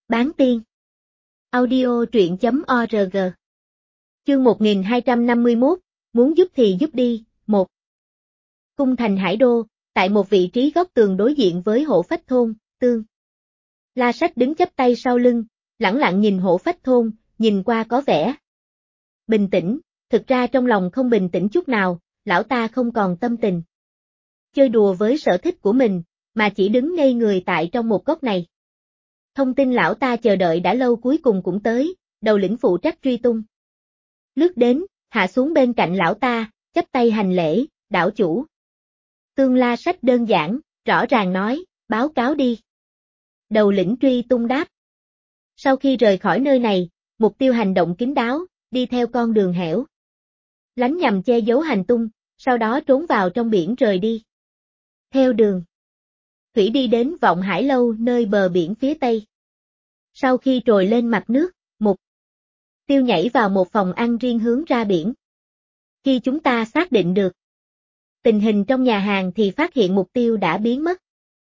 Bán tiên. Audio truyện.org. Chương 1251, muốn giúp thì giúp đi, 1. Cung thành Hải Đô, tại một vị trí góc tường đối diện với Hổ Phách thôn, Tương La Sách đứng chắp tay sau lưng, lẳng lặng nhìn Hổ Phách thôn, nhìn qua có vẻ bình tĩnh, thực ra trong lòng không bình tĩnh chút nào, lão ta không còn tâm tình chơi đùa với sở thích của mình, mà chỉ đứng ngây người tại trong một góc này. Thông tin lão ta chờ đợi đã lâu cuối cùng cũng tới, đầu lĩnh phụ trách truy tung. Lướt đến, hạ xuống bên cạnh lão ta, chắp tay hành lễ, đảo chủ. Tương La Sách đơn giản, rõ ràng nói, báo cáo đi. Đầu lĩnh truy tung đáp. Sau khi rời khỏi nơi này, mục tiêu hành động kín đáo, đi theo con đường hẻo lánh nhằm che giấu hành tung, sau đó trốn vào trong biển rời đi. Theo đường thủy đi đến Vọng Hải Lâu nơi bờ biển phía tây. Sau khi trồi lên mặt nước, mục tiêu nhảy vào một phòng ăn riêng hướng ra biển. Khi chúng ta xác định được tình hình trong nhà hàng thì phát hiện mục tiêu đã biến mất.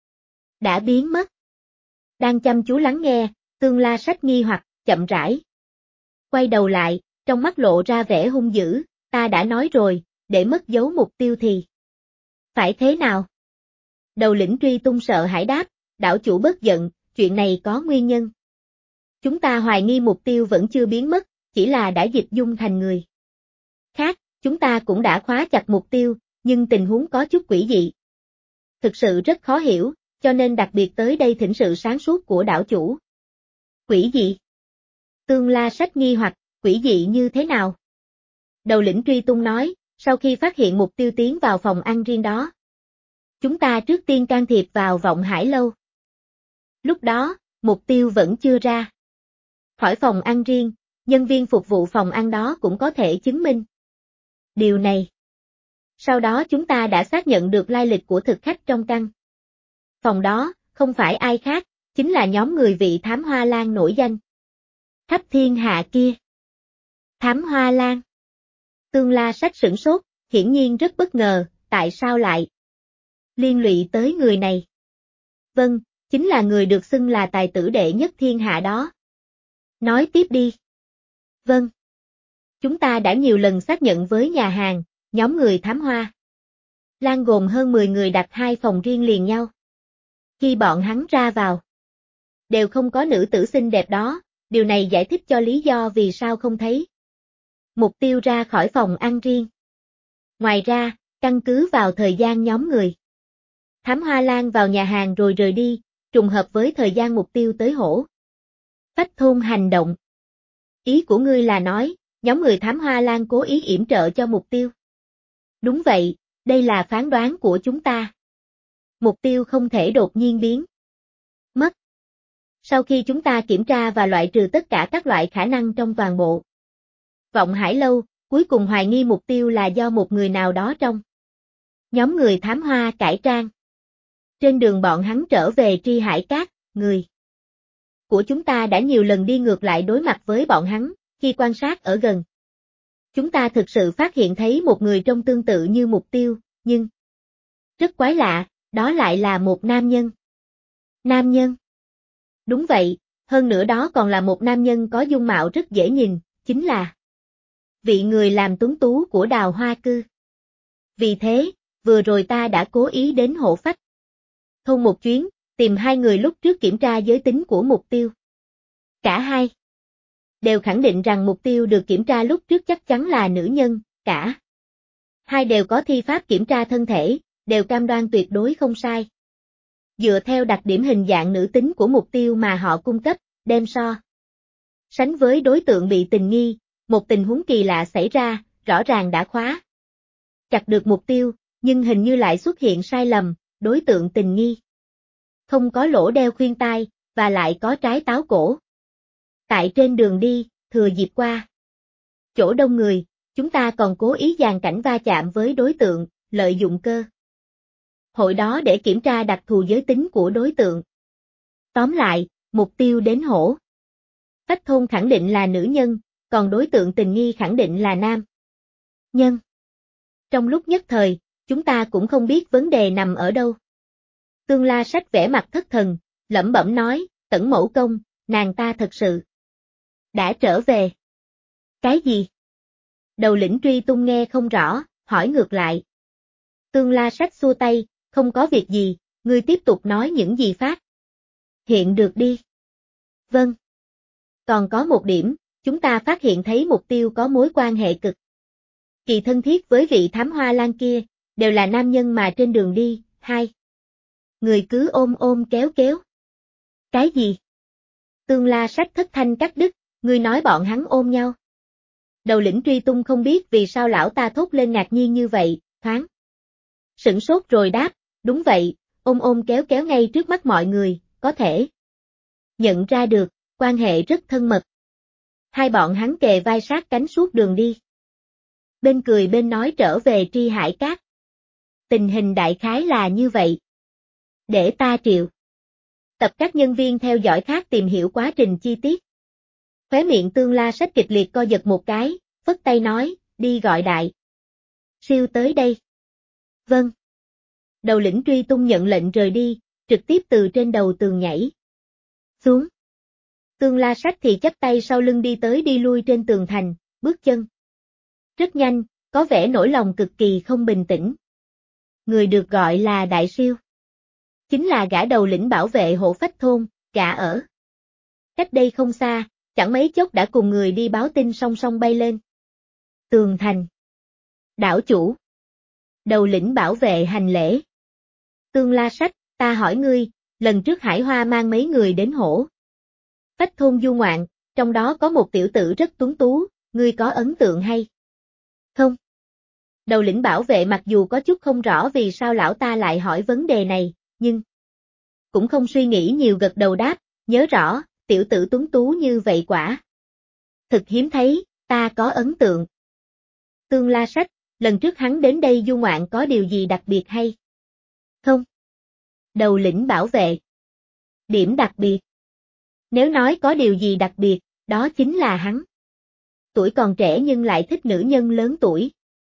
Đã biến mất. Đang chăm chú lắng nghe, Tương La Sách nghi hoặc, chậm rãi quay đầu lại, trong mắt lộ ra vẻ hung dữ, ta đã nói rồi, để mất dấu mục tiêu thì phải thế nào? Đầu lĩnh truy tung sợ hãi đáp, đảo chủ bớt giận, chuyện này có nguyên nhân. Chúng ta hoài nghi mục tiêu vẫn chưa biến mất, chỉ là đã dịch dung thành người khác, chúng ta cũng đã khóa chặt mục tiêu, nhưng tình huống có chút quỷ dị. Thực sự rất khó hiểu, cho nên đặc biệt tới đây thỉnh sự sáng suốt của đảo chủ. Quỷ dị? Tương La Sách nghi hoặc, quỷ dị như thế nào? Đầu lĩnh truy tung nói, sau khi phát hiện mục tiêu tiến vào phòng ăn riêng đó, chúng ta trước tiên can thiệp vào Vọng Hải Lâu. Lúc đó, mục tiêu vẫn chưa ra khỏi phòng ăn riêng, nhân viên phục vụ phòng ăn đó cũng có thể chứng minh điều này. Sau đó chúng ta đã xác nhận được lai lịch của thực khách trong căn phòng đó, không phải ai khác, chính là nhóm người vị Thám Hoa Lan nổi danh khắp thiên hạ kia. Thám Hoa Lan? Tương La Sách sửng sốt, hiển nhiên rất bất ngờ, tại sao lại liên lụy tới người này? Vâng, chính là người được xưng là tài tử đệ nhất thiên hạ đó. Nói tiếp đi. Vâng. Chúng ta đã nhiều lần xác nhận với nhà hàng, nhóm người Thám Hoa Lan gồm hơn 10 người đặt 2 phòng riêng liền nhau. Khi bọn hắn ra vào, đều không có nữ tử xinh đẹp đó, điều này giải thích cho lý do vì sao không thấy mục tiêu ra khỏi phòng ăn riêng. Ngoài ra, căn cứ vào thời gian nhóm người Thám Hoa Lan vào nhà hàng rồi rời đi, trùng hợp với thời gian mục tiêu tới Hổ Phách thôn hành động. Ý của ngươi là nói, nhóm người Thám Hoa Lan cố ý yểm trợ cho mục tiêu. Đúng vậy, đây là phán đoán của chúng ta. Mục tiêu không thể đột nhiên biến mất. Sau khi chúng ta kiểm tra và loại trừ tất cả các loại khả năng trong toàn bộ Vọng Hải Lâu, cuối cùng hoài nghi mục tiêu là do một người nào đó trong nhóm người Thám Hoa cải trang. Trên đường bọn hắn trở về Tri Hải Cát, người của chúng ta đã nhiều lần đi ngược lại đối mặt với bọn hắn, khi quan sát ở gần. Chúng ta thực sự phát hiện thấy một người trông tương tự như mục tiêu, nhưng rất quái lạ, đó lại là một nam nhân. Nam nhân? Đúng vậy, hơn nữa đó còn là một nam nhân có dung mạo rất dễ nhìn, chính là vị người làm tuấn tú của Đào Hoa Cư. Vì thế, vừa rồi ta đã cố ý đến Hổ Phách thôn một chuyến, tìm hai người lúc trước kiểm tra giới tính của mục tiêu. Cả hai đều khẳng định rằng mục tiêu được kiểm tra lúc trước chắc chắn là nữ nhân, cả hai đều có thi pháp kiểm tra thân thể, đều cam đoan tuyệt đối không sai. Dựa theo đặc điểm hình dạng nữ tính của mục tiêu mà họ cung cấp, đem so sánh với đối tượng bị tình nghi, một tình huống kỳ lạ xảy ra, rõ ràng đã khóa chặt được mục tiêu, nhưng hình như lại xuất hiện sai lầm, đối tượng tình nghi không có lỗ đeo khuyên tai, và lại có trái táo cổ. Tại trên đường đi, thừa dịp qua chỗ đông người, chúng ta còn cố ý dàn cảnh va chạm với đối tượng, lợi dụng cơ hội đó để kiểm tra đặc thù giới tính của đối tượng. Tóm lại, mục tiêu đến Hổ Phách thôn khẳng định là nữ nhân, còn đối tượng tình nghi khẳng định là nam nhân. Trong lúc nhất thời, chúng ta cũng không biết vấn đề nằm ở đâu. Tương La Sách vẻ mặt thất thần, lẩm bẩm nói, Tẩn Mẫu Công, nàng ta thật sự đã trở về. Cái gì? Đầu lĩnh truy tung nghe không rõ, hỏi ngược lại. Tương La Sách xua tay, không có việc gì, ngươi tiếp tục nói những gì phát hiện được đi. Vâng. Còn có một điểm, chúng ta phát hiện thấy mục tiêu có mối quan hệ cực kỳ thân thiết với vị thám hoa lang kia, đều là nam nhân mà trên đường đi, hai người cứ ôm ôm kéo kéo. Cái gì? Tương La Sách thất thanh cắt đứt, ngươi nói bọn hắn ôm nhau. Đầu lĩnh truy tung không biết vì sao lão ta thốt lên ngạc nhiên như vậy, thoáng sửng sốt rồi đáp, đúng vậy, ôm ôm kéo kéo ngay trước mắt mọi người, có thể nhận ra được, quan hệ rất thân mật. Hai bọn hắn kề vai sát cánh suốt đường đi. Bên cười bên nói trở về Tri Hải Cát. Tình hình đại khái là như vậy. Để ta triệu tập các nhân viên theo dõi khác tìm hiểu quá trình chi tiết. Khóe miệng Tương La Sách kịch liệt co giật một cái, phất tay nói, đi gọi đại siêu tới đây. Vâng. Đầu lĩnh truy tung nhận lệnh rời đi, trực tiếp từ trên đầu tường nhảy xuống. Tương La Sách thì chắp tay sau lưng đi tới đi lui trên tường thành, bước chân rất nhanh, có vẻ nỗi lòng cực kỳ không bình tĩnh. Người được gọi là đại siêu chính là gã đầu lĩnh bảo vệ hộ phách thôn, gã ở cách đây không xa, chẳng mấy chốc đã cùng người đi báo tin song song bay lên tường thành. Đảo chủ. Đầu lĩnh bảo vệ hành lễ. Tương La Sách, ta hỏi ngươi, lần trước Hải Hoa mang mấy người đến hổ phách thôn du ngoạn, trong đó có một tiểu tử rất tuấn tú, ngươi có ấn tượng hay không? Đầu lĩnh bảo vệ mặc dù có chút không rõ vì sao lão ta lại hỏi vấn đề này, nhưng cũng không suy nghĩ nhiều gật đầu đáp, nhớ rõ, tiểu tử tuấn tú như vậy quả thực hiếm thấy, ta có ấn tượng. Tương La Sách, lần trước hắn đến đây du ngoạn có điều gì đặc biệt hay không? Đầu lĩnh bảo vệ. Điểm đặc biệt. Nếu nói có điều gì đặc biệt, đó chính là hắn tuổi còn trẻ nhưng lại thích nữ nhân lớn tuổi.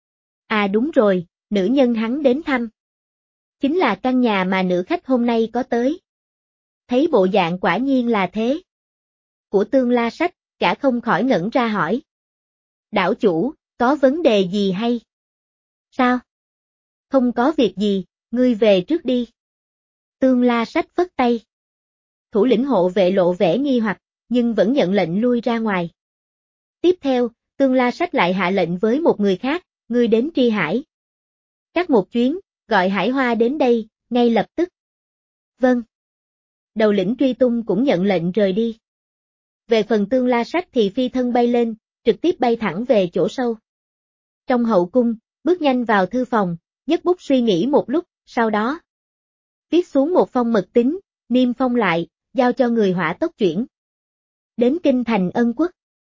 À đúng rồi, nữ nhân hắn đến thăm chính là căn nhà mà nữ khách hôm nay có tới. Thấy bộ dạng quả nhiên là thế của Tương La Sách, cả không khỏi ngẩn ra hỏi. Đảo chủ, có vấn đề gì hay sao? Không có việc gì, ngươi về trước đi. Tương La Sách phất tay. Thủ lĩnh hộ vệ lộ vẻ nghi hoặc, nhưng vẫn nhận lệnh lui ra ngoài. Tiếp theo, Tương La Sách lại hạ lệnh với một người khác, ngươi đến Tri Hải Cát một chuyến, gọi Hải Hoa đến đây, ngay lập tức. Vâng. Đầu lĩnh truy tung cũng nhận lệnh rời đi. Về phần Tương La Sách thì phi thân bay lên, trực tiếp bay thẳng về chỗ sâu. Trong hậu cung, bước nhanh vào thư phòng, nhấc bút suy nghĩ một lúc, sau đó viết xuống một phong mật tín, niêm phong lại, giao cho người hỏa tốc chuyển đến kinh thành Ân Quốc.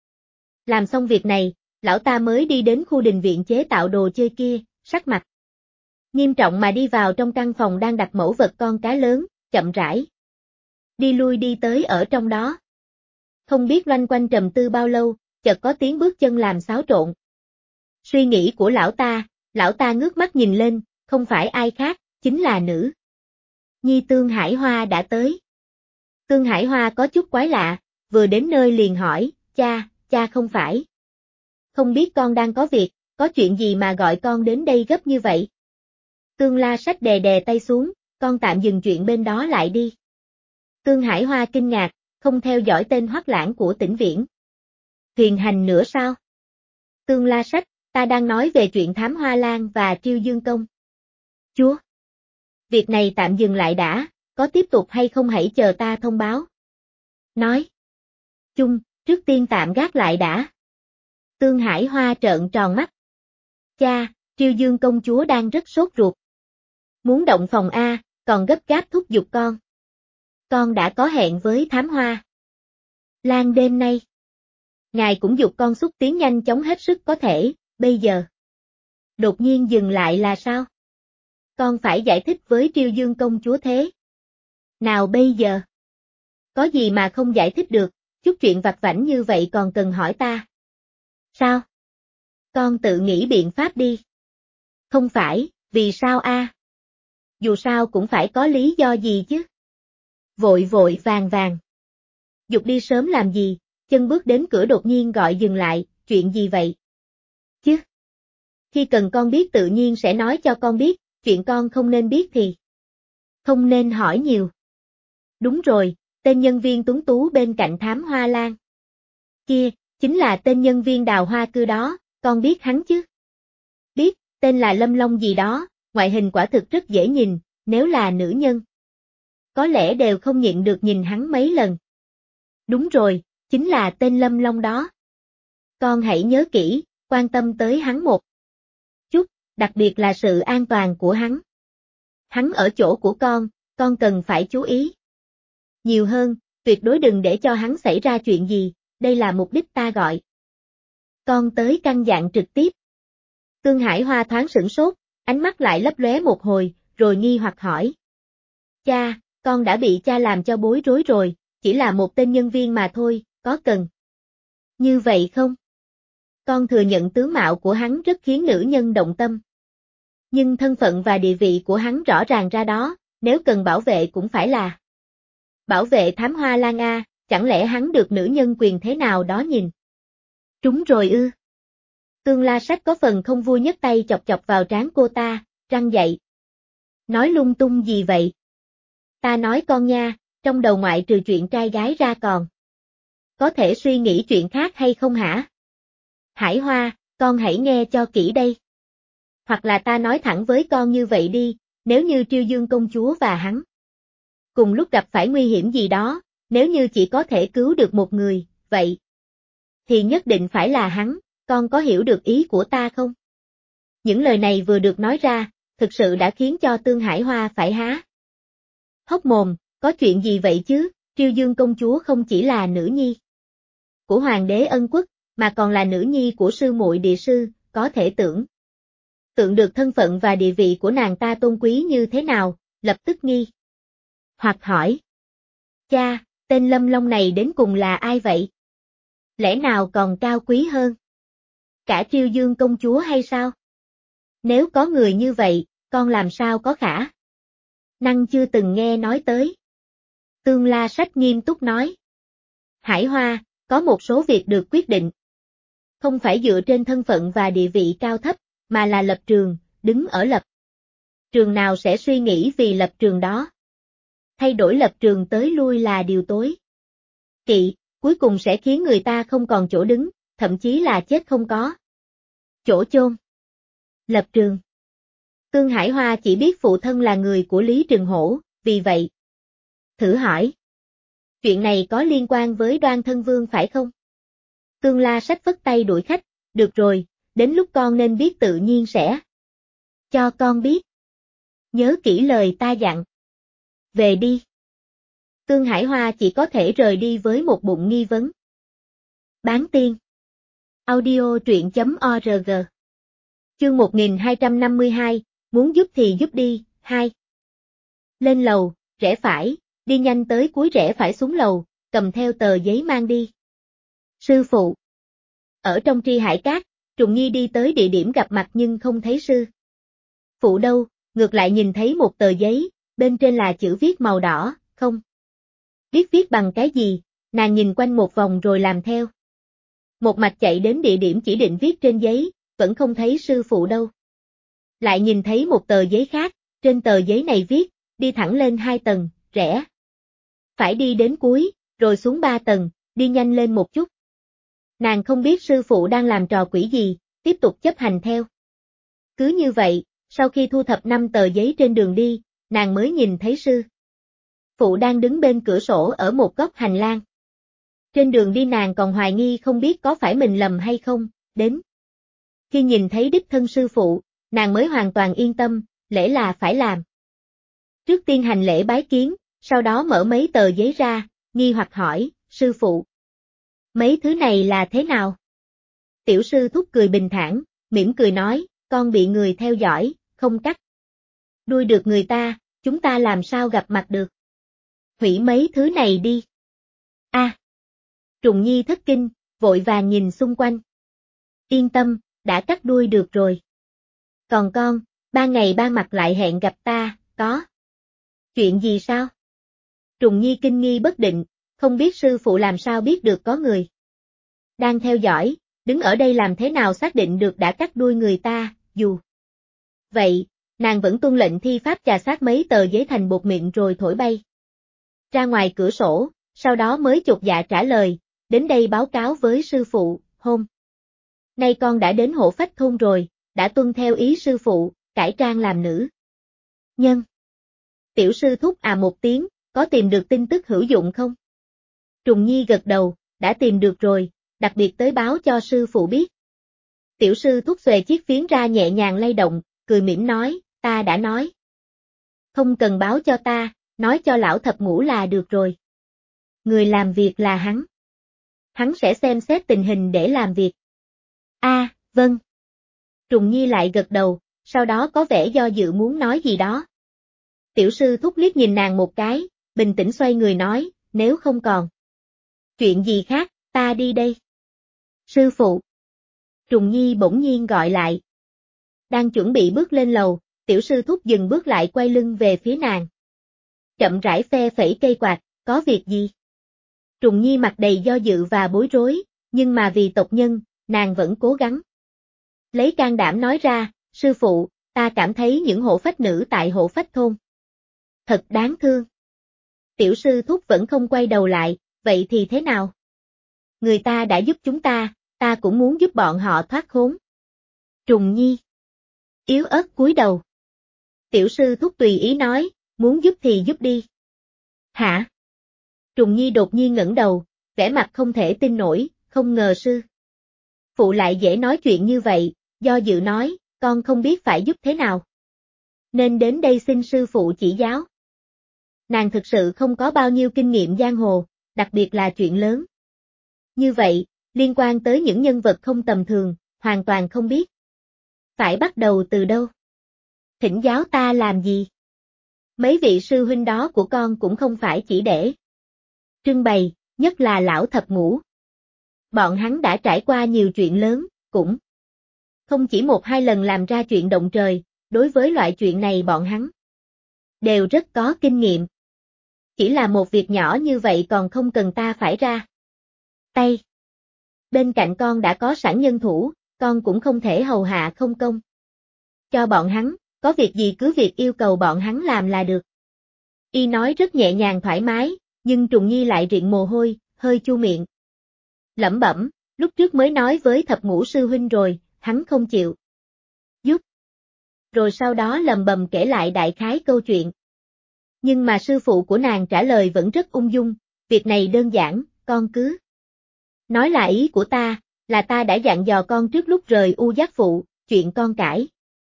Làm xong việc này, lão ta mới đi đến khu đình viện chế tạo đồ chơi kia, sắc mặt nghiêm trọng mà đi vào trong căn phòng đang đặt mẫu vật con cá lớn, chậm rãi đi lui đi tới ở trong đó. Không biết loanh quanh trầm tư bao lâu, chợt có tiếng bước chân làm xáo trộn suy nghĩ của lão ta ngước mắt nhìn lên, không phải ai khác, chính là nữ nhi Tương Hải Hoa đã tới. Tương Hải Hoa có chút quái lạ, vừa đến nơi liền hỏi, cha không phải không biết con đang có việc, có chuyện gì mà gọi con đến đây gấp như vậy? Tương La Sách đè đè tay xuống, con tạm dừng chuyện bên đó lại đi. Tương Hải Hoa kinh ngạc, không theo dõi tên Hoắc Lãng của Tĩnh Viễn thuyền hành nữa sao? Tương La Sách, ta đang nói về chuyện Thám Hoa Lan và Triêu Dương Công chúa. Việc này tạm dừng lại đã, có tiếp tục hay không hãy chờ ta thông báo. Nói chung, trước tiên tạm gác lại đã. Tương Hải Hoa trợn tròn mắt. Cha, Triêu Dương công chúa đang rất sốt ruột. Muốn động phòng A, còn gấp gáp thúc giục con. Con đã có hẹn với Thám Hoa Lan đêm nay. Ngài cũng giục con xúc tiến nhanh chóng hết sức có thể, bây giờ đột nhiên dừng lại là sao? Con phải giải thích với Triêu Dương công chúa thế. Nào bây giờ? Có gì mà không giải thích được, chút chuyện vặt vãnh như vậy còn cần hỏi ta. Sao? Con tự nghĩ biện pháp đi. Không phải, vì sao a? Dù sao cũng phải có lý do gì chứ. Vội vội vàng vàng Dục đi sớm làm gì, chân bước đến cửa đột nhiên gọi dừng lại, chuyện gì vậy? Chứ? Khi cần con biết tự nhiên sẽ nói cho con biết, chuyện con không nên biết thì không nên hỏi nhiều. Đúng rồi, tên nhân viên tuấn tú bên cạnh thám hoa lan. Kia, chính là tên nhân viên đào hoa cư đó, con biết hắn chứ? Biết, tên là Lâm Long gì đó, ngoại hình quả thực rất dễ nhìn, nếu là nữ nhân. Có lẽ đều không nhịn được nhìn hắn mấy lần. Đúng rồi, chính là tên Lâm Long đó. Con hãy nhớ kỹ, quan tâm tới hắn một chút, đặc biệt là sự an toàn của hắn. Hắn ở chỗ của con cần phải chú ý. Nhiều hơn, tuyệt đối đừng để cho hắn xảy ra chuyện gì, đây là mục đích ta gọi. Con tới căn dặn trực tiếp. Tương Hải Hoa thoáng sửng sốt, ánh mắt lại lấp lóe một hồi, rồi nghi hoặc hỏi. Cha, con đã bị cha làm cho bối rối rồi, chỉ là một tên nhân viên mà thôi, có cần như vậy không? Con thừa nhận tướng mạo của hắn rất khiến nữ nhân động tâm. Nhưng thân phận và địa vị của hắn rõ ràng ra đó, nếu cần bảo vệ cũng phải là bảo vệ thám hoa lan A, chẳng lẽ hắn được nữ nhân quyền thế nào đó nhìn? Trúng rồi ư. Tương La Sách có phần không vui nhấc tay chọc chọc vào trán cô ta, răng dậy. Nói lung tung gì vậy? Ta nói con nha, trong đầu ngoại trừ chuyện trai gái ra còn có thể suy nghĩ chuyện khác hay không hả? Hải Hoa, con hãy nghe cho kỹ đây. Hoặc là ta nói thẳng với con như vậy đi, nếu như Triêu Dương công chúa và hắn cùng lúc gặp phải nguy hiểm gì đó, nếu như chỉ có thể cứu được một người, vậy thì nhất định phải là hắn, con có hiểu được ý của ta không? Những lời này vừa được nói ra, thực sự đã khiến cho Tương Hải Hoa phải há hốc mồm, có chuyện gì vậy chứ, Triêu Dương công chúa không chỉ là nữ nhi của hoàng đế Ân Quốc, mà còn là nữ nhi của sư muội địa sư, có thể tưởng tượng được thân phận và địa vị của nàng ta tôn quý như thế nào, lập tức nghi hoặc hỏi. Cha, tên Lâm Long này đến cùng là ai vậy? Lẽ nào còn cao quý hơn cả Triêu Dương công chúa hay sao? Nếu có người như vậy, con làm sao có khả năng chưa từng nghe nói tới. Tương La Sách nghiêm túc nói. Hải Hoa, có một số việc được quyết định không phải dựa trên thân phận và địa vị cao thấp, mà là lập trường, đứng ở lập trường nào sẽ suy nghĩ vì lập trường đó. Thay đổi lập trường tới lui là điều tối kỵ, cuối cùng sẽ khiến người ta không còn chỗ đứng, thậm chí là chết không có chỗ chôn. Lập trường. Tương Hải Hoa chỉ biết phụ thân là người của Lý Trừng Hổ, vì vậy thử hỏi. Chuyện này có liên quan với Đoan Thân Vương phải không? Tương La Sách vất tay đuổi khách, được rồi, đến lúc con nên biết tự nhiên sẽ cho con biết. Nhớ kỹ lời ta dặn. Về đi. Tương Hải Hoa chỉ có thể rời đi với một bụng nghi vấn. Bán tiên. Audio truyện.org. Chương 1252, muốn giúp thì giúp đi, 2. Lên lầu, rẽ phải, đi nhanh tới cuối rẽ phải xuống lầu, cầm theo tờ giấy mang đi. Sư phụ. Ở trong Tri Hải Cát, Trùng Nhi đi tới địa điểm gặp mặt nhưng không thấy sư phụ đâu, ngược lại nhìn thấy một tờ giấy, bên trên là chữ viết màu đỏ, không biết viết bằng cái gì, nàng nhìn quanh một vòng rồi làm theo. Một mạch chạy đến địa điểm chỉ định viết trên giấy, vẫn không thấy sư phụ đâu. Lại nhìn thấy một tờ giấy khác, trên tờ giấy này viết, đi thẳng lên 2 tầng, rẽ phải đi đến cuối, rồi xuống 3 tầng, đi nhanh lên một chút. Nàng không biết sư phụ đang làm trò quỷ gì, tiếp tục chấp hành theo. Cứ như vậy, sau khi thu thập 5 tờ giấy trên đường đi, nàng mới nhìn thấy sư phụ đang đứng bên cửa sổ ở một góc hành lang. Trên đường đi nàng còn hoài nghi không biết có phải mình lầm hay không, đến khi nhìn thấy đích thân sư phụ, nàng mới hoàn toàn yên tâm, lễ là phải làm. Trước tiên hành lễ bái kiến, sau đó mở mấy tờ giấy ra, nghi hoặc hỏi, sư phụ. Mấy thứ này là thế nào? Tiểu sư thúc cười bình thản, mỉm cười nói, con bị người theo dõi, không cắt đuôi được người ta, chúng ta làm sao gặp mặt được. Hủy mấy thứ này đi. A. Trùng Nhi thất kinh, vội vàng nhìn xung quanh. Yên tâm, đã cắt đuôi được rồi. Còn con, 3 ngày 3 mặt lại hẹn gặp ta, có chuyện gì sao? Trùng Nhi kinh nghi bất định, không biết sư phụ làm sao biết được có người đang theo dõi, đứng ở đây làm thế nào xác định được đã cắt đuôi người ta, dù. Vậy, nàng vẫn tuân lệnh thi pháp chà sát mấy tờ giấy thành bột mịn rồi thổi bay ra ngoài cửa sổ, sau đó mới chột dạ trả lời, đến đây báo cáo với sư phụ, hôm nay con đã đến Hổ Phách thôn rồi, đã tuân theo ý sư phụ, cải trang làm nữ nhân. Tiểu sư thúc một tiếng, có tìm được tin tức hữu dụng không? Trùng Nhi gật đầu, đã tìm được rồi, đặc biệt tới báo cho sư phụ biết. Tiểu sư thúc xuề chiếc phiến ra nhẹ nhàng lay động, cười mỉm nói, ta đã nói. Không cần báo cho ta, nói cho lão thập ngũ là được rồi. Người làm việc là hắn. Hắn sẽ xem xét tình hình để làm việc. Vâng. Trùng Nhi lại gật đầu, sau đó có vẻ do dự muốn nói gì đó. Tiểu sư thúc liếc nhìn nàng một cái, bình tĩnh xoay người nói, nếu không còn chuyện gì khác, ta đi đây. Sư phụ. Trùng Nhi bỗng nhiên gọi lại. Đang chuẩn bị bước lên lầu, tiểu sư thúc dừng bước lại quay lưng về phía nàng. Chậm rãi phe phẩy cây quạt, có việc gì? Trùng Nhi mặt đầy do dự và bối rối, nhưng mà vì tộc nhân, nàng vẫn cố gắng. Lấy can đảm nói ra, sư phụ, ta cảm thấy những hộ phách nữ tại Hộ Phách thôn thật đáng thương. Tiểu sư thúc vẫn không quay đầu lại, vậy thì thế nào? Người ta đã giúp chúng ta cũng muốn giúp bọn họ thoát khốn. Trùng Nhi yếu ớt cúi đầu. Tiểu sư thúc tùy ý nói, muốn giúp thì giúp đi. Hả? Trùng Nhi đột nhiên ngẩng đầu, vẻ mặt không thể tin nổi, không ngờ sư phụ lại dễ nói chuyện như vậy, do dự nói, con không biết phải giúp thế nào. Nên đến đây xin sư phụ chỉ giáo. Nàng thực sự không có bao nhiêu kinh nghiệm giang hồ, đặc biệt là chuyện lớn. Như vậy, liên quan tới những nhân vật không tầm thường, hoàn toàn không biết. Phải bắt đầu từ đâu? Thỉnh giáo ta làm gì? Mấy vị sư huynh đó của con cũng không phải chỉ để trưng bày, nhất là lão thập ngũ. Bọn hắn đã trải qua nhiều chuyện lớn, cũng không chỉ một hai lần làm ra chuyện động trời, đối với loại chuyện này bọn hắn đều rất có kinh nghiệm. Chỉ là một việc nhỏ như vậy còn không cần ta phải ra tay. Bên cạnh con đã có sẵn nhân thủ, con cũng không thể hầu hạ không công cho bọn hắn, có việc gì cứ việc yêu cầu bọn hắn làm là được. Y nói rất nhẹ nhàng thoải mái, nhưng Trùng Nhi lại riện mồ hôi, hơi chu miệng. Lẩm bẩm, lúc trước mới nói với thập ngũ sư huynh rồi, hắn không chịu giúp. Rồi sau đó lầm bầm kể lại đại khái câu chuyện. Nhưng mà sư phụ của nàng trả lời vẫn rất ung dung, việc này đơn giản, con cứ nói là ý của ta, là ta đã dặn dò con trước lúc rời U Giác Phụ, chuyện con cải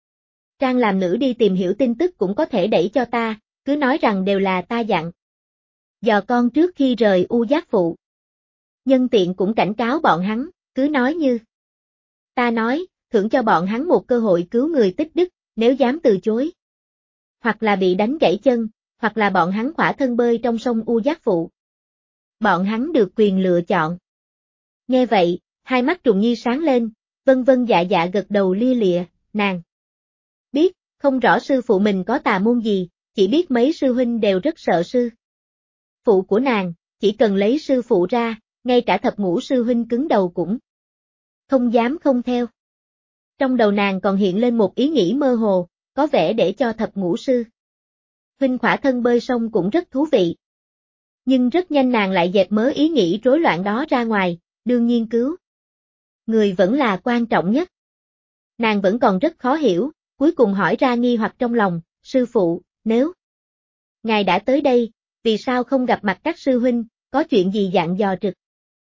trang làm nữ đi tìm hiểu tin tức cũng có thể đẩy cho ta, cứ nói rằng đều là ta dặn dò con trước khi rời U Giác Phụ. Nhân tiện cũng cảnh cáo bọn hắn, cứ nói như ta nói, thưởng cho bọn hắn một cơ hội cứu người tích đức, nếu dám từ chối. Hoặc là bị đánh gãy chân, hoặc là bọn hắn khỏa thân bơi trong sông U Giác Phụ. Bọn hắn được quyền lựa chọn. Nghe vậy, hai mắt Trùng Nhi sáng lên, vân vân dạ dạ gật đầu lia lịa, nàng biết, không rõ sư phụ mình có tà môn gì, chỉ biết mấy sư huynh đều rất sợ sư phụ của nàng, chỉ cần lấy sư phụ ra, ngay cả thập ngũ sư huynh cứng đầu cũng không dám không theo. Trong đầu nàng còn hiện lên một ý nghĩ mơ hồ, có vẻ để cho thập ngũ sư huynh khỏa thân bơi sông cũng rất thú vị. Nhưng rất nhanh nàng lại dẹp mớ ý nghĩ rối loạn đó ra ngoài, đương nhiên cứu người vẫn là quan trọng nhất. Nàng vẫn còn rất khó hiểu, cuối cùng hỏi ra nghi hoặc trong lòng, sư phụ, nếu ngài đã tới đây, vì sao không gặp mặt các sư huynh, có chuyện gì dặn dò trực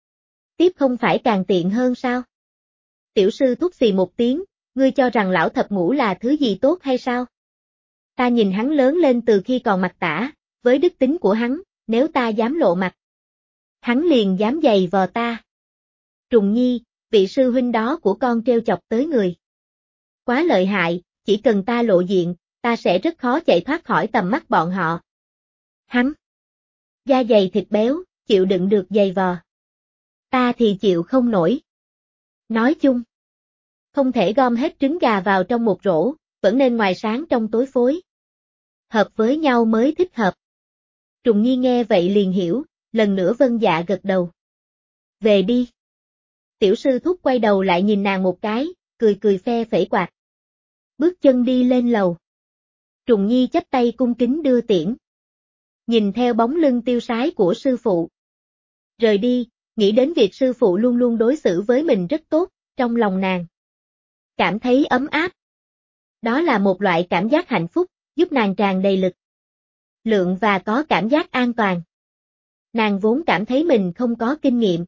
tiếp không phải càng tiện hơn sao? Tiểu sư thúc xì một tiếng, ngươi cho rằng lão thập ngũ là thứ gì tốt hay sao? Ta nhìn hắn lớn lên từ khi còn mặt tả, với đức tính của hắn, nếu ta dám lộ mặt, hắn liền dám giày vò ta. Trùng Nhi, vị sư huynh đó của con trêu chọc tới người quá lợi hại, chỉ cần ta lộ diện, ta sẽ rất khó chạy thoát khỏi tầm mắt bọn họ. Hắn da dày thịt béo, chịu đựng được giày vò. Ta thì chịu không nổi. Nói chung, không thể gom hết trứng gà vào trong một rổ, vẫn nên ngoài sáng trong tối phối. Hợp với nhau mới thích hợp. Trùng Nhi nghe vậy liền hiểu, lần nữa vâng dạ gật đầu. Về đi. Tiểu sư thúc quay đầu lại nhìn nàng một cái, cười cười phe phẩy quạt. Bước chân đi lên lầu. Trùng Nhi chắp tay cung kính đưa tiễn. Nhìn theo bóng lưng tiêu sái của sư phụ. Rời đi, nghĩ đến việc sư phụ luôn luôn đối xử với mình rất tốt, trong lòng nàng cảm thấy ấm áp. Đó là một loại cảm giác hạnh phúc, giúp nàng tràn đầy lực lượng và có cảm giác an toàn. Nàng vốn cảm thấy mình không có kinh nghiệm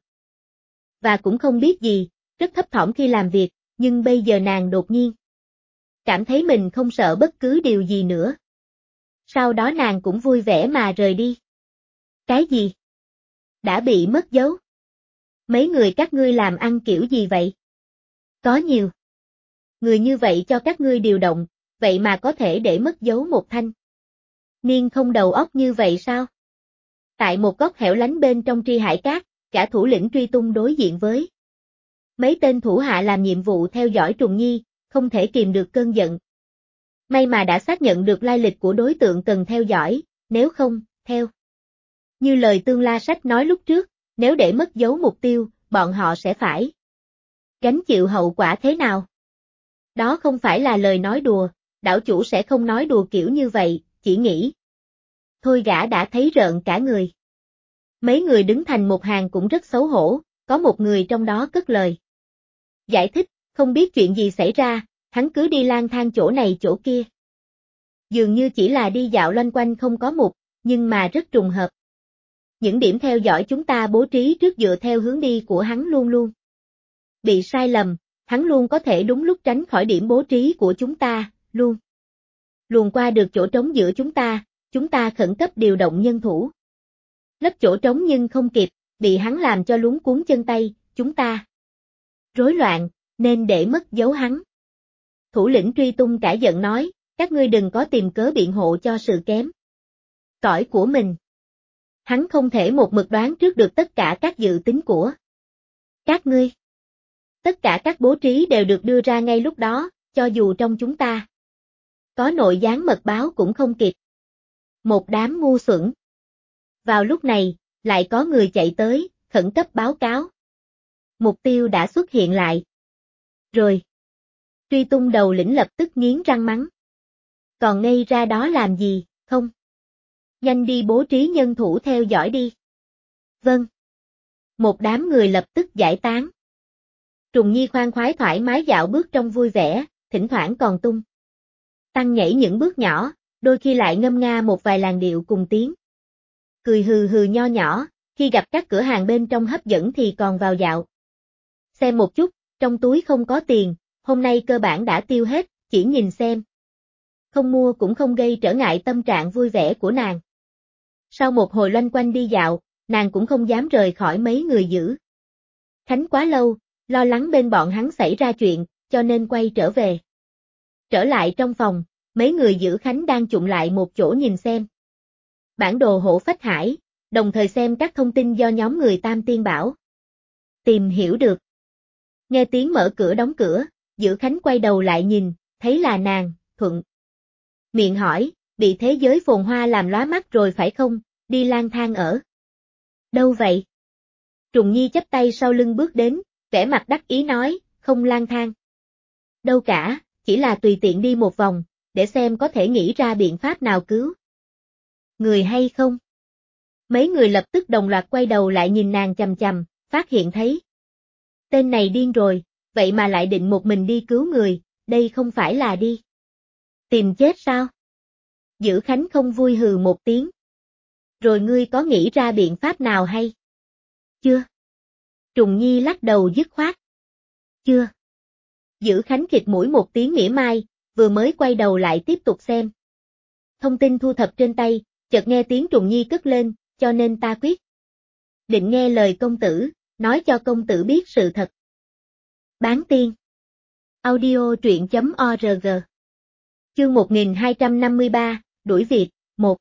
và cũng không biết gì, rất thấp thỏm khi làm việc, nhưng bây giờ nàng đột nhiên cảm thấy mình không sợ bất cứ điều gì nữa. Sau đó nàng cũng vui vẻ mà rời đi. Cái gì? Đã bị mất dấu? Mấy người các ngươi làm ăn kiểu gì vậy? Có nhiều người như vậy cho các ngươi điều động, vậy mà có thể để mất dấu một thanh niên không đầu óc như vậy sao? Tại một góc hẻo lánh bên trong Tri Hải Cát, cả thủ lĩnh truy tung đối diện với mấy tên thủ hạ làm nhiệm vụ theo dõi Trùng Nhi, không thể kìm được cơn giận. May mà đã xác nhận được lai lịch của đối tượng cần theo dõi, nếu không, theo như lời Tương La Sách nói lúc trước, nếu để mất dấu mục tiêu, bọn họ sẽ phải gánh chịu hậu quả thế nào? Đó không phải là lời nói đùa, đảo chủ sẽ không nói đùa kiểu như vậy, chỉ nghĩ. Thôi gã đã thấy rợn cả người. Mấy người đứng thành một hàng cũng rất xấu hổ, có một người trong đó cất lời. Giải thích, không biết chuyện gì xảy ra, hắn cứ đi lang thang chỗ này chỗ kia. Dường như chỉ là đi dạo loanh quanh không có mục, nhưng mà rất trùng hợp. Những điểm theo dõi chúng ta bố trí trước dựa theo hướng đi của hắn luôn luôn bị sai lầm, hắn luôn có thể đúng lúc tránh khỏi điểm bố trí của chúng ta, luôn luồn qua được chỗ trống giữa chúng ta khẩn cấp điều động nhân thủ. Lấp chỗ trống nhưng không kịp, bị hắn làm cho luống cuốn chân tay, chúng ta rối loạn, nên để mất dấu hắn. Thủ lĩnh truy tung cả giận nói, các ngươi đừng có tìm cớ biện hộ cho sự kém cỏi của mình. Hắn không thể một mực đoán trước được tất cả các dự tính của các ngươi. Tất cả các bố trí đều được đưa ra ngay lúc đó, cho dù trong chúng ta có nội gián mật báo cũng không kịp. Một đám ngu xuẩn. Vào lúc này, lại có người chạy tới, khẩn cấp báo cáo. Mục tiêu đã xuất hiện lại. Rồi. Truy tung đầu lĩnh lập tức nghiến răng mắng. Còn ngây ra đó làm gì, không? Nhanh đi bố trí nhân thủ theo dõi đi. Vâng. Một đám người lập tức giải tán. Trùng Nhi khoan khoái thoải mái dạo bước trong vui vẻ, thỉnh thoảng còn tăng nhảy những bước nhỏ, đôi khi lại ngâm nga một vài làn điệu cùng tiếng. Cười hừ hừ nho nhỏ, khi gặp các cửa hàng bên trong hấp dẫn thì còn vào dạo. Xem một chút, trong túi không có tiền, hôm nay cơ bản đã tiêu hết, chỉ nhìn xem. Không mua cũng không gây trở ngại tâm trạng vui vẻ của nàng. Sau một hồi loanh quanh đi dạo, nàng cũng không dám rời khỏi mấy người giữ Khánh quá lâu, lo lắng bên bọn hắn xảy ra chuyện, cho nên quay trở về. Trở lại trong phòng, mấy người giữ Khánh đang chụm lại một chỗ nhìn xem bản đồ Hổ Phách Hải, đồng thời xem các thông tin do nhóm người Tam Tiên Bảo tìm hiểu được. Nghe tiếng mở cửa đóng cửa, Giữ Khánh quay đầu lại nhìn, thấy là nàng, thuận miệng hỏi, bị thế giới phồn hoa làm lóa mắt rồi phải không, đi lang thang ở đâu vậy? Trùng Nhi chắp tay sau lưng bước đến, vẻ mặt đắc ý nói, không lang thang đâu cả, chỉ là tùy tiện đi một vòng, để xem có thể nghĩ ra biện pháp nào cứu người hay không. Mấy người lập tức đồng loạt quay đầu lại nhìn nàng chằm chằm, phát hiện thấy tên này điên rồi, vậy mà lại định một mình đi cứu người, đây không phải là đi tìm chết sao? Giữ Khánh không vui hừ một tiếng. Rồi ngươi có nghĩ ra biện pháp nào hay? Chưa. Trùng Nhi lắc đầu dứt khoát. Chưa. Giữ Khánh khịt mũi một tiếng mỉa mai, vừa mới quay đầu lại tiếp tục xem thông tin thu thập trên tay, chợt nghe tiếng Trùng Nhi cất lên, cho nên ta quyết định nghe lời công tử, nói cho công tử biết sự thật. Bán tiên. Audio truyện.org. Chương 1253, đuổi việc, 1.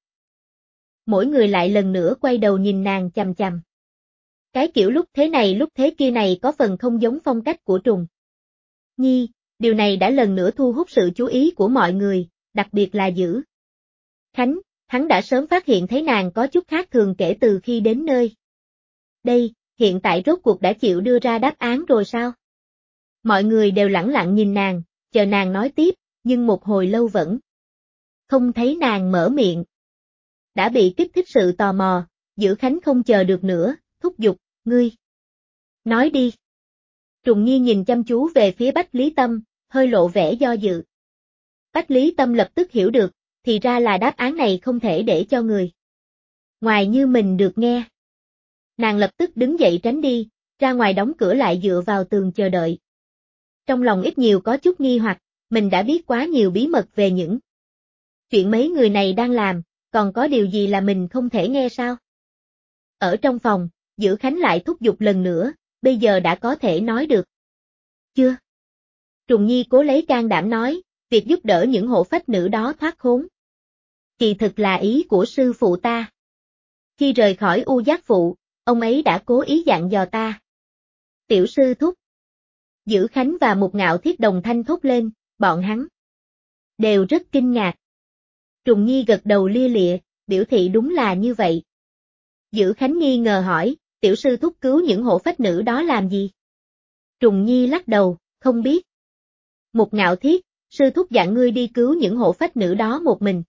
Mỗi người lại lần nữa quay đầu nhìn nàng chằm chằm. Cái kiểu lúc thế này lúc thế kia này có phần không giống phong cách của Trùng Nhi, điều này đã lần nữa thu hút sự chú ý của mọi người, đặc biệt là Giữ Khánh, hắn đã sớm phát hiện thấy nàng có chút khác thường kể từ khi đến nơi. Đây, hiện tại rốt cuộc đã chịu đưa ra đáp án rồi sao? Mọi người đều lẳng lặng nhìn nàng, chờ nàng nói tiếp, nhưng một hồi lâu vẫn không thấy nàng mở miệng. Đã bị kích thích sự tò mò, Dữ Khánh không chờ được nữa, thúc giục, ngươi. Nói đi. Trùng Nhi nhìn chăm chú về phía Bách Lý Tâm, hơi lộ vẻ do dự. Bách Lý Tâm lập tức hiểu được, thì ra là đáp án này không thể để cho người ngoài như mình được nghe. Nàng lập tức đứng dậy tránh đi, ra ngoài đóng cửa lại dựa vào tường chờ đợi. Trong lòng ít nhiều có chút nghi hoặc, mình đã biết quá nhiều bí mật về những chuyện mấy người này đang làm, còn có điều gì là mình không thể nghe sao? Ở trong phòng, Dữ Khánh lại thúc giục lần nữa, bây giờ đã có thể nói được. Chưa? Trùng Nhi cố lấy can đảm nói, việc giúp đỡ những hộ phách nữ đó thoát khốn. Kỳ thực là ý của sư phụ ta. Khi rời khỏi U Giác Phụ, ông ấy đã cố ý dặn dò ta. Tiểu sư thúc. Dữ Khánh và Mục Ngạo Thiết đồng thanh thốt lên, bọn hắn đều rất kinh ngạc. Trùng Nhi gật đầu lia lịa, biểu thị đúng là như vậy. Dữ Khánh nghi ngờ hỏi, tiểu sư thúc cứu những hộ phách nữ đó làm gì? Trùng Nhi lắc đầu, không biết. Mục Ngạo Thiết, sư thúc dặn ngươi đi cứu những hộ phách nữ đó một mình.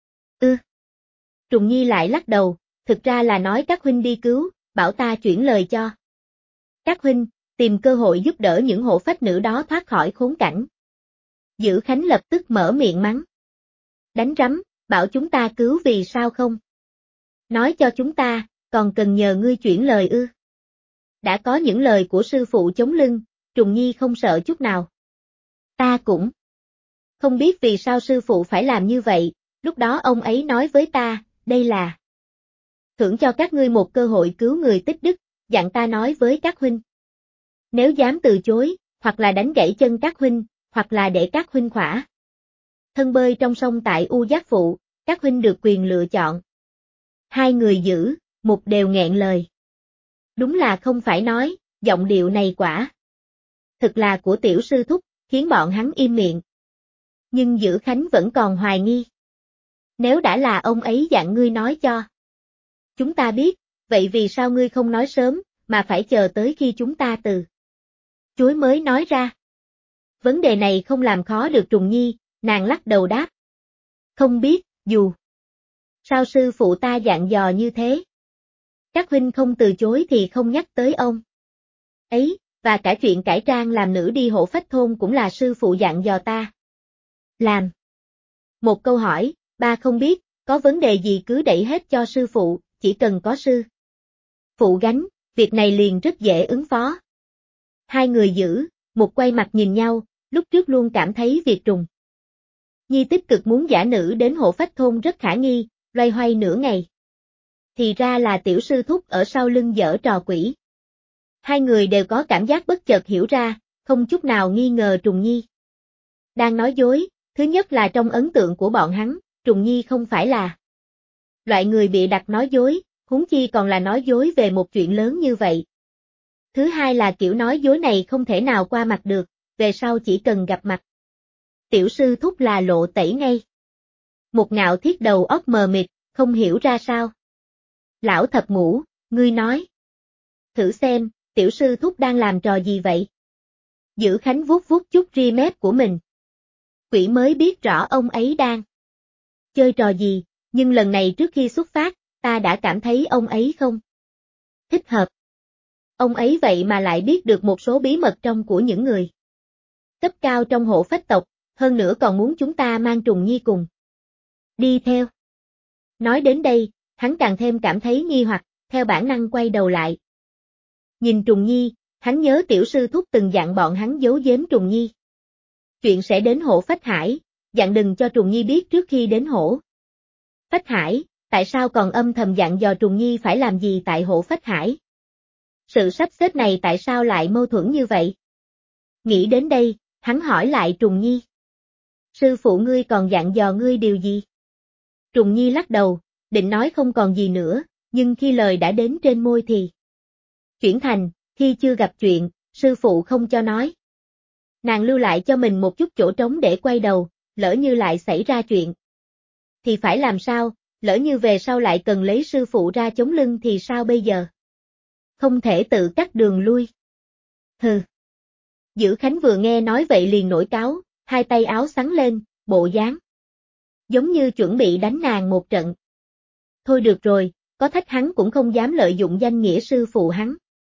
Trùng Nhi lại lắc đầu, thực ra là nói các huynh đi cứu, bảo ta chuyển lời cho các huynh, tìm cơ hội giúp đỡ những hộ phách nữ đó thoát khỏi khốn cảnh. Dữ Khánh lập tức mở miệng mắng. Đánh rắm, bảo chúng ta cứu vì sao không? Nói cho chúng ta, còn cần nhờ ngươi chuyển lời ư? Đã có những lời của sư phụ chống lưng, Trùng Nhi không sợ chút nào. Ta cũng không biết vì sao sư phụ phải làm như vậy, lúc đó ông ấy nói với ta, đây là thưởng cho các ngươi một cơ hội cứu người tích đức, dặn ta nói với các huynh. Nếu dám từ chối, hoặc là đánh gãy chân các huynh, hoặc là để các huynh khỏa thân bơi trong sông tại U Giác Phụ, các huynh được quyền lựa chọn. Hai người Dữ, Mục đều nghẹn lời. Đúng là không phải nói, giọng điệu này quả thực là của tiểu sư thúc, khiến bọn hắn im miệng. Nhưng Dữ Khánh vẫn còn hoài nghi. Nếu đã là ông ấy dặn ngươi nói cho chúng ta biết, vậy vì sao ngươi không nói sớm, mà phải chờ tới khi chúng ta từ chối mới nói ra? Vấn đề này không làm khó được Trùng Nhi, nàng lắc đầu đáp. Không biết, dù sao sư phụ ta dặn dò như thế. Các huynh không từ chối thì không nhắc tới ông ấy, và cả chuyện cải trang làm nữ đi hộ phách thôn cũng là sư phụ dặn dò ta làm. Một câu hỏi, ba không biết, có vấn đề gì cứ đẩy hết cho sư phụ, chỉ cần có sư phụ gánh, việc này liền rất dễ ứng phó. Hai người Dữ, Mục quay mặt nhìn nhau, lúc trước luôn cảm thấy việc Trùng Nhi tích cực muốn giả nữ đến hộ phách thôn rất khả nghi, loay hoay nửa ngày. Thì ra là tiểu sư thúc ở sau lưng giở trò quỷ. Hai người đều có cảm giác bất chợt hiểu ra, không chút nào nghi ngờ Trùng Nhi đang nói dối. Thứ nhất là trong ấn tượng của bọn hắn, Trùng Nhi không phải là loại người bịa đặt nói dối, huống chi còn là nói dối về một chuyện lớn như vậy. Thứ hai là kiểu nói dối này không thể nào qua mặt được, về sau chỉ cần gặp mặt tiểu sư thúc là lộ tẩy ngay. Một Ngạo Thiết đầu óc mờ mịt, không hiểu ra sao. Lão Thập Ngũ, ngươi nói. Thử xem, tiểu sư thúc đang làm trò gì vậy? Dữ Khánh vuốt vuốt chút ria mép của mình. Quỷ mới biết rõ ông ấy đang chơi trò gì, nhưng lần này trước khi xuất phát, ta đã cảm thấy ông ấy không thích hợp. Ông ấy vậy mà lại biết được một số bí mật trong của những người cấp cao trong hộ phách tộc, hơn nữa còn muốn chúng ta mang Trùng Nhi cùng đi theo. Nói đến đây, hắn càng thêm cảm thấy nghi hoặc, theo bản năng quay đầu lại. Nhìn Trùng Nhi, hắn nhớ tiểu sư thúc từng dặn bọn hắn giấu giếm Trùng Nhi. Chuyện sẽ đến hộ Phách Hải, dặn đừng cho Trùng Nhi biết trước khi đến hộ Phách Hải, tại sao còn âm thầm dặn dò Trùng Nhi phải làm gì tại hộ Phách Hải? Sự sắp xếp này tại sao lại mâu thuẫn như vậy? Nghĩ đến đây, hắn hỏi lại Trùng Nhi. Sư phụ ngươi còn dặn dò ngươi điều gì? Trùng Nhi lắc đầu, định nói không còn gì nữa, nhưng khi lời đã đến trên môi thì chuyển thành, khi chưa gặp chuyện, sư phụ không cho nói. Nàng lưu lại cho mình một chút chỗ trống để quay đầu, lỡ như lại xảy ra chuyện thì phải làm sao, lỡ như về sau lại cần lấy sư phụ ra chống lưng thì sao bây giờ? Không thể tự cắt đường lui. Hừ. Dữ Khánh vừa nghe nói vậy liền nổi cáu, hai tay áo xắn lên, bộ dáng giống như chuẩn bị đánh nàng một trận. Thôi được rồi, có thách hắn cũng không dám lợi dụng danh nghĩa sư phụ hắn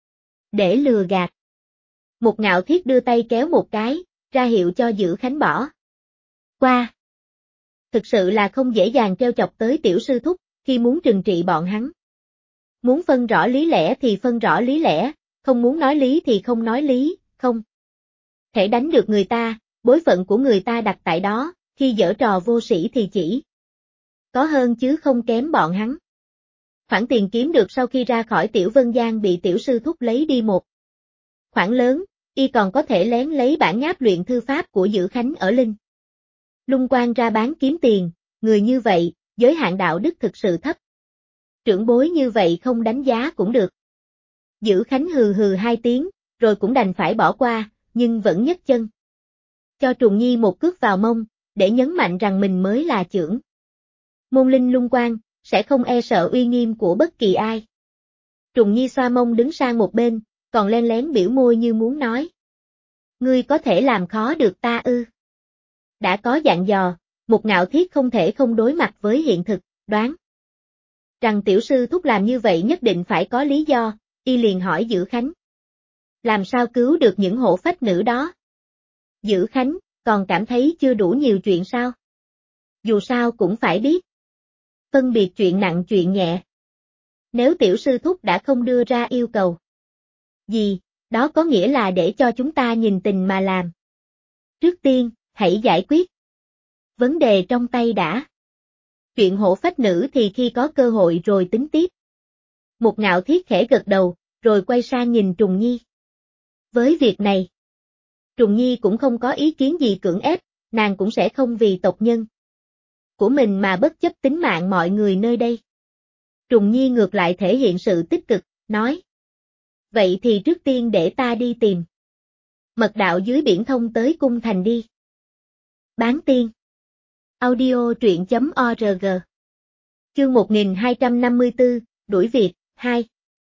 để lừa gạt. Một Ngạo Thiết đưa tay kéo một cái, ra hiệu cho Dữ Khánh bỏ qua. Thực sự là không dễ dàng treo chọc tới tiểu sư thúc, khi muốn trừng trị bọn hắn. Muốn phân rõ lý lẽ thì phân rõ lý lẽ, không muốn nói lý thì không nói lý, không thể đánh được người ta, bối phận của người ta đặt tại đó, khi giở trò vô sĩ thì chỉ có hơn chứ không kém bọn hắn. Khoản tiền kiếm được sau khi ra khỏi Tiểu Vân Giang bị tiểu sư thúc lấy đi một khoản lớn, y còn có thể lén lấy bản nháp luyện thư pháp của Dữ Khánh ở Linh Lung Quan ra bán kiếm tiền, người như vậy, giới hạn đạo đức thực sự thấp. Trưởng bối như vậy không đánh giá cũng được. Dữ Khánh hừ hừ hai tiếng, rồi cũng đành phải bỏ qua, nhưng vẫn nhấc chân cho Trùng Nhi một cước vào mông, để nhấn mạnh rằng mình mới là trưởng môn Linh Lung Quan, sẽ không e sợ uy nghiêm của bất kỳ ai. Trùng Nhi xoa mông đứng sang một bên, còn len lén biểu môi như muốn nói. Ngươi có thể làm khó được ta ư? Đã có dặn dò, một Ngạo Thiết không thể không đối mặt với hiện thực, đoán rằng tiểu sư thúc làm như vậy nhất định phải có lý do, y liền hỏi Dữ Khánh. Làm sao cứu được những hổ phách nữ đó? Dữ Khánh, còn cảm thấy chưa đủ nhiều chuyện sao? Dù sao cũng phải biết phân biệt chuyện nặng chuyện nhẹ. Nếu tiểu sư thúc đã không đưa ra yêu cầu gì, đó có nghĩa là để cho chúng ta nhìn tình mà làm. Trước tiên, hãy giải quyết vấn đề trong tay đã. Chuyện hổ phách nữ thì khi có cơ hội rồi tính tiếp. Một Ngạo Thiết khẽ gật đầu, rồi quay sang nhìn Trùng Nhi. Với việc này, Trùng Nhi cũng không có ý kiến gì cưỡng ép, nàng cũng sẽ không vì tộc nhân của mình mà bất chấp tính mạng mọi người nơi đây. Trùng Nhi ngược lại thể hiện sự tích cực, nói. Vậy thì trước tiên để ta đi tìm mật đạo dưới biển thông tới cung thành đi. Bán tiên. Audio truyện.org. Chương 1254, đuổi việc, 2.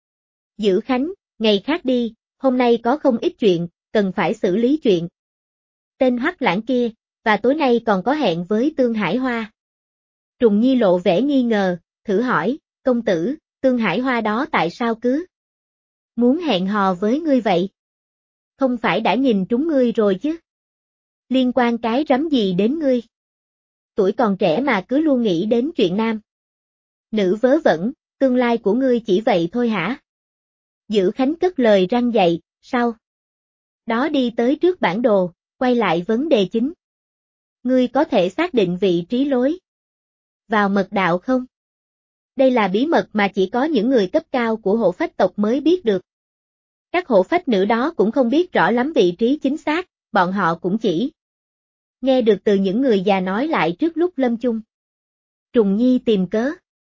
Dữ Khánh, ngày khác đi, hôm nay có không ít chuyện, cần phải xử lý chuyện tên Hoắc Lãng kia, và tối nay còn có hẹn với Tương Hải Hoa. Trùng Nhi lộ vẻ nghi ngờ, thử hỏi, công tử, Tương Hải Hoa đó tại sao cứ muốn hẹn hò với ngươi vậy? Không phải đã nhìn trúng ngươi rồi chứ? Liên quan cái rắm gì đến ngươi? Tuổi còn trẻ mà cứ luôn nghĩ đến chuyện nam nữ vớ vẩn, tương lai của ngươi chỉ vậy thôi hả? Dữ Khánh cất lời răn dạy, sau đó đi tới trước bản đồ, quay lại vấn đề chính. Ngươi có thể xác định vị trí lối vào mật đạo không? Đây là bí mật mà chỉ có những người cấp cao của hộ phách tộc mới biết được. Các hộ phách nữ đó cũng không biết rõ lắm vị trí chính xác, bọn họ cũng chỉ nghe được từ những người già nói lại trước lúc lâm chung. Trùng Nhi tìm cớ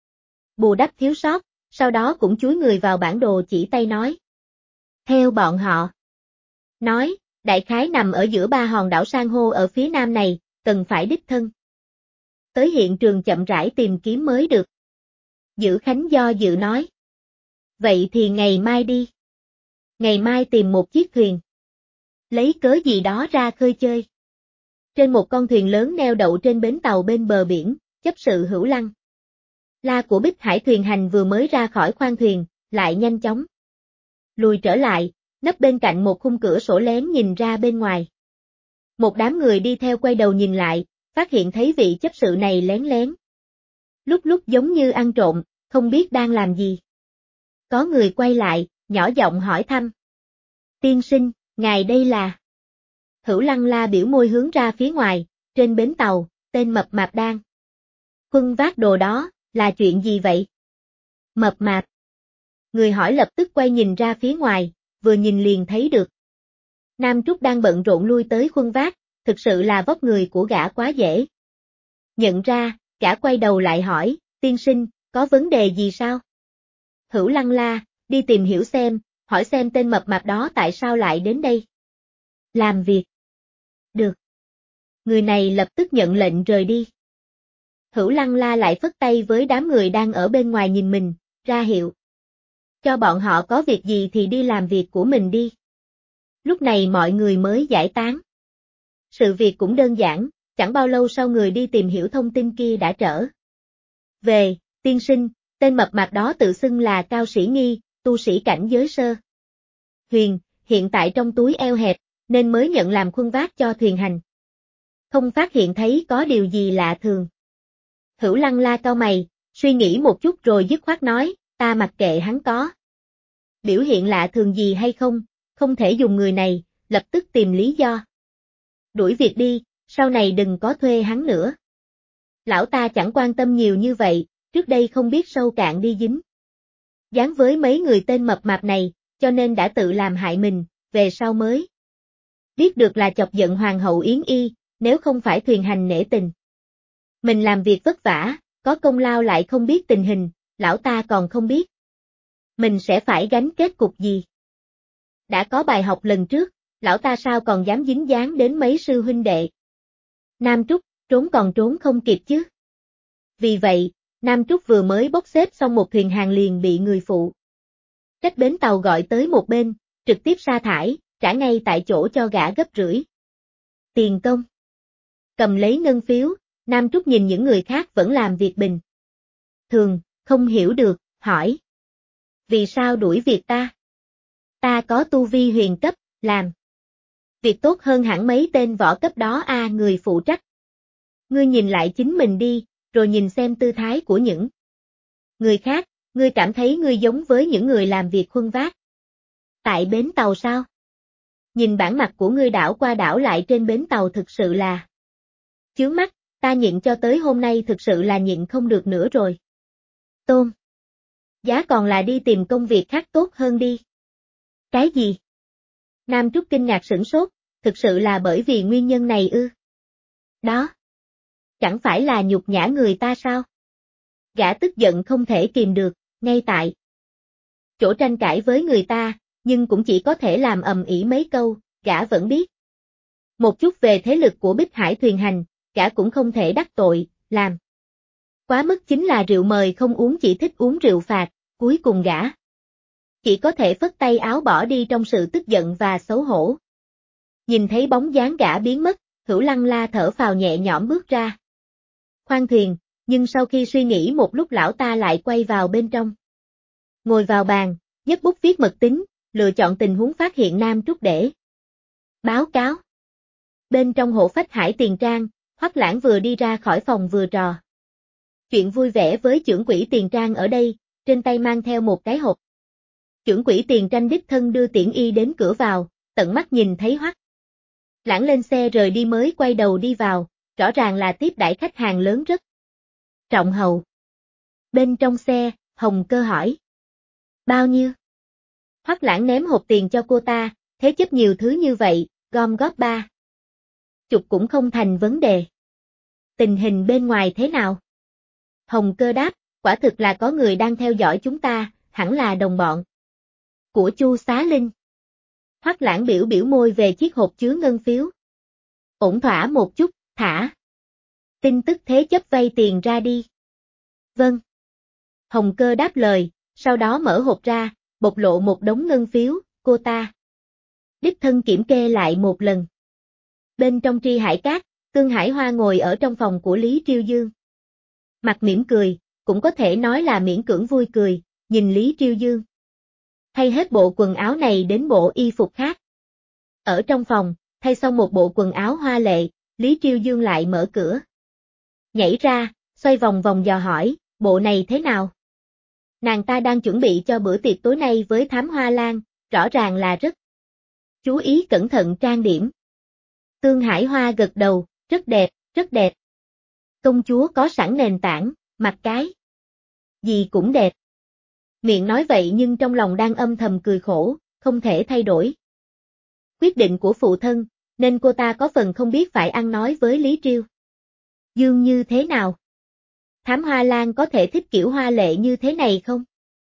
bù đắp thiếu sót, sau đó cũng chúi người vào bản đồ chỉ tay nói. Theo bọn họ nói, đại khái nằm ở giữa ba hòn đảo san hô ở phía nam này, cần phải đích thân tới hiện trường chậm rãi tìm kiếm mới được. Dữ Khánh do dự nói. Vậy thì ngày mai đi. Ngày mai tìm một chiếc thuyền. Lấy cớ gì đó ra khơi chơi. Trên một con thuyền lớn neo đậu trên bến tàu bên bờ biển, chấp sự Hữu Lăng La của Bích Hải thuyền hành vừa mới ra khỏi khoang thuyền, lại nhanh chóng lùi trở lại, nấp bên cạnh một khung cửa sổ lén nhìn ra bên ngoài. Một đám người đi theo quay đầu nhìn lại, phát hiện thấy vị chấp sự này lén lén. Lúc lúc giống như ăn trộm, không biết đang làm gì. Có người quay lại, nhỏ giọng hỏi thăm. Tiên sinh, ngài đây là... Hữu Lăng La biểu môi hướng ra phía ngoài, trên bến tàu, tên mập mạp đang khuân vác đồ đó, là chuyện gì vậy? Mập mạp. Người hỏi lập tức quay nhìn ra phía ngoài, vừa nhìn liền thấy được. Nam Trúc đang bận rộn lui tới khuân vác, thực sự là vóc người của gã quá dễ. Nhận ra, gã quay đầu lại hỏi, tiên sinh, có vấn đề gì sao? Hữu Lăng La, đi tìm hiểu xem, hỏi xem tên mập mạp đó tại sao lại đến đây. Làm việc. Được. Người này lập tức nhận lệnh rời đi. Hữu Lăng La lại phất tay với đám người đang ở bên ngoài nhìn mình, ra hiệu. Cho bọn họ có việc gì thì đi làm việc của mình đi. Lúc này mọi người mới giải tán. Sự việc cũng đơn giản, chẳng bao lâu sau người đi tìm hiểu thông tin kia đã trở về, tiên sinh, tên mập mạp đó tự xưng là Cao Sĩ Nghi, tu sĩ cảnh giới sơ. Huyền, hiện tại trong túi eo hẹp, nên mới nhận làm khuân vác cho thuyền hành. Không phát hiện thấy có điều gì lạ thường. Hữu Lăng La cau mày, suy nghĩ một chút rồi dứt khoát nói, ta mặc kệ hắn có biểu hiện lạ thường gì hay không, không thể dùng người này, lập tức tìm lý do. Đuổi việc đi, sau này đừng có thuê hắn nữa. Lão ta chẳng quan tâm nhiều như vậy, trước đây không biết sâu cạn đi dính dáng với mấy người tên mập mạp này, cho nên đã tự làm hại mình, về sau mới biết được là chọc giận Hoàng hậu Yến Y, nếu không phải thuyền hành nể tình. Mình làm việc vất vả, có công lao lại không biết tình hình, lão ta còn không biết. Mình sẽ phải gánh kết cục gì? Đã có bài học lần trước, lão ta sao còn dám dính dáng đến mấy sư huynh đệ? Nam Trúc, trốn còn trốn không kịp chứ. Vì vậy, Nam Trúc vừa mới bốc xếp xong một thuyền hàng liền bị người phụ trách bến tàu gọi tới một bên, trực tiếp sa thải, trả ngay tại chỗ cho gã gấp rưỡi tiền công. Cầm lấy ngân phiếu, Nam Trúc nhìn những người khác vẫn làm việc bình thường, không hiểu được, hỏi. Vì sao đuổi việc ta? Ta có tu vi huyền cấp, làm việc tốt hơn hẳn mấy tên võ cấp đó người phụ trách. Ngươi nhìn lại chính mình đi, rồi nhìn xem tư thái của những người khác, ngươi cảm thấy ngươi giống với những người làm việc khuân vác tại bến tàu sao? Nhìn bản mặt của ngươi đảo qua đảo lại trên bến tàu thực sự là chướng mắt, ta nhịn cho tới hôm nay thực sự là nhịn không được nữa rồi. Tôn, giá còn là đi tìm công việc khác tốt hơn đi. Cái gì? Nam Trúc kinh ngạc sửng sốt, thực sự là bởi vì nguyên nhân này ư? Đó, chẳng phải là nhục nhã người ta sao? Gã tức giận không thể kìm được, ngay tại chỗ tranh cãi với người ta, nhưng cũng chỉ có thể làm ầm ĩ mấy câu, gã vẫn biết một chút về thế lực của Bích Hải thuyền hành, gã cũng không thể đắc tội, làm quá mức chính là rượu mời không uống chỉ thích uống rượu phạt, cuối cùng gã chỉ có thể phất tay áo bỏ đi trong sự tức giận và xấu hổ. Nhìn thấy bóng dáng gã biến mất, Hữu Lăng La thở phào nhẹ nhõm bước ra khoang thuyền, nhưng sau khi suy nghĩ một lúc lão ta lại quay vào bên trong. Ngồi vào bàn, nhấc bút viết mật tín, lựa chọn tình huống phát hiện Nam Trúc để báo cáo. Bên trong hộ phách Hải Tiền Trang, Hoắc Lãng vừa đi ra khỏi phòng vừa trò chuyện vui vẻ với trưởng quỹ Tiền Trang ở đây, trên tay mang theo một cái hộp. Trưởng quỹ Tiền Trang đích thân đưa Tiễn Y đến cửa vào, tận mắt nhìn thấy Hoắc Lãng lên xe rời đi mới quay đầu đi vào, rõ ràng là tiếp đãi khách hàng lớn rất trọng hậu. Bên trong xe, Hồng Cơ hỏi. Bao nhiêu? Hoắc Lãng ném hộp tiền cho cô ta, thế chấp nhiều thứ như vậy, gom góp 30 cũng không thành vấn đề. Tình hình bên ngoài thế nào? Hồng Cơ đáp, quả thực là có người đang theo dõi chúng ta, hẳn là đồng bọn của Chu Xá Linh. Hoắc Lãng biểu biểu môi về chiếc hộp chứa ngân phiếu. Ổn thỏa một chút, thả tin tức thế chấp vay tiền ra đi. Vâng. Hồng Cơ đáp lời, sau đó mở hộp ra, bộc lộ một đống ngân phiếu, cô ta đích thân kiểm kê lại một lần. Bên trong Tri Hải Cát, Tương Hải Hoa ngồi ở trong phòng của Lý Triêu Dương. Mặt mỉm cười, cũng có thể nói là miễn cưỡng vui cười, nhìn Lý Triêu Dương thay hết bộ quần áo này đến bộ y phục khác. Ở trong phòng, thay xong một bộ quần áo hoa lệ, Lý Triêu Dương lại mở cửa. Nhảy ra, xoay vòng vòng dò hỏi, bộ này thế nào? Nàng ta đang chuẩn bị cho bữa tiệc tối nay với Thám Hoa Lan, rõ ràng là rất chú ý cẩn thận trang điểm. Tương Hải Hoa gật đầu, rất đẹp, rất đẹp. Công chúa có sẵn nền tảng, mặc cái gì cũng đẹp. Miệng nói vậy nhưng trong lòng đang âm thầm cười khổ, không thể thay đổi quyết định của phụ thân, nên cô ta có phần không biết phải ăn nói với Lý Triêu Dương như thế nào. Thám Hoa Lan có thể thích kiểu hoa lệ như thế này không?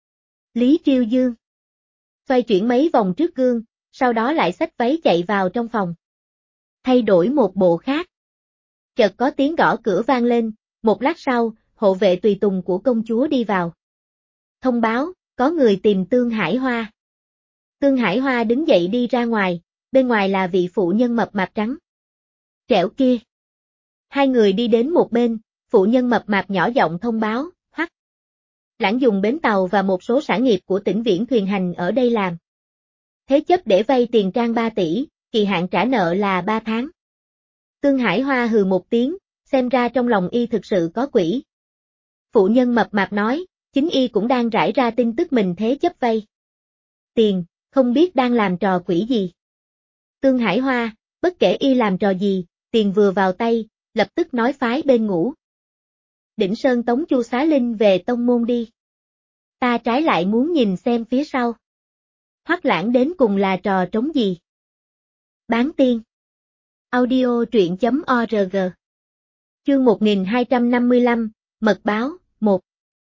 Lý Triêu Dương xoay chuyển mấy vòng trước gương, sau đó lại xách váy chạy vào trong phòng. Thay đổi một bộ khác. Chợt có tiếng gõ cửa vang lên, Một lát sau, hộ vệ tùy tùng của công chúa đi vào. Thông báo, có người tìm Tương Hải Hoa. Tương Hải Hoa đứng dậy đi ra ngoài, bên ngoài là vị phụ nhân mập mạp trắng trẻo kia. Hai người đi đến một bên, phụ nhân mập mạp nhỏ giọng thông báo, Hoắc Lãng dùng bến tàu và một số sản nghiệp của tỉnh Viễn Thuyền Hành ở đây làm thế chấp để vay tiền trang 3 tỷ, kỳ hạn trả nợ là 3 tháng. Tương Hải Hoa hừ một tiếng, xem ra trong lòng y thực sự có quỷ. Phụ nhân mập mạp nói, chính y cũng đang rải ra tin tức mình thế chấp vay tiền, không biết đang làm trò quỷ gì. Tương Hải Hoa, bất kể y làm trò gì, tiền vừa vào tay, lập tức nói phái bên ngũ Đỉnh Sơn tống Chu Xá Linh về tông môn đi. Ta trái lại muốn nhìn xem phía sau. Hoắc Lãng đến cùng là trò trống gì? Bán tiên. Audio truyện.org. Chương 1255, Mật báo, 1.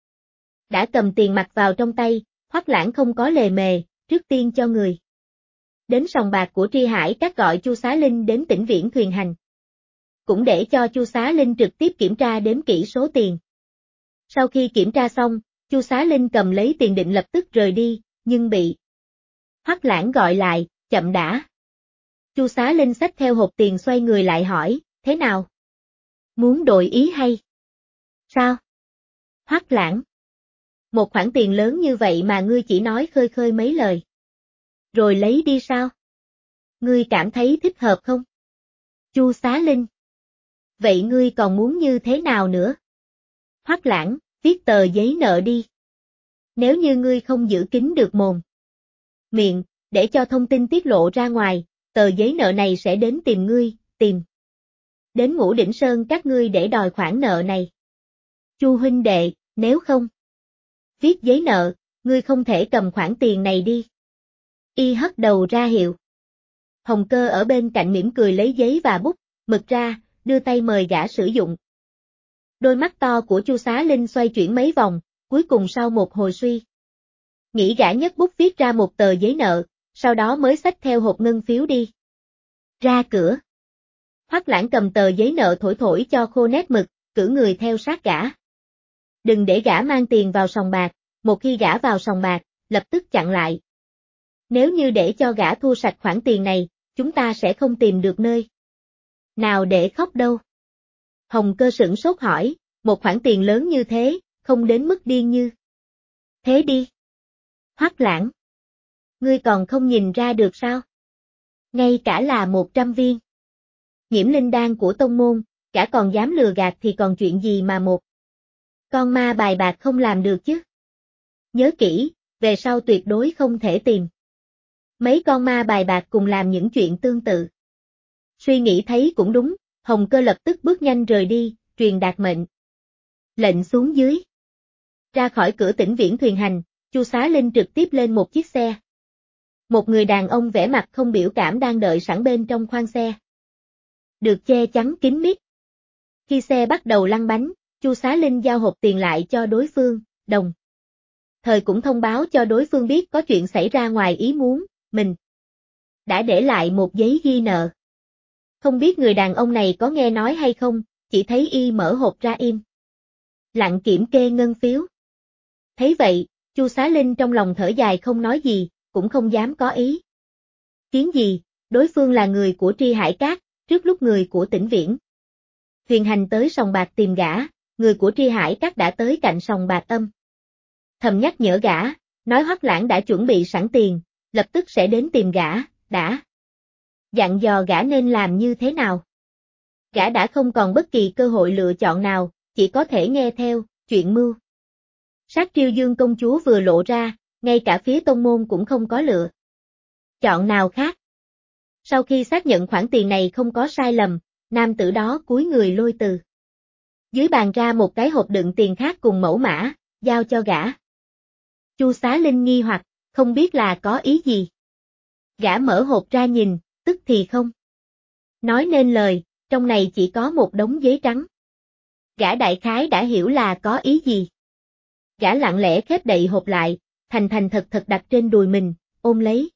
Đã cầm tiền mặt vào trong tay, Hoắc Lãng không có lề mề, trước tiên cho người đến sòng bạc của Tri Hải Các gọi Chu Xá Linh đến tỉnh Viễn Thuyền Hành. Cũng để cho Chu Xá Linh trực tiếp kiểm tra đếm kỹ số tiền. Sau khi kiểm tra xong, Chu Xá Linh cầm lấy tiền định lập tức rời đi, nhưng bị Hoắc Lãng gọi lại, chậm đã. Chu Xá Linh xách theo hộp tiền xoay người lại hỏi, thế nào? Muốn đổi ý hay? Sao? Hoắc Lãng. Một khoản tiền lớn như vậy mà ngươi chỉ nói khơi khơi mấy lời. Rồi lấy đi sao? Ngươi cảm thấy thích hợp không? Chu Xá Linh. Vậy ngươi còn muốn như thế nào nữa? Hoắc Lãng, viết tờ giấy nợ đi. Nếu như ngươi không giữ kín được mồm miệng, để cho thông tin tiết lộ ra ngoài, tờ giấy nợ này sẽ đến tìm ngươi, tìm đến Ngũ Đỉnh Sơn các ngươi để đòi khoản nợ này. Chu huynh đệ, nếu không viết giấy nợ, ngươi không thể cầm khoản tiền này đi. Y hất đầu ra hiệu. Hồng Cơ ở bên cạnh mỉm cười lấy giấy và bút, mực ra, đưa tay mời gã sử dụng. Đôi mắt to của Chu Xá Linh xoay chuyển mấy vòng, cuối cùng sau một hồi suy nghĩ gã nhấc bút viết ra một tờ giấy nợ, sau đó mới xách theo hộp ngân phiếu đi ra cửa. Hoắc Lãng cầm tờ giấy nợ thổi thổi cho khô nét mực, cử người theo sát gã. Đừng để gã mang tiền vào sòng bạc, một khi gã vào sòng bạc, lập tức chặn lại. Nếu như để cho gã thua sạch khoản tiền này, chúng ta sẽ không tìm được nơi nào để khóc đâu. Hồng Cơ sửng sốt hỏi, một khoản tiền lớn như thế, không đến mức điên như thế đi. Hoắc Lãng. Ngươi còn không nhìn ra được sao? Ngay cả là 100 viên Nhiễm linh đan của tông môn, cả còn dám lừa gạt thì còn chuyện gì mà một con ma bài bạc không làm được chứ. Nhớ kỹ, về sau tuyệt đối không thể tìm mấy con ma bài bạc cùng làm những chuyện tương tự. Suy nghĩ thấy cũng đúng, Hồng Cơ lập tức bước nhanh rời đi, truyền đạt mệnh lệnh xuống dưới. Ra khỏi cửa tỉnh Viễn Thuyền Hành, Chu Xá Linh trực tiếp lên một chiếc xe. Một người đàn ông vẻ mặt không biểu cảm đang đợi sẵn bên trong khoang xe, được che chắn kín mít. Khi xe bắt đầu lăn bánh, Chu Xá Linh giao hộp tiền lại cho đối phương, đồng thời cũng thông báo cho đối phương biết có chuyện xảy ra ngoài ý muốn, mình đã để lại một giấy ghi nợ. Không biết người đàn ông này có nghe nói hay không, chỉ thấy y mở hộp ra im lặng kiểm kê ngân phiếu. Thấy vậy, Chu Xá Linh trong lòng thở dài không nói gì, cũng không dám có ý kiến gì, đối phương là người của Tri Hải Các, trước lúc người của tỉnh Viễn Thuyền Hành tới sòng bạc tìm gã, người của Tri Hải Các đã tới cạnh sòng bạc âm thầm nhắc nhở gã, nói Hoắc Lãng đã chuẩn bị sẵn tiền, lập tức sẽ đến tìm gã, đã dặn dò gã nên làm như thế nào. Gã đã không còn bất kỳ cơ hội lựa chọn nào, chỉ có thể nghe theo, chuyện mưu sát Triêu Dương công chúa vừa lộ ra, ngay cả phía tông môn cũng không có lựa chọn nào khác. Sau khi xác nhận khoản tiền này không có sai lầm, nam tử đó cúi người lôi từ dưới bàn ra một cái hộp đựng tiền khác cùng mẫu mã, giao cho gã. Chu Xá Linh nghi hoặc, không biết là có ý gì. Gã mở hộp ra nhìn, tức thì không nói nên lời, trong này chỉ có một đống giấy trắng. Gã đại khái đã hiểu là có ý gì. Gã lặng lẽ khép đậy hộp lại, thành thành thật thật đặt trên đùi mình, ôm lấy.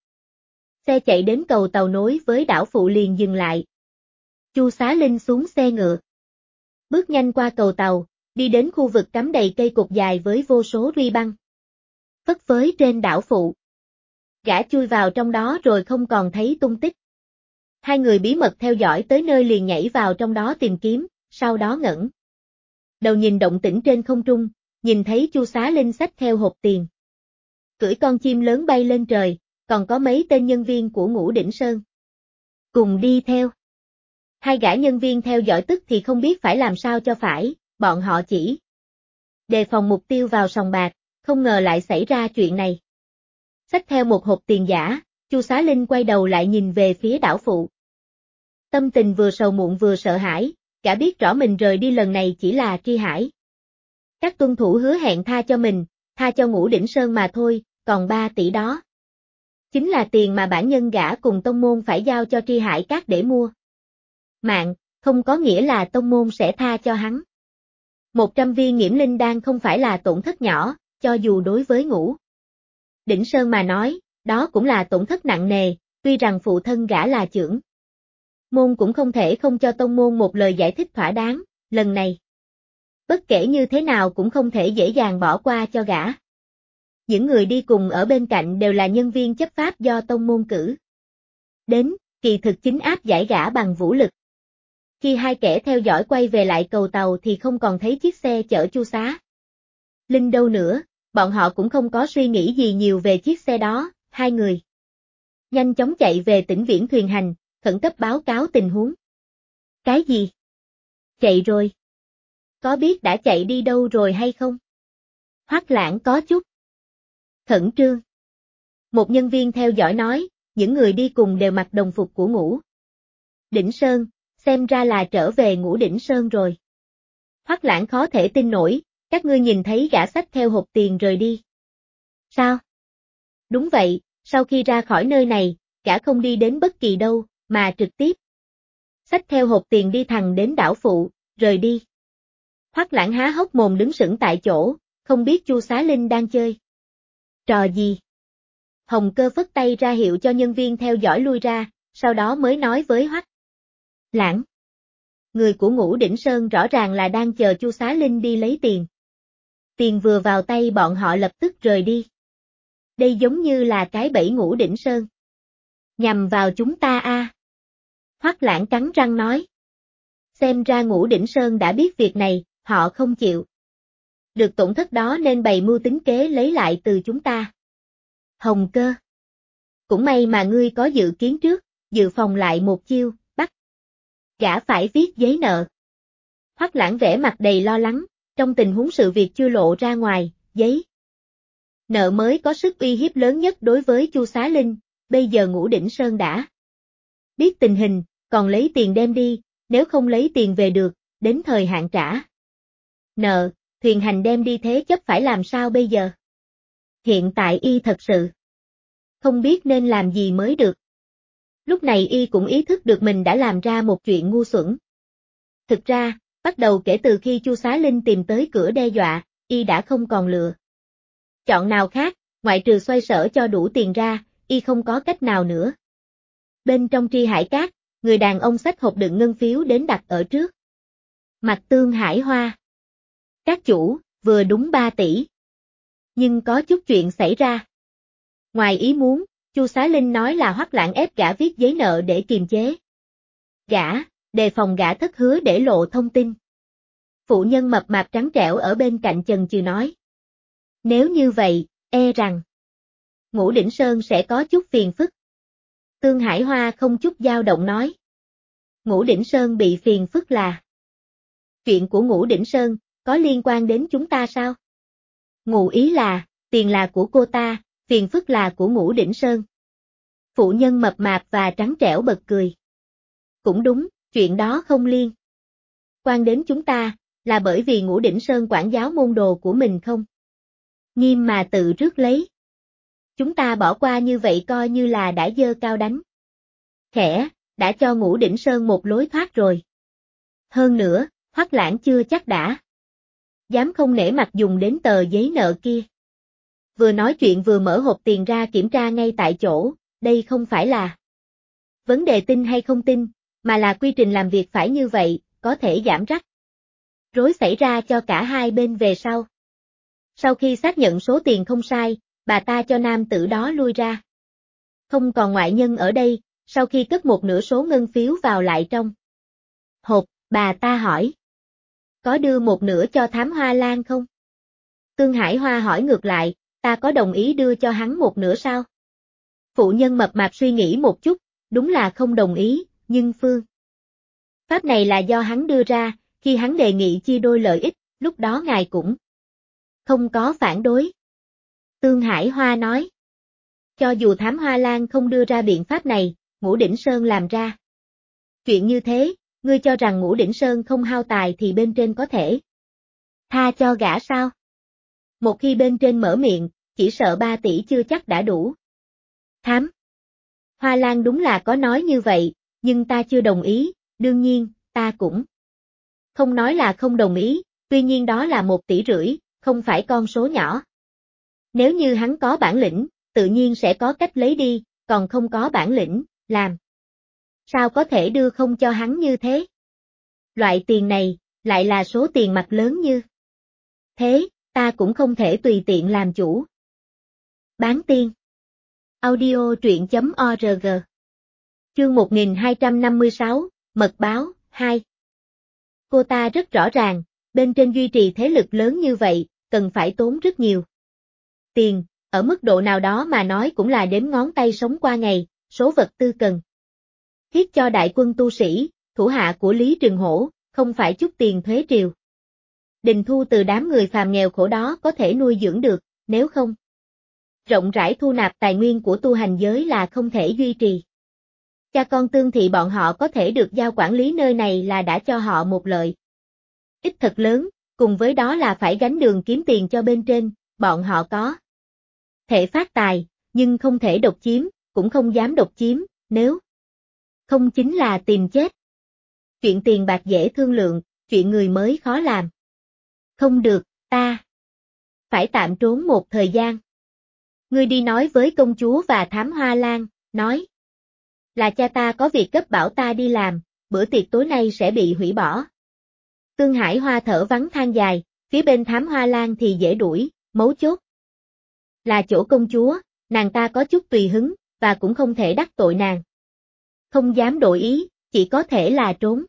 Xe chạy đến cầu tàu nối với đảo phụ liền dừng lại. Chu Xá Linh xuống xe ngựa, bước nhanh qua cầu tàu, đi đến khu vực cắm đầy cây cột dài với vô số ruy băng. Phất phới trên đảo phụ. Gã chui vào trong đó rồi không còn thấy tung tích. Hai người bí mật theo dõi tới nơi liền nhảy vào trong đó tìm kiếm, sau đó ngẩng đầu nhìn động tĩnh trên không trung, nhìn thấy Chu Xá Linh xách theo hộp tiền. Cưỡi con chim lớn bay lên trời, còn có mấy tên nhân viên của Ngũ Đỉnh Sơn cùng đi theo. Hai gã nhân viên theo dõi tức thì không biết phải làm sao cho phải, bọn họ chỉ đề phòng mục tiêu vào sòng bạc, không ngờ lại xảy ra chuyện này. Xách theo một hộp tiền giả, Chu Xá Linh quay đầu lại nhìn về phía đảo phụ. Tâm tình vừa sầu muộn vừa sợ hãi, gã biết rõ mình rời đi lần này chỉ là tri hải. Các tuân thủ hứa hẹn tha cho mình, tha cho Ngũ Đỉnh Sơn mà thôi, còn 3 tỷ đó chính là tiền mà bản nhân gã cùng tông môn phải giao cho tri hải các để mua mạng, không có nghĩa là tông môn sẽ tha cho hắn. 100 viên nghiễm linh đan không phải là tổn thất nhỏ, cho dù đối với Ngũ Đỉnh Sơn mà nói, đó cũng là tổn thất nặng nề, tuy rằng phụ thân gã là trưởng môn cũng không thể không cho tông môn một lời giải thích thỏa đáng, lần này bất kể như thế nào cũng không thể dễ dàng bỏ qua cho gã. Những người đi cùng ở bên cạnh đều là nhân viên chấp pháp do tông môn cử đến, kỳ thực chính áp giải gã bằng vũ lực. Khi hai kẻ theo dõi quay về lại cầu tàu thì không còn thấy chiếc xe chở Chu Xá Linh đâu nữa, bọn họ cũng không có suy nghĩ gì nhiều về chiếc xe đó, hai người nhanh chóng chạy về tỉnh Viễn Thuyền Hành, khẩn cấp báo cáo tình huống. Cái gì? Chạy rồi? Có biết đã chạy đi đâu rồi hay không? Hoắc Lãng có chút khẩn trương. Một nhân viên theo dõi nói, những người đi cùng đều mặc đồng phục của Ngũ Đỉnh Sơn, xem ra là trở về Ngũ Đỉnh Sơn rồi. Hoắc Lãng khó thể tin nổi, các ngươi nhìn thấy gã xách theo hộp tiền rời đi. Sao? Đúng vậy, sau khi ra khỏi nơi này, gã không đi đến bất kỳ đâu, mà trực tiếp xách theo hộp tiền đi thẳng đến đảo phụ, rời đi. Hoắc Lãng há hốc mồm đứng sững tại chỗ, không biết Chu Xá Linh đang chơi trò gì. Hồng Cơ phất tay ra hiệu cho nhân viên theo dõi lui ra, sau đó mới nói với Hoắc Lãng. Người của Ngũ Đỉnh Sơn rõ ràng là đang chờ Chu Xá Linh đi lấy tiền. Tiền vừa vào tay bọn họ lập tức rời đi. Đây giống như là cái bẫy Ngũ Đỉnh Sơn. Nhằm vào chúng ta a. Hoắc Lãng cắn răng nói. Xem ra Ngũ Đỉnh Sơn đã biết việc này, họ không chịu được tổn thất đó nên bày mưu tính kế lấy lại từ chúng ta. Hồng Cơ. Cũng may mà ngươi có dự kiến trước, dự phòng lại một chiêu, bắt gã phải viết giấy nợ. Hoắc Lãng vẻ mặt đầy lo lắng, trong tình huống sự việc chưa lộ ra ngoài, giấy nợ mới có sức uy hiếp lớn nhất đối với Chu Xá Linh, bây giờ Ngũ Đỉnh Sơn đã biết tình hình, còn lấy tiền đem đi, nếu không lấy tiền về được, đến thời hạn trả nợ, Thuyền Hành đem đi thế chấp phải làm sao bây giờ? Hiện tại y thật sự không biết nên làm gì mới được. Lúc này y cũng ý thức được mình đã làm ra một chuyện ngu xuẩn. Thực ra, bắt đầu kể từ khi Chu Xá Linh tìm tới cửa đe dọa, y đã không còn lựa chọn nào khác, ngoại trừ xoay sở cho đủ tiền ra, y không có cách nào nữa. Bên trong Tri Hải Các, người đàn ông xách hộp đựng ngân phiếu đến đặt ở trước mặt Tương Hải Hoa. Các chủ, vừa đúng 3 tỷ. Nhưng có chút chuyện xảy ra. Ngoài ý muốn, Chu Xá Linh nói là Hoắc Lãng ép gã viết giấy nợ để kiềm chế gã, đề phòng gã thất hứa để lộ thông tin. Phụ nhân mập mạp trắng trẻo ở bên cạnh chần chừ nói. Nếu như vậy, e rằng Ngũ Đỉnh Sơn sẽ có chút phiền phức. Tương Hải Hoa không chút dao động nói. Ngũ Đỉnh Sơn bị phiền phức là chuyện của Ngũ Đỉnh Sơn, có liên quan đến chúng ta sao? Ngụ ý là, tiền là của cô ta, phiền phức là của Ngũ Đỉnh Sơn. Phụ nhân mập mạp và trắng trẻo bật cười. Cũng đúng, chuyện đó không liên quan đến chúng ta, là bởi vì Ngũ Đỉnh Sơn quản giáo môn đồ của mình không nghiêm mà tự rước lấy. Chúng ta bỏ qua như vậy coi như là đã dơ cao đánh khẽ, đã cho Ngũ Đỉnh Sơn một lối thoát rồi. Hơn nữa, Hoắc Lãng chưa chắc đã dám không nể mặt dùng đến tờ giấy nợ kia. Vừa nói chuyện vừa mở hộp tiền ra kiểm tra ngay tại chỗ, đây không phải là vấn đề tin hay không tin, mà là quy trình làm việc phải như vậy, có thể giảm rắc rối xảy ra cho cả hai bên về sau. Sau khi xác nhận số tiền không sai, bà ta cho nam tử đó lui ra. Không còn ngoại nhân ở đây, sau khi cất một nửa số ngân phiếu vào lại trong hộp, bà ta hỏi. Có đưa một nửa cho Thám Hoa Lan không? Tương Hải Hoa hỏi ngược lại, ta có đồng ý đưa cho hắn một nửa sao? Phụ nhân mập mạp suy nghĩ một chút, đúng là không đồng ý, nhưng phương pháp này là do hắn đưa ra, khi hắn đề nghị chia đôi lợi ích, lúc đó ngài cũng không có phản đối. Tương Hải Hoa nói. Cho dù Thám Hoa Lan không đưa ra biện pháp này, Ngũ Đỉnh Sơn làm ra. Chuyện như thế, ngươi cho rằng Ngũ Đỉnh Sơn không hao tài thì bên trên có thể tha cho gã sao? Một khi bên trên mở miệng, chỉ sợ 3 tỷ chưa chắc đã đủ. Thám Hoa Lan đúng là có nói như vậy, nhưng ta chưa đồng ý, đương nhiên, ta cũng không nói là không đồng ý, tuy nhiên đó là 1,5 tỷ, không phải con số nhỏ. Nếu như hắn có bản lĩnh, tự nhiên sẽ có cách lấy đi, còn không có bản lĩnh, làm. Sao có thể đưa không cho hắn như thế? Loại tiền này, lại là số tiền mặt lớn như thế, ta cũng không thể tùy tiện làm chủ. Bán tiên. Audio truyện.org. Chương 1256, Mật báo, 2. Cô ta rất rõ ràng, bên trên duy trì thế lực lớn như vậy, cần phải tốn rất nhiều tiền, ở mức độ nào đó mà nói cũng là đếm ngón tay sống qua ngày, số vật tư cần thiết cho đại quân tu sĩ, thủ hạ của Lý Trường Hổ, không phải chút tiền thuế triều đình thu từ đám người phàm nghèo khổ đó có thể nuôi dưỡng được, nếu không rộng rãi thu nạp tài nguyên của tu hành giới là không thể duy trì. Cha con Tương Thị bọn họ có thể được giao quản lý nơi này là đã cho họ một lợi ích thật lớn, cùng với đó là phải gánh đường kiếm tiền cho bên trên, bọn họ có thể phát tài, nhưng không thể độc chiếm, cũng không dám độc chiếm, nếu không chính là tìm chết. Chuyện tiền bạc dễ thương lượng, chuyện người mới khó làm. Không được, ta phải tạm trốn một thời gian. Ngươi đi nói với công chúa và Thám Hoa Lan, nói là cha ta có việc gấp bảo ta đi làm, bữa tiệc tối nay sẽ bị hủy bỏ. Tương Hải Hoa thở vắng than dài, phía bên Thám Hoa Lan thì dễ đuổi, mấu chốt là chỗ công chúa, nàng ta có chút tùy hứng, và cũng không thể đắc tội nàng. Không dám đổi ý, chỉ có thể là trốn.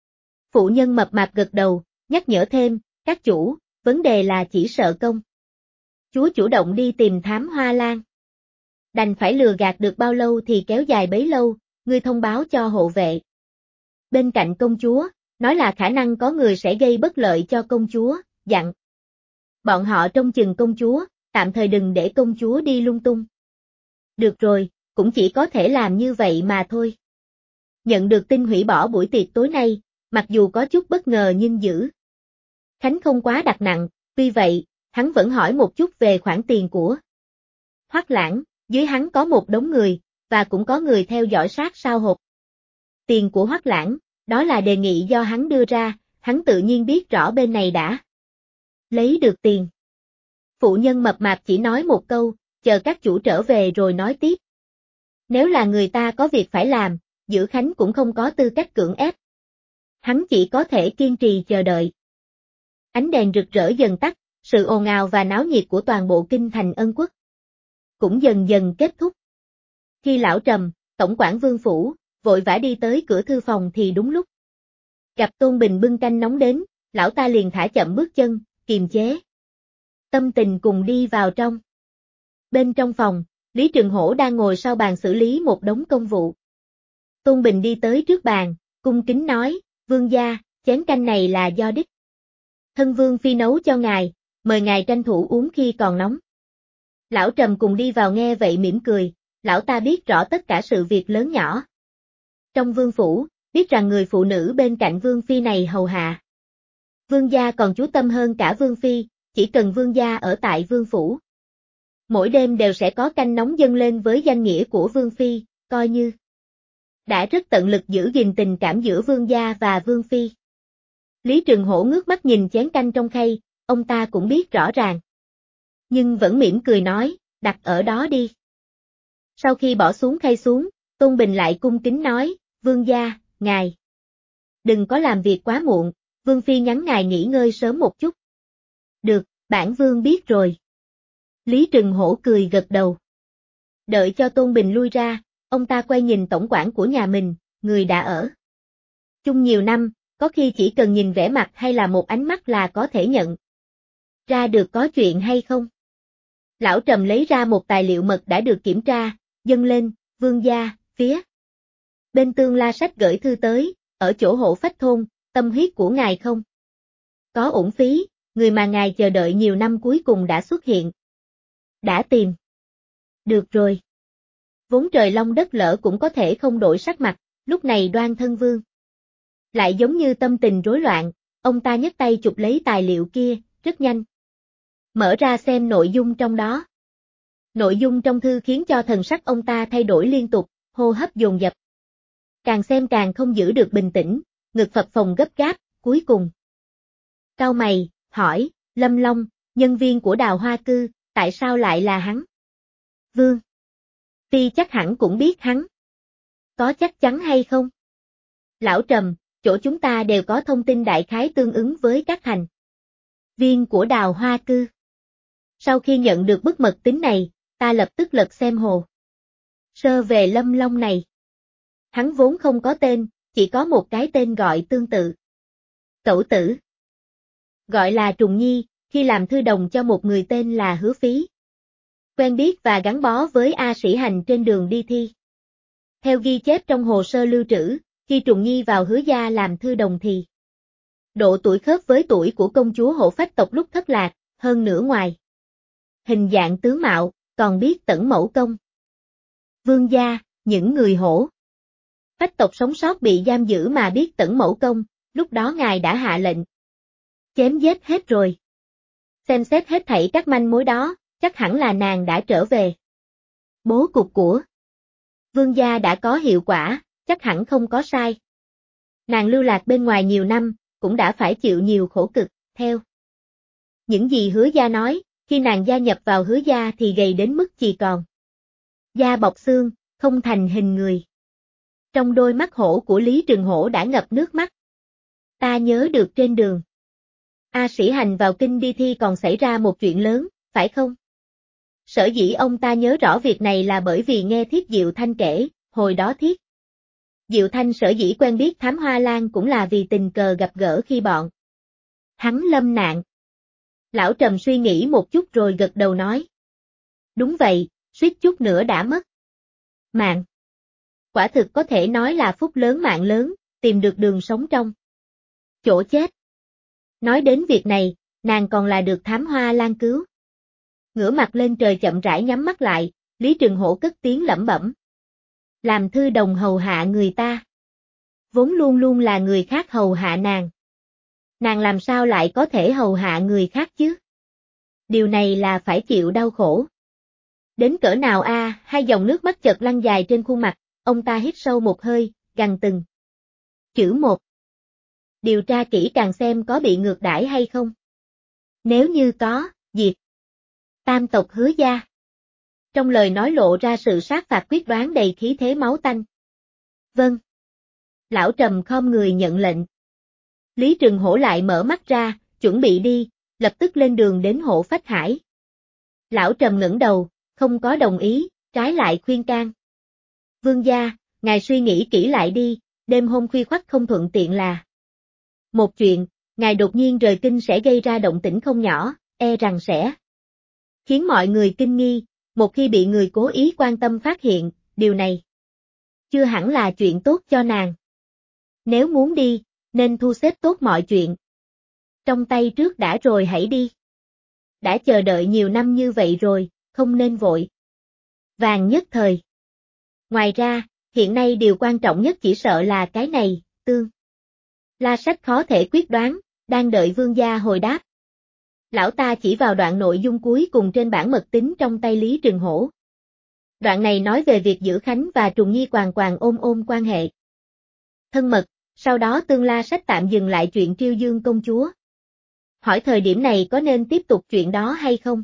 Phụ nhân mập mạp gật đầu, nhắc nhở thêm, các chủ, vấn đề là chỉ sợ công chúa chủ động đi tìm Thám Hoa Lan. Đành phải lừa gạt được bao lâu thì kéo dài bấy lâu, ngươi thông báo cho hộ vệ. Bên cạnh công chúa, nói là khả năng có người sẽ gây bất lợi cho công chúa, dặn. Bọn họ trông chừng công chúa, tạm thời đừng để công chúa đi lung tung. Được rồi, cũng chỉ có thể làm như vậy mà thôi. Nhận được tin hủy bỏ buổi tiệc tối nay, mặc dù có chút bất ngờ nhưng giữ Khánh không quá đặt nặng, tuy vậy, hắn vẫn hỏi một chút về khoản tiền của Hoắc Lãng, dưới hắn có một đống người, và cũng có người theo dõi sát sao hộp. Tiền của Hoắc Lãng, đó là đề nghị do hắn đưa ra, hắn tự nhiên biết rõ bên này đã lấy được tiền. Phụ nhân mập mạp chỉ nói một câu, chờ các chủ trở về rồi nói tiếp. Nếu là người ta có việc phải làm, Giữ Khánh cũng không có tư cách cưỡng ép. Hắn chỉ có thể kiên trì chờ đợi. Ánh đèn rực rỡ dần tắt, sự ồn ào và náo nhiệt của toàn bộ kinh thành Ân Quốc cũng dần dần kết thúc. Khi lão Trầm, tổng quản Vương Phủ, vội vã đi tới cửa thư phòng thì đúng lúc gặp Tôn Bình bưng canh nóng đến, lão ta liền thả chậm bước chân, kiềm chế tâm tình cùng đi vào trong. Bên trong phòng, Lý Trường Hổ đang ngồi sau bàn xử lý một đống công vụ. Tôn Bình đi tới trước bàn, cung kính nói, vương gia, chén canh này là do đích thân vương phi nấu cho ngài, mời ngài tranh thủ uống khi còn nóng. Lão Trầm cùng đi vào nghe vậy mỉm cười, lão ta biết rõ tất cả sự việc lớn nhỏ trong vương phủ, biết rằng người phụ nữ bên cạnh vương phi này hầu hạ vương gia còn chú tâm hơn cả vương phi, chỉ cần vương gia ở tại vương phủ. Mỗi đêm đều sẽ có canh nóng dâng lên với danh nghĩa của vương phi, coi như đã rất tận lực giữ gìn tình cảm giữa vương gia và vương phi. Lý Trường Hổ ngước mắt nhìn chén canh trong khay, ông ta cũng biết rõ ràng. Nhưng vẫn mỉm cười nói, đặt ở đó đi. Sau khi bỏ xuống khay xuống, Tôn Bình lại cung kính nói, vương gia, ngài đừng có làm việc quá muộn, Vương Phi nhắn ngài nghỉ ngơi sớm một chút. Được, bản Vương biết rồi. Lý Trừng Hổ cười gật đầu. Đợi cho Tôn Bình lui ra, ông ta quay nhìn tổng quản của nhà mình, người đã ở chung nhiều năm, có khi chỉ cần nhìn vẻ mặt hay là một ánh mắt là có thể nhận ra được có chuyện hay không. Lão Trầm lấy ra một tài liệu mật đã được kiểm tra, dâng lên, Vương gia, phía bên Tương La Sách gửi thư tới, ở chỗ Hổ Phách thôn, tâm huyết của ngài không có uổng phí, người mà ngài chờ đợi nhiều năm cuối cùng đã xuất hiện. Đã tìm được rồi. Vốn trời long đất lỡ cũng có thể không đổi sắc mặt, lúc này Đoan Thân Vương lại giống như tâm tình rối loạn, ông ta nhấc tay chụp lấy tài liệu kia, rất nhanh mở ra xem nội dung trong đó. Nội dung trong thư khiến cho thần sắc ông ta thay đổi liên tục, hô hấp dồn dập. Càng xem càng không giữ được bình tĩnh, ngực phập phồng gấp gáp, cuối cùng cau mày, hỏi, Lâm Long, nhân viên của Đào Hoa Cư, tại sao lại là hắn? Vương Phi chắc hẳn cũng biết hắn. Có chắc chắn hay không? Lão Trầm, chỗ chúng ta đều có thông tin đại khái tương ứng với các thành viên của Đào Hoa Cư. Sau khi nhận được bức mật tín này, ta lập tức lật xem hồ sơ về Lâm Long này. Hắn vốn không có tên, chỉ có một cái tên gọi tương tự. Cẩu tử. Gọi là Trùng Nhi, khi làm thư đồng cho một người tên là Hứa Phí. Quen biết và gắn bó với A Sĩ Hành trên đường đi thi. Theo ghi chép trong hồ sơ lưu trữ, khi Trùng Nhi vào Hứa gia làm thư đồng thì độ tuổi khớp với tuổi của công chúa Hổ Phách tộc lúc thất lạc, hơn nữa ngoài hình dạng tướng mạo, còn biết tẩn mẫu công. Vương gia, những người Hổ Phách tộc sống sót bị giam giữ mà biết tẩn mẫu công, lúc đó ngài đã hạ lệnh chém giết hết rồi. Xem xét hết thảy các manh mối đó, chắc hẳn là nàng đã trở về. Bố cục của Vương gia đã có hiệu quả, chắc hẳn không có sai. Nàng lưu lạc bên ngoài nhiều năm, cũng đã phải chịu nhiều khổ cực, theo những gì Hứa gia nói, khi nàng gia nhập vào Hứa gia thì gầy đến mức chỉ còn da bọc xương, không thành hình người. Trong đôi mắt hổ của Lý Trừng Hổ đã ngập nước mắt. Ta nhớ được trên đường A Sĩ Hành vào kinh đi thi còn xảy ra một chuyện lớn, phải không? Sở dĩ ông ta nhớ rõ việc này là bởi vì nghe Thiết Diệu Thanh kể, hồi đó Thiết Diệu Thanh sở dĩ quen biết Thám Hoa Lan cũng là vì tình cờ gặp gỡ khi bọn hắn lâm nạn. Lão Trầm suy nghĩ một chút rồi gật đầu nói. Đúng vậy, suýt chút nữa đã mất mạng. Quả thực có thể nói là phúc lớn mạng lớn, tìm được đường sống trong chỗ chết. Nói đến việc này, nàng còn là được Thám Hoa Lan cứu. Ngửa mặt lên trời chậm rãi nhắm mắt lại, Lý Trừng Hổ cất tiếng lẩm bẩm. Làm thư đồng hầu hạ người ta. Vốn luôn luôn là người khác hầu hạ nàng. Nàng làm sao lại có thể hầu hạ người khác chứ? Điều này là phải chịu đau khổ. Đến cỡ nào a? Hai dòng nước mắt chợt lăn dài trên khuôn mặt, ông ta hít sâu một hơi, gằn từng chữ một. Điều tra kỹ càng xem có bị ngược đãi hay không. Nếu như có, diệt tam tộc Hứa gia. Trong lời nói lộ ra sự sát phạt quyết đoán đầy khí thế máu tanh. Vâng. Lão Trầm khom người nhận lệnh. Lý Trừng Hổ lại mở mắt ra, chuẩn bị đi, lập tức lên đường đến Hổ Phách Hải. Lão Trầm ngẩng đầu, không có đồng ý, trái lại khuyên can. Vương gia, ngài suy nghĩ kỹ lại đi, đêm hôm khuya khoắt không thuận tiện là một chuyện, ngài đột nhiên rời kinh sẽ gây ra động tĩnh không nhỏ, e rằng sẽ khiến mọi người kinh nghi, một khi bị người cố ý quan tâm phát hiện, điều này chưa hẳn là chuyện tốt cho nàng. Nếu muốn đi, nên thu xếp tốt mọi chuyện trong tay trước đã rồi hãy đi. Đã chờ đợi nhiều năm như vậy rồi, không nên vội vàng nhất thời. Ngoài ra, hiện nay điều quan trọng nhất chỉ sợ là cái này, Tương La Sách khó thể quyết đoán, đang đợi vương gia hồi đáp. Lão ta chỉ vào đoạn nội dung cuối cùng trên bản mật tín trong tay Lý Trừng Hổ. Đoạn này nói về việc giữa Khánh và Trùng Nhi quàng ôm quan hệ thân mật, sau đó Tương La Sách tạm dừng lại chuyện triêu dương công chúa. Hỏi thời điểm này có nên tiếp tục chuyện đó hay không?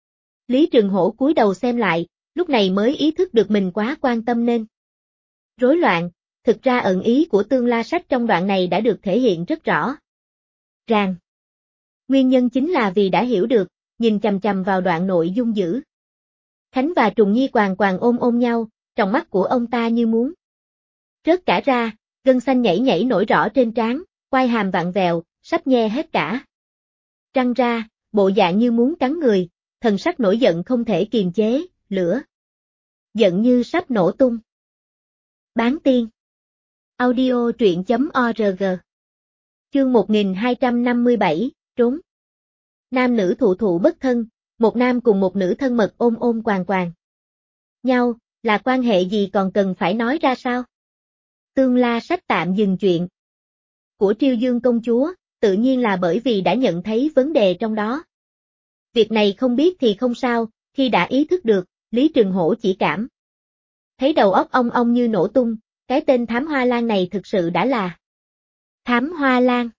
Lý Trừng Hổ cúi đầu xem lại, lúc này mới ý thức được mình quá quan tâm nên rối loạn, thực ra ẩn ý của Tương La Sách trong đoạn này đã được thể hiện rất rõ. ràng. Nguyên nhân chính là vì đã hiểu được, nhìn chằm chằm vào đoạn nội dung dữ. Khánh và Trùng Nhi quàng quàng ôm nhau, trong mắt của ông ta như muốn rớt cả ra, gân xanh nhảy nhảy nổi rõ trên trán, quai hàm vặn vẹo, sắp nhe hết cả răng ra, bộ dạng như muốn cắn người, thần sắc nổi giận không thể kiềm chế, lửa giận như sắp nổ tung. Bán tiên. Audio truyện.org. Chương 1257, trốn. Nam nữ thụ thụ bất thân, một nam cùng một nữ thân mật ôm quàng quàng nhau, là quan hệ gì còn cần phải nói ra sao? Tương La Sách tạm dừng chuyện của Triêu Dương công chúa, tự nhiên là bởi vì đã nhận thấy vấn đề trong đó. Việc này không biết thì không sao, khi đã ý thức được, Lý Trừng Hổ chỉ cảm thấy đầu óc ong ong như nổ tung, cái tên Thám Hoa Lan này thực sự đã là Thám Hoa Lan.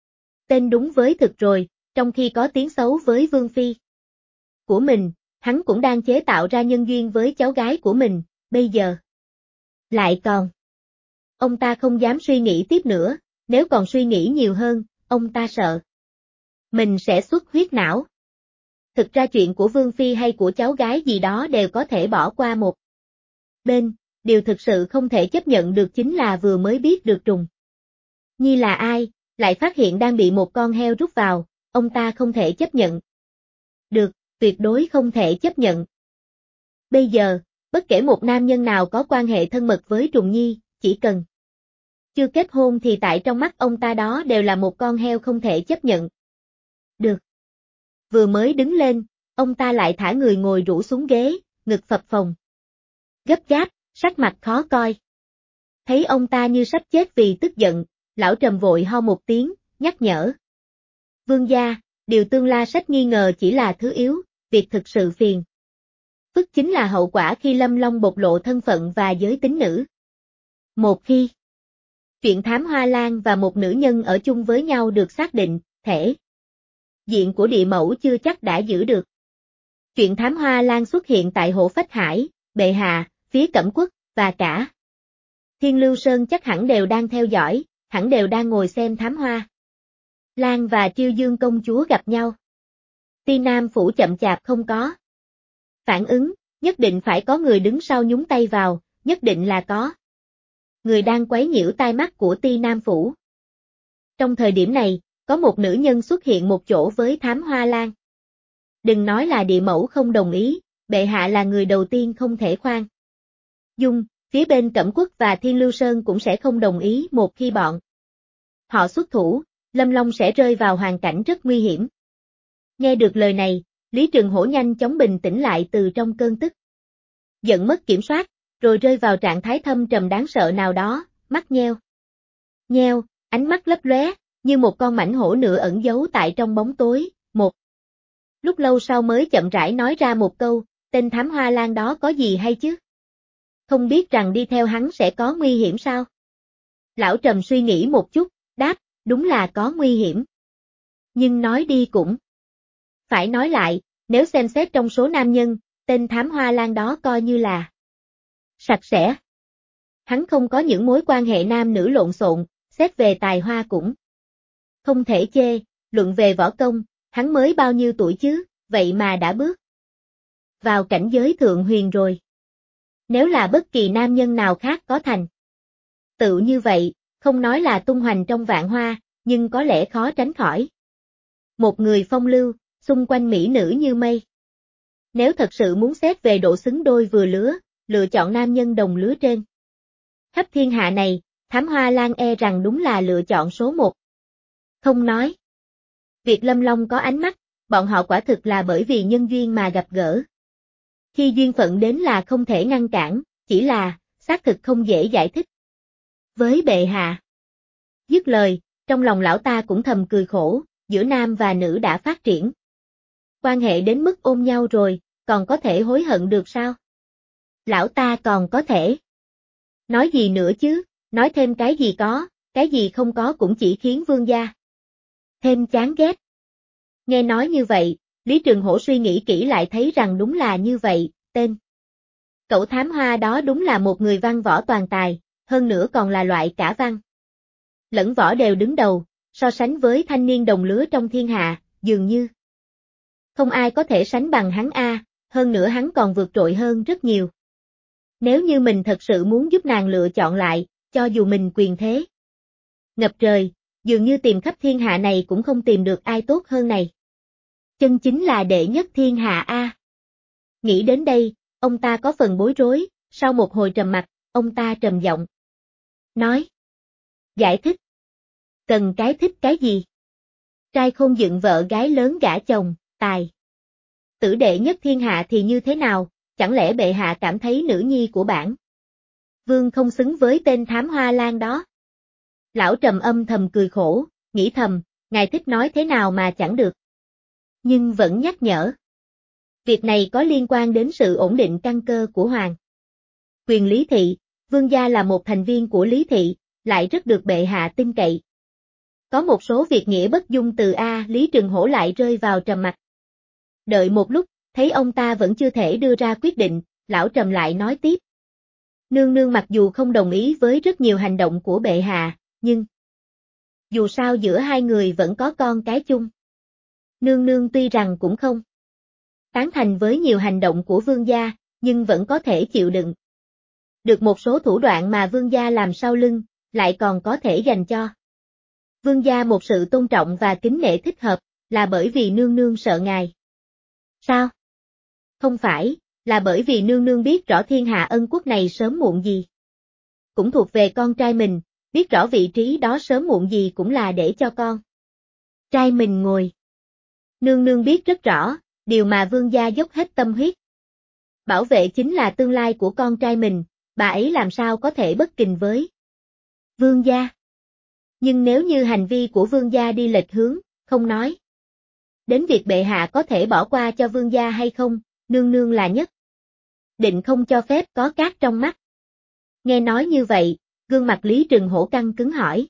Tên đúng với thực rồi, trong khi có tiếng xấu với Vương Phi của mình, hắn cũng đang chế tạo ra nhân duyên với cháu gái của mình, bây giờ lại còn. Ông ta không dám suy nghĩ tiếp nữa, nếu còn suy nghĩ nhiều hơn, ông ta sợ mình sẽ xuất huyết não. Thực ra chuyện của Vương Phi hay của cháu gái gì đó đều có thể bỏ qua một bên, điều thực sự không thể chấp nhận được chính là vừa mới biết được Trùng Nhi là ai, lại phát hiện đang bị một con heo rút vào, ông ta không thể chấp nhận được, tuyệt đối không thể chấp nhận. Bây giờ, bất kể một nam nhân nào có quan hệ thân mật với Trùng Nhi, chỉ cần chưa kết hôn thì tại trong mắt ông ta đó đều là một con heo không thể chấp nhận được. Vừa mới đứng lên, ông ta lại thả người ngồi rũ xuống ghế, ngực phập phồng gấp gáp, sắc mặt khó coi. Thấy ông ta như sắp chết vì tức giận, lão Trầm vội ho một tiếng, nhắc nhở. Vương gia, điều Tương La Sách nghi ngờ chỉ là thứ yếu, việc thực sự phiền phức chính là hậu quả khi Lâm Long bộc lộ thân phận và giới tính nữ. Một khi chuyện Thám Hoa Lan và một nữ nhân ở chung với nhau được xác định, thể diện của địa mẫu chưa chắc đã giữ được. Chuyện Thám Hoa Lan xuất hiện tại Hổ Phách Hải, bệ hạ, phía Cẩm Quốc, và cả Thiên Lưu Sơn chắc hẳn đều đang theo dõi, hẳn đều đang ngồi xem Thám Hoa Lan và Triêu Dương công chúa gặp nhau. Ti Nam Phủ chậm chạp không có phản ứng, nhất định phải có người đứng sau nhúng tay vào, nhất định là có người đang quấy nhiễu tai mắt của Ti Nam Phủ. Trong thời điểm này, có một nữ nhân xuất hiện một chỗ với Thám Hoa Lan. Đừng nói là địa mẫu không đồng ý, bệ hạ là người đầu tiên không thể khoan dung, phía bên Cẩm Quốc và Thiên Lưu Sơn cũng sẽ không đồng ý một khi bọn họ xuất thủ, Lâm Long sẽ rơi vào hoàn cảnh rất nguy hiểm. Nghe được lời này, Lý Trừng Hổ nhanh chóng bình tĩnh lại từ trong cơn tức giận mất kiểm soát, rồi rơi vào trạng thái thâm trầm đáng sợ nào đó, mắt nheo nheo, ánh mắt lấp lóe, như một con mãnh hổ nửa ẩn giấu tại trong bóng tối, một lúc lâu sau mới chậm rãi nói ra một câu, tên Thám Hoa Lan đó có gì hay chứ? Không biết rằng đi theo hắn sẽ có nguy hiểm sao? Lão Trầm suy nghĩ một chút, đáp, đúng là có nguy hiểm. Nhưng nói đi cũng phải nói lại, nếu xem xét trong số nam nhân, tên Thám Hoa Lan đó coi như là sạch sẽ. Hắn không có những mối quan hệ nam nữ lộn xộn, xét về tài hoa cũng không thể chê, luận về võ công, hắn mới bao nhiêu tuổi chứ, vậy mà đã bước vào cảnh giới thượng huyền rồi. Nếu là bất kỳ nam nhân nào khác có thành tựu như vậy, không nói là tung hoành trong vạn hoa, nhưng có lẽ khó tránh khỏi một người phong lưu, xung quanh mỹ nữ như mây. Nếu thật sự muốn xét về độ xứng đôi vừa lứa, lựa chọn nam nhân đồng lứa trên khắp thiên hạ này, Thám Hoa Lan e rằng đúng là lựa chọn số một. Không nói việc Lâm Long có ánh mắt, bọn họ quả thực là bởi vì nhân duyên mà gặp gỡ. Khi duyên phận đến là không thể ngăn cản, chỉ là, xác thực không dễ giải thích với bệ hạ. Dứt lời, trong lòng lão ta cũng thầm cười khổ, giữa nam và nữ đã phát triển quan hệ đến mức ôm nhau rồi, còn có thể hối hận được sao? Lão ta còn có thể nói gì nữa chứ, nói thêm cái gì có, cái gì không có cũng chỉ khiến vương gia thêm chán ghét. Nghe nói như vậy, Lý Trừng Hổ suy nghĩ kỹ lại thấy rằng đúng là như vậy, tên cậu Thám Hoa đó đúng là một người văn võ toàn tài, hơn nữa còn là loại cả văn lẫn võ đều đứng đầu, so sánh với thanh niên đồng lứa trong thiên hạ, dường như không ai có thể sánh bằng hắn hơn nữa hắn còn vượt trội hơn rất nhiều. Nếu như mình thật sự muốn giúp nàng lựa chọn lại, cho dù mình quyền thế ngập trời, dường như tìm khắp thiên hạ này cũng không tìm được ai tốt hơn này. Chân chính là đệ nhất thiên hạ Nghĩ đến đây, ông ta có phần bối rối, sau một hồi trầm mặc, ông ta trầm giọng nói. Giải thích. Cần cái thích cái gì? Trai không dựng vợ gái lớn gả chồng, tài tử đệ nhất thiên hạ thì như thế nào, chẳng lẽ bệ hạ cảm thấy nữ nhi của bản vương không xứng với tên thám hoa lan đó? Lão Trầm âm thầm cười khổ, nghĩ thầm, ngài thích nói thế nào mà chẳng được. Nhưng vẫn nhắc nhở. Việc này có liên quan đến sự ổn định căn cơ của hoàng quyền Lý Thị, vương gia là một thành viên của Lý Thị, lại rất được bệ hạ tin cậy. Có một số việc nghĩa bất dung từ Lý Trừng Hổ lại rơi vào trầm mặc. Đợi một lúc, thấy ông ta vẫn chưa thể đưa ra quyết định, lão Trầm lại nói tiếp. Nương nương mặc dù không đồng ý với rất nhiều hành động của bệ hạ, nhưng dù sao giữa hai người vẫn có con cái chung. Nương nương tuy rằng cũng không tán thành với nhiều hành động của vương gia, nhưng vẫn có thể chịu đựng được một số thủ đoạn mà vương gia làm sau lưng, lại còn có thể dành cho vương gia một sự tôn trọng và kính nể thích hợp, là bởi vì nương nương sợ ngài. Sao? Không phải, là bởi vì nương nương biết rõ thiên hạ ân quốc này sớm muộn gì cũng thuộc về con trai mình, biết rõ vị trí đó sớm muộn gì cũng là để cho con trai mình ngồi. Nương nương biết rất rõ, điều mà vương gia dốc hết tâm huyết bảo vệ chính là tương lai của con trai mình, bà ấy làm sao có thể bất kình với vương gia. Nhưng nếu như hành vi của vương gia đi lệch hướng, không nói đến việc bệ hạ có thể bỏ qua cho vương gia hay không, nương nương là nhất định không cho phép có cát trong mắt. Nghe nói như vậy, gương mặt Lý Trừng Hổ căng cứng hỏi.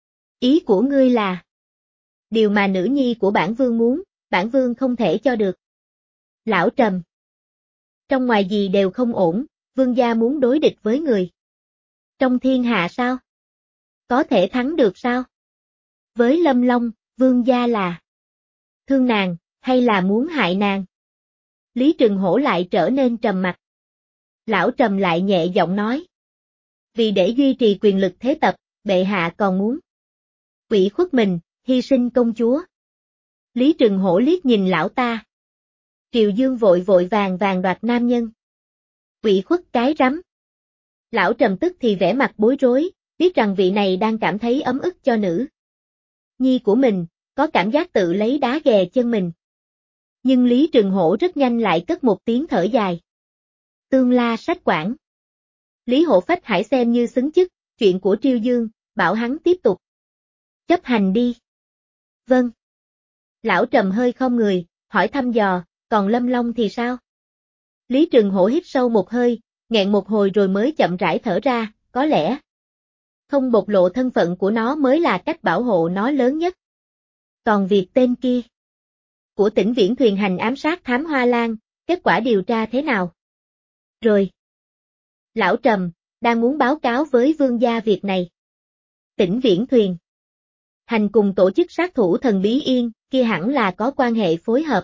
Ý của ngươi là, điều mà nữ nhi của bản vương muốn, bản vương không thể cho được. Lão Trầm. Trong ngoài gì đều không ổn, vương gia muốn đối địch với người trong thiên hạ sao? Có thể thắng được sao? Với Lâm Long, vương gia là thương nàng, hay là muốn hại nàng? Lý Trừng Hổ lại trở nên trầm mặc. Lão Trầm lại nhẹ giọng nói. Vì để duy trì quyền lực thế tập, bệ hạ còn muốn ủy khuất mình, hy sinh công chúa. Lý Trừng Hổ liếc nhìn lão ta. Triều Dương vội vội vàng vàng đoạt nam nhân. Ủy khuất cái rắm. Lão Trầm tức thì vẻ mặt bối rối, biết rằng vị này đang cảm thấy ấm ức cho nữ nhi của mình, có cảm giác tự lấy đá ghè chân mình. Nhưng Lý Trừng Hổ rất nhanh lại cất một tiếng thở dài. Tương La sách quản. Lý Hổ Phách Hải xem như xứng chức, chuyện của Triều Dương, bảo hắn tiếp tục chấp hành đi. Vâng. Lão Trầm hơi khom người, hỏi thăm dò, còn Lâm Long thì sao? Lý Trừng Hổ hít sâu một hơi, nghẹn một hồi rồi mới chậm rãi thở ra, có lẽ không bộc lộ thân phận của nó mới là cách bảo hộ nó lớn nhất. Còn việc tên kia của Tĩnh Viễn Thuyền hành ám sát thám Hoa Lan, kết quả điều tra thế nào? Rồi. Lão Trầm, đang muốn báo cáo với vương gia việc này. Tĩnh Viễn Thuyền hành cùng tổ chức sát thủ thần bí Yên, kia hẳn là có quan hệ phối hợp.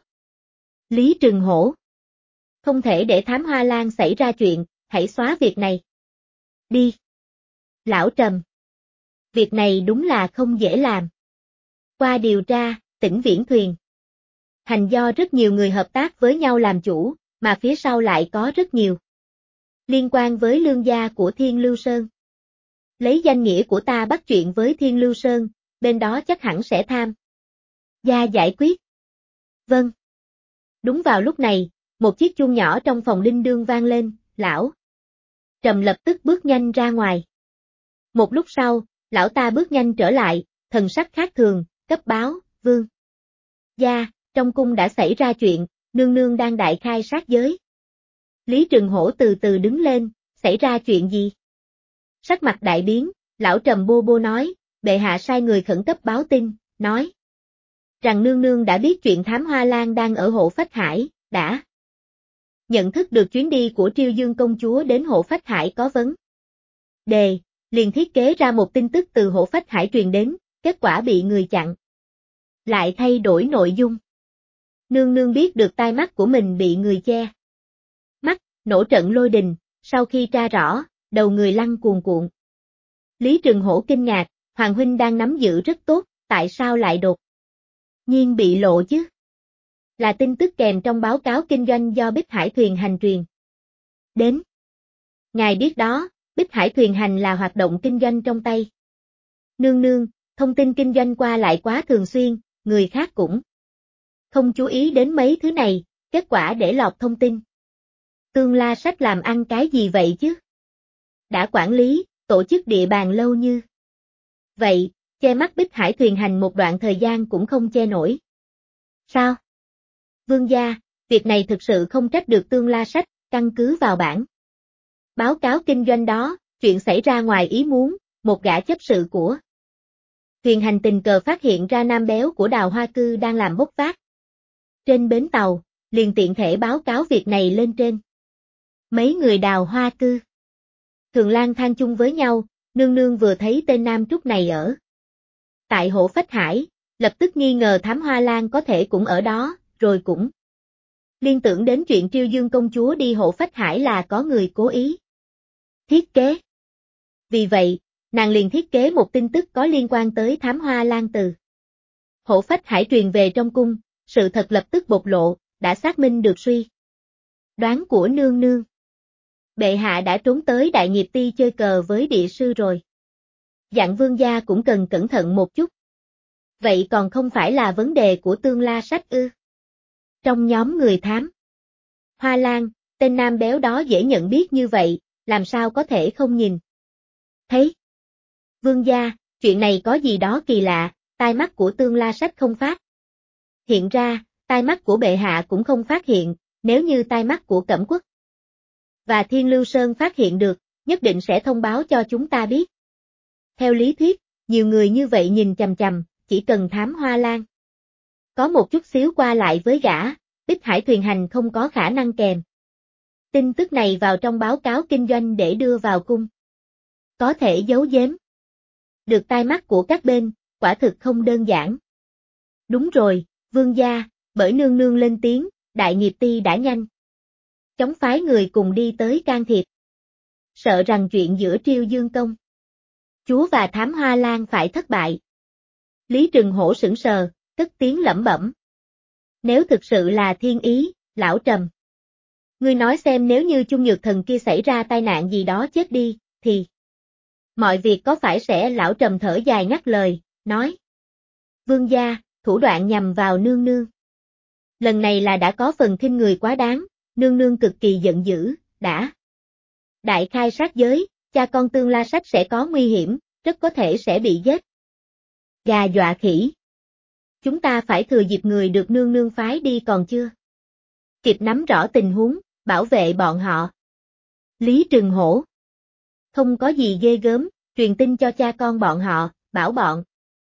Lý Trừng Hổ. Không thể để thám Hoa Lan xảy ra chuyện, hãy xóa việc này. Đi. Lão Trầm. Việc này đúng là không dễ làm. Qua điều tra, Tĩnh Viễn Thuyền hành do rất nhiều người hợp tác với nhau làm chủ, mà phía sau lại có rất nhiều liên quan với lương gia của Thiên Lưu Sơn. Lấy danh nghĩa của ta bắt chuyện với Thiên Lưu Sơn, bên đó chắc hẳn sẽ tham gia giải quyết. Vâng. Đúng vào lúc này, một chiếc chuông nhỏ trong phòng linh đương vang lên, lão Trầm lập tức bước nhanh ra ngoài. Một lúc sau, lão ta bước nhanh trở lại, thần sắc khác thường, cấp báo, vương gia, trong cung đã xảy ra chuyện, nương nương đang đại khai sát giới. Lý Trừng Hổ từ từ đứng lên, xảy ra chuyện gì? Sắc mặt đại biến, lão Trầm bô bô nói, bệ hạ sai người khẩn cấp báo tin, nói rằng nương nương đã biết chuyện thám Hoa Lan đang ở Hộ Phách Hải, đã nhận thức được chuyến đi của Triều Dương công chúa đến Hộ Phách Hải có vấn đề, liền thiết kế ra một tin tức từ Hộ Phách Hải truyền đến, kết quả bị người chặn. Lại thay đổi nội dung. Nương nương biết được tai mắt của mình bị người che mắt, nổi trận lôi đình, sau khi tra rõ, đầu người lăn cuồn cuộn. Lý Trừng Hổ kinh ngạc, Hoàng huynh đang nắm giữ rất tốt, tại sao lại đột nhiên bị lộ chứ? Là tin tức kèm trong báo cáo kinh doanh do Bích Hải Thuyền Hành truyền đến. Ngài biết đó, Bích Hải Thuyền Hành là hoạt động kinh doanh trong tay nương nương, thông tin kinh doanh qua lại quá thường xuyên, người khác cũng không chú ý đến mấy thứ này, kết quả để lọt thông tin. Tương La Sách làm ăn cái gì vậy chứ? Đã quản lý, tổ chức địa bàn lâu như vậy, che mắt Bích Hải Thuyền Hành một đoạn thời gian cũng không che nổi. Sao? Vương gia, việc này thực sự không trách được Tương La Sách, căn cứ vào bản báo cáo kinh doanh đó, chuyện xảy ra ngoài ý muốn, một gã chấp sự của Thuyền Hành tình cờ phát hiện ra nam béo của Đào Hoa Cư đang làm bốc vác trên bến tàu, liền tiện thể báo cáo việc này lên trên. Mấy người Đào Hoa Cư thường lang thang chung với nhau, nương nương vừa thấy tên nam trúc này ở tại Hổ Phách Hải, lập tức nghi ngờ Thám Hoa Lan có thể cũng ở đó, rồi cũng liên tưởng đến chuyện Triêu Dương công chúa đi Hổ Phách Hải là có người cố ý thiết kế. Vì vậy, nàng liền thiết kế một tin tức có liên quan tới Thám Hoa Lan từ Hổ Phách Hải truyền về trong cung, sự thật lập tức bộc lộ, đã xác minh được suy đoán của nương nương. Bệ hạ đã trốn tới Đại Nghiệp Ti chơi cờ với địa sư rồi. Dặn vương gia cũng cần cẩn thận một chút. Vậy còn không phải là vấn đề của Tương La Sách ư? Trong nhóm người thám Hoa Lan, tên nam béo đó dễ nhận biết như vậy, làm sao có thể không nhìn thấy? Vương gia, chuyện này có gì đó kỳ lạ, tai mắt của Tương La Sách không phát hiện ra, tai mắt của bệ hạ cũng không phát hiện, nếu như tai mắt của Cẩm Quốc và Thiên Lưu Sơn phát hiện được, nhất định sẽ thông báo cho chúng ta biết. Theo lý thuyết, nhiều người như vậy nhìn chằm chằm, chỉ cần Thám Hoa Lan có một chút xíu qua lại với gã, Bích Hải Thuyền Hành không có khả năng kèm tin tức này vào trong báo cáo kinh doanh để đưa vào cung. Có thể giấu giếm được tai mắt của các bên, quả thực không đơn giản. Đúng rồi, vương gia, bởi nương nương lên tiếng, Đại Nghiệp Ti đã nhanh chóng phái người cùng đi tới can thiệp. Sợ rằng chuyện giữa Triêu Dương công chúa và Thám Hoa Lan phải thất bại. Lý Trừng Hổ sững sờ, cất tiếng lẩm bẩm. Nếu thực sự là thiên ý, lão Trầm. Ngươi nói xem nếu như Chung Nhược Thần kia xảy ra tai nạn gì đó chết đi, thì mọi việc có phải sẽ lão Trầm thở dài ngắt lời, nói. Vương gia, thủ đoạn nhằm vào nương nương. Lần này là đã có phần khinh người quá đáng, nương nương cực kỳ giận dữ, đã đại khai sát giới, cha con Tương La Sách sẽ có nguy hiểm, rất có thể sẽ bị giết. Gà dọa khỉ. Chúng ta phải thừa dịp người được nương nương phái đi còn chưa kịp nắm rõ tình huống, bảo vệ bọn họ. Lý Trừng Hổ. Không có gì ghê gớm, truyền tin cho cha con bọn họ, bảo bọn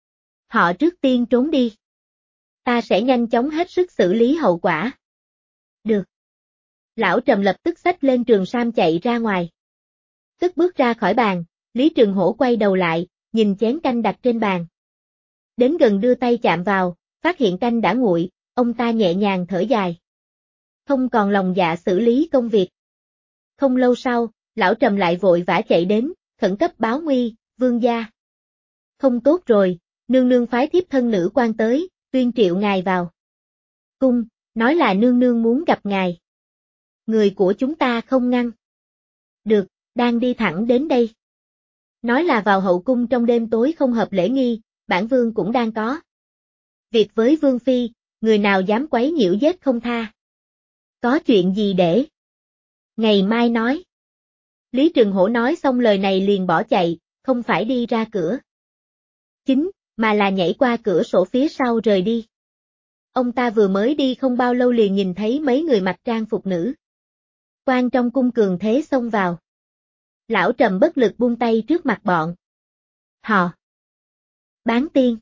họ trước tiên trốn đi. Ta sẽ nhanh chóng hết sức xử lý hậu quả. Được. Lão Trầm lập tức xách lên trường sam chạy ra ngoài. Tức bước ra khỏi bàn, Lý Trừng Hổ quay đầu lại, nhìn chén canh đặt trên bàn. Đến gần đưa tay chạm vào, phát hiện canh đã nguội, ông ta nhẹ nhàng thở dài. Không còn lòng dạ xử lý công việc. Không lâu sau, lão Trầm lại vội vã chạy đến, khẩn cấp báo nguy, vương gia. Không tốt rồi, nương nương phái thiếp thân nữ quan tới, tuyên triệu ngài vào cung, nói là nương nương muốn gặp ngài. Người của chúng ta không ngăn được, đang đi thẳng đến đây. Nói là vào hậu cung trong đêm tối không hợp lễ nghi, bản vương cũng đang có việc với vương phi, người nào dám quấy nhiễu giết không tha. Có chuyện gì để ngày mai nói. Lý Trừng Hổ nói xong lời này liền bỏ chạy, không phải đi ra cửa chính, mà là nhảy qua cửa sổ phía sau rời đi. Ông ta vừa mới đi không bao lâu liền nhìn thấy mấy người mặc trang phục nữ quan trong cung cường thế xông vào. Lão Trầm bất lực buông tay trước mặt bọn họ. Bán tiên.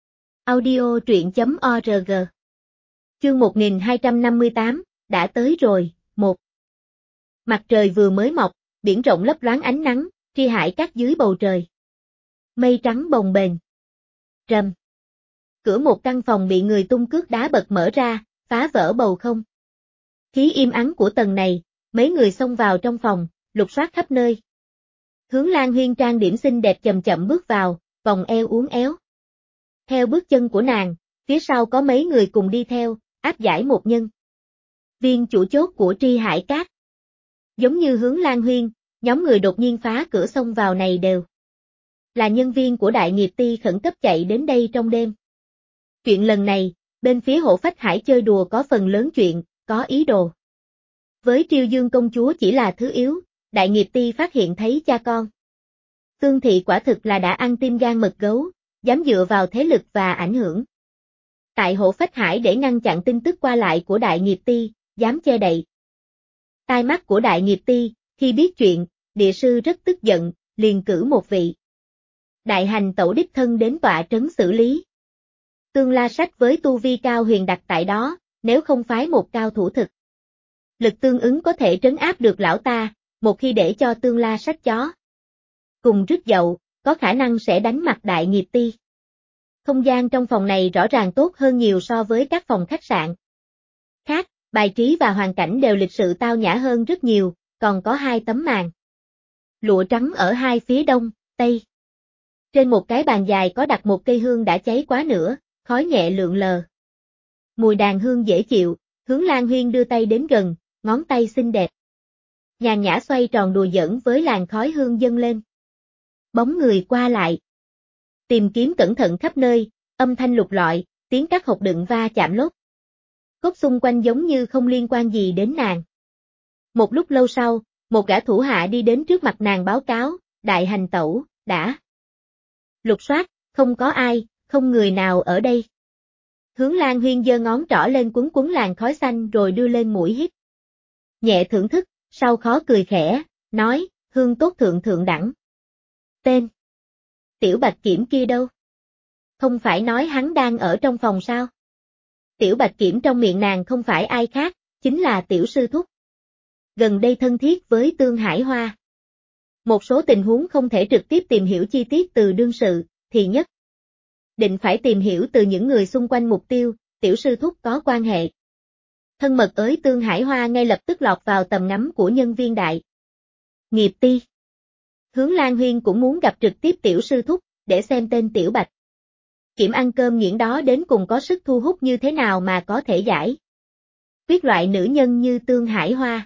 Audio truyện.org. Chương 1258, đã tới rồi, 1. Mặt trời vừa mới mọc, biển rộng lấp loáng ánh nắng, tri hải cát dưới bầu trời. Mây trắng bồng bềnh. Rầm. Cửa một căn phòng bị người tung cước đá bật mở ra, phá vỡ bầu không. Khí im ắng của tầng này, mấy người xông vào trong phòng, lục soát khắp nơi. Hướng Lan Huyên trang điểm xinh đẹp chậm chậm bước vào, vòng eo uốn éo. Theo bước chân của nàng, phía sau có mấy người cùng đi theo, áp giải một nhân viên chủ chốt của Tri Hải Các. Giống như Hướng Lan Huyên, nhóm người đột nhiên phá cửa xông vào này đều là nhân viên của Đại Nghiệp Ti khẩn cấp chạy đến đây trong đêm. Chuyện lần này, bên phía Hộ Phách Hải chơi đùa có phần lớn chuyện, có ý đồ. Với Triều Dương công chúa chỉ là thứ yếu, Đại Nghiệp Ti phát hiện thấy cha con. Tương Thị quả thực là đã ăn tim gan mật gấu, dám dựa vào thế lực và ảnh hưởng tại Hộ Phách Hải để ngăn chặn tin tức qua lại của Đại Nghiệp Ti, dám che đậy tai mắt của Đại Nghiệp Ti. Khi biết chuyện, địa sư rất tức giận, liền cử một vị đại hành tẩu đích thân đến tọa trấn xử lý. Tương La Sách với tu vi cao huyền đặt tại đó, nếu không phái một cao thủ thực lực tương ứng có thể trấn áp được lão ta, một khi để cho Tương La Sách chó cùng rứt dậu, có khả năng sẽ đánh mặt Đại Nghiệp Ti. Không gian trong phòng này rõ ràng tốt hơn nhiều so với các phòng khách sạn khác, bài trí và hoàn cảnh đều lịch sự tao nhã hơn rất nhiều, còn có 2 tấm màn lụa trắng ở hai phía đông, tây. Trên một cái bàn dài có đặt một cây hương đã cháy quá nửa, khói nhẹ lượn lờ. Mùi đàn hương dễ chịu, Hướng Lan Huyên đưa tay đến gần, ngón tay xinh đẹp nhàn nhã xoay tròn đùa giỡn với làn khói hương dâng lên. Bóng người qua lại, tìm kiếm cẩn thận khắp nơi, âm thanh lục lọi, tiếng các hộp đựng va chạm lốp cốt xung quanh giống như không liên quan gì đến nàng. Một lúc lâu sau, một gã thủ hạ đi đến trước mặt nàng báo cáo, Đại hành tẩu, đã lục soát, không có ai, không người nào ở đây. Hướng Lan Huyên giơ ngón trỏ lên quấn quấn làn khói xanh rồi đưa lên mũi hít. Nhẹ thưởng thức, sau khó cười khẽ, nói, hương tốt thượng thượng đẳng. Tên Tiểu Bạch Kiểm kia đâu? Không phải nói hắn đang ở trong phòng sao? Tiểu Bạch Kiểm trong miệng nàng không phải ai khác, chính là Tiểu Sư Thúc. Gần đây thân thiết với Tương Hải Hoa. Một số tình huống không thể trực tiếp tìm hiểu chi tiết từ đương sự, thì nhất định phải tìm hiểu từ những người xung quanh mục tiêu, Tiểu Sư Thúc có quan hệ thân mật ới Tương Hải Hoa ngay lập tức lọt vào tầm ngắm của nhân viên Đại Nghiệp Ti. Hướng Lan Huyên cũng muốn gặp trực tiếp Tiểu Sư Thúc, để xem tên Tiểu Bạch Kiểm ăn cơm nhuyễn đó đến cùng có sức thu hút như thế nào mà có thể giải quyết loại nữ nhân như Tương Hải Hoa.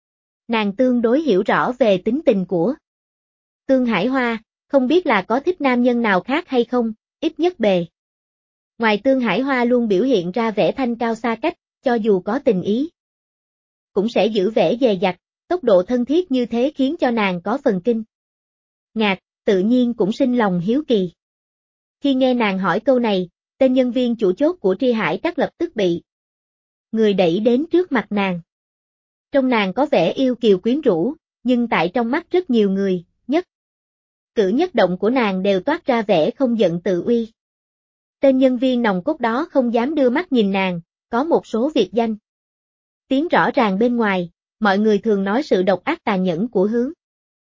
Nàng tương đối hiểu rõ về tính tình của Tương Hải Hoa, không biết là có thích nam nhân nào khác hay không, ít nhất bề ngoài Tương Hải Hoa luôn biểu hiện ra vẻ thanh cao xa cách, cho dù có tình ý cũng sẽ giữ vẻ dè dặt, tốc độ thân thiết như thế khiến cho nàng có phần kinh ngạc, tự nhiên cũng sinh lòng hiếu kỳ. Khi nghe nàng hỏi câu này, tên nhân viên chủ chốt của Tri Hải Các lập tức bị người đẩy đến trước mặt nàng. Trong nàng có vẻ yêu kiều quyến rũ, nhưng tại trong mắt rất nhiều người, nhất cử nhất động của nàng đều toát ra vẻ không giận tự uy. Tên nhân viên nòng cốt đó không dám đưa mắt nhìn nàng, có một số việc danh tiếng rõ ràng bên ngoài, mọi người thường nói sự độc ác tàn nhẫn của Hướng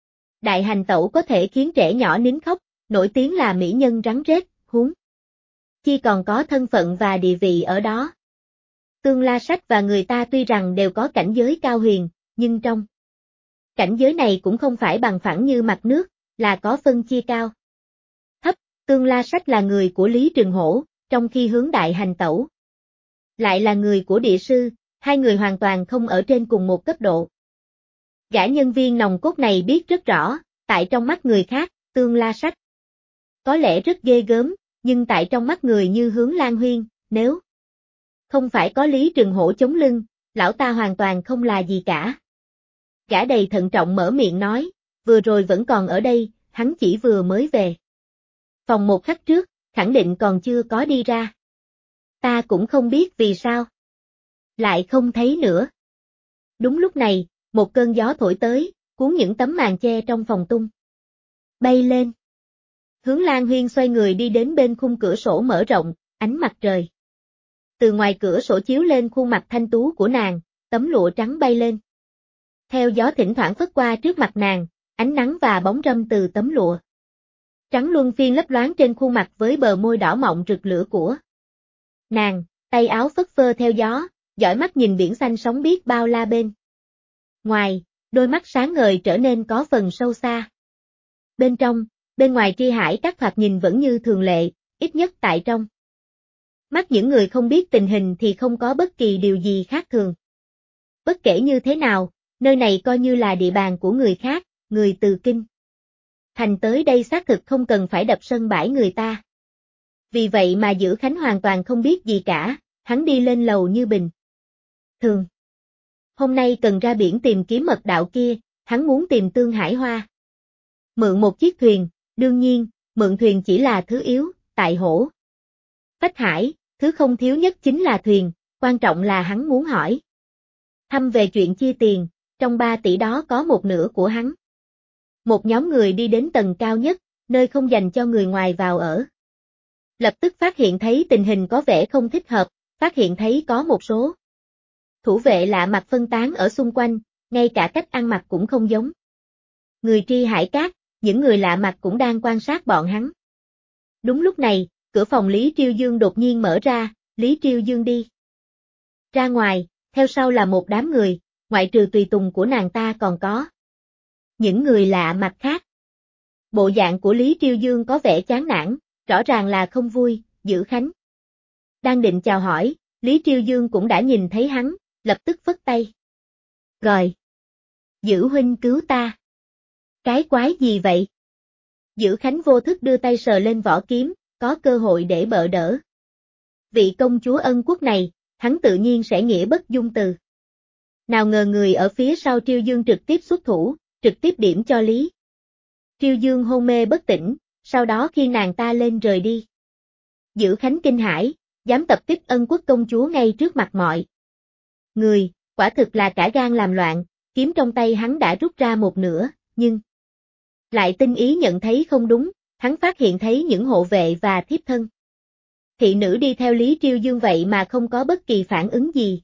Đại hành tẩu có thể khiến trẻ nhỏ nín khóc, nổi tiếng là mỹ nhân rắn rết, huống chi còn có thân phận và địa vị ở đó. Tương La Sách và người ta tuy rằng đều có cảnh giới cao huyền, nhưng trong cảnh giới này cũng không phải bằng phẳng như mặt nước, là có phân chia cao thấp. Tương La Sách là người của Lý Trường Hổ, trong khi Hướng Đại hành tẩu lại là người của địa sư, hai người hoàn toàn không ở trên cùng một cấp độ. Gã nhân viên nòng cốt này biết rất rõ, tại trong mắt người khác, Tương La Sách có lẽ rất ghê gớm, nhưng tại trong mắt người như Hướng Lan Huyên, nếu không phải có Lý Trường Hổ chống lưng, lão ta hoàn toàn không là gì cả. Gã đầy thận trọng mở miệng nói, vừa rồi vẫn còn ở đây, hắn chỉ vừa mới về phòng một khắc trước, khẳng định còn chưa có đi ra. Ta cũng không biết vì sao lại không thấy nữa. Đúng lúc này, một cơn gió thổi tới, cuốn những tấm màn che trong phòng tung bay lên. Hướng Lan Huyên xoay người đi đến bên khung cửa sổ mở rộng, ánh mặt trời từ ngoài cửa sổ chiếu lên khuôn mặt thanh tú của nàng, tấm lụa trắng bay lên. Theo gió thỉnh thoảng phất qua trước mặt nàng, ánh nắng và bóng râm từ tấm lụa trắng luân phiên lấp loáng trên khuôn mặt với bờ môi đỏ mọng rực lửa của nàng, tay áo phất phơ theo gió, dõi mắt nhìn biển xanh sóng biết bao la bên ngoài, đôi mắt sáng ngời trở nên có phần sâu xa. Bên ngoài Tri Hải các thoạt nhìn vẫn như thường lệ, ít nhất tại trong mắt những người không biết tình hình thì không có bất kỳ điều gì khác thường. Bất kể như thế nào, nơi này coi như là địa bàn của người khác, người từ Kinh Thành tới đây xác thực không cần phải đập sân bãi người ta. Vì vậy mà Dữ Khánh hoàn toàn không biết gì cả, hắn đi lên lầu như bình thường. Hôm nay cần ra biển tìm kiếm mật đạo kia, hắn muốn tìm Tương Hải Hoa. Mượn một chiếc thuyền, đương nhiên, mượn thuyền chỉ là thứ yếu, tại Hổ Phách Hải, thứ không thiếu nhất chính là thuyền, quan trọng là hắn muốn hỏi thăm về chuyện chia tiền, trong 3 tỷ đó có một nửa của hắn. Một nhóm người đi đến tầng cao nhất, nơi không dành cho người ngoài vào ở. Lập tức phát hiện thấy tình hình có vẻ không thích hợp, phát hiện thấy có một số thủ vệ lạ mặt phân tán ở xung quanh, ngay cả cách ăn mặc cũng không giống người Tri Hải Các, những người lạ mặt cũng đang quan sát bọn hắn. Đúng lúc này, cửa phòng Lý Triêu Dương đột nhiên mở ra, Lý Triêu Dương đi ra ngoài, theo sau là một đám người, ngoại trừ tùy tùng của nàng ta còn có những người lạ mặt khác. Bộ dạng của Lý Triêu Dương có vẻ chán nản, rõ ràng là không vui. Dữ Khánh đang định chào hỏi, Lý Triêu Dương cũng đã nhìn thấy hắn, lập tức phất tay. Rồi. Dữ huynh cứu ta. Cái quái gì vậy? Dữ Khánh vô thức đưa tay sờ lên vỏ kiếm, có cơ hội để bợ đỡ vị công chúa Ân Quốc này, hắn tự nhiên sẽ nghĩa bất dung từ. Nào ngờ người ở phía sau Triêu Dương trực tiếp xuất thủ, trực tiếp điểm cho Lý Triêu Dương hôn mê bất tỉnh, sau đó khi nàng ta lên rời đi. Dữ Khánh kinh hãi, dám tập kích Ân Quốc công chúa ngay trước mặt mọi người, quả thực là cả gan làm loạn, kiếm trong tay hắn đã rút ra một nửa, nhưng lại tinh ý nhận thấy không đúng, hắn phát hiện thấy những hộ vệ và thiếp thân thị nữ đi theo Lý Triêu Dương vậy mà không có bất kỳ phản ứng gì,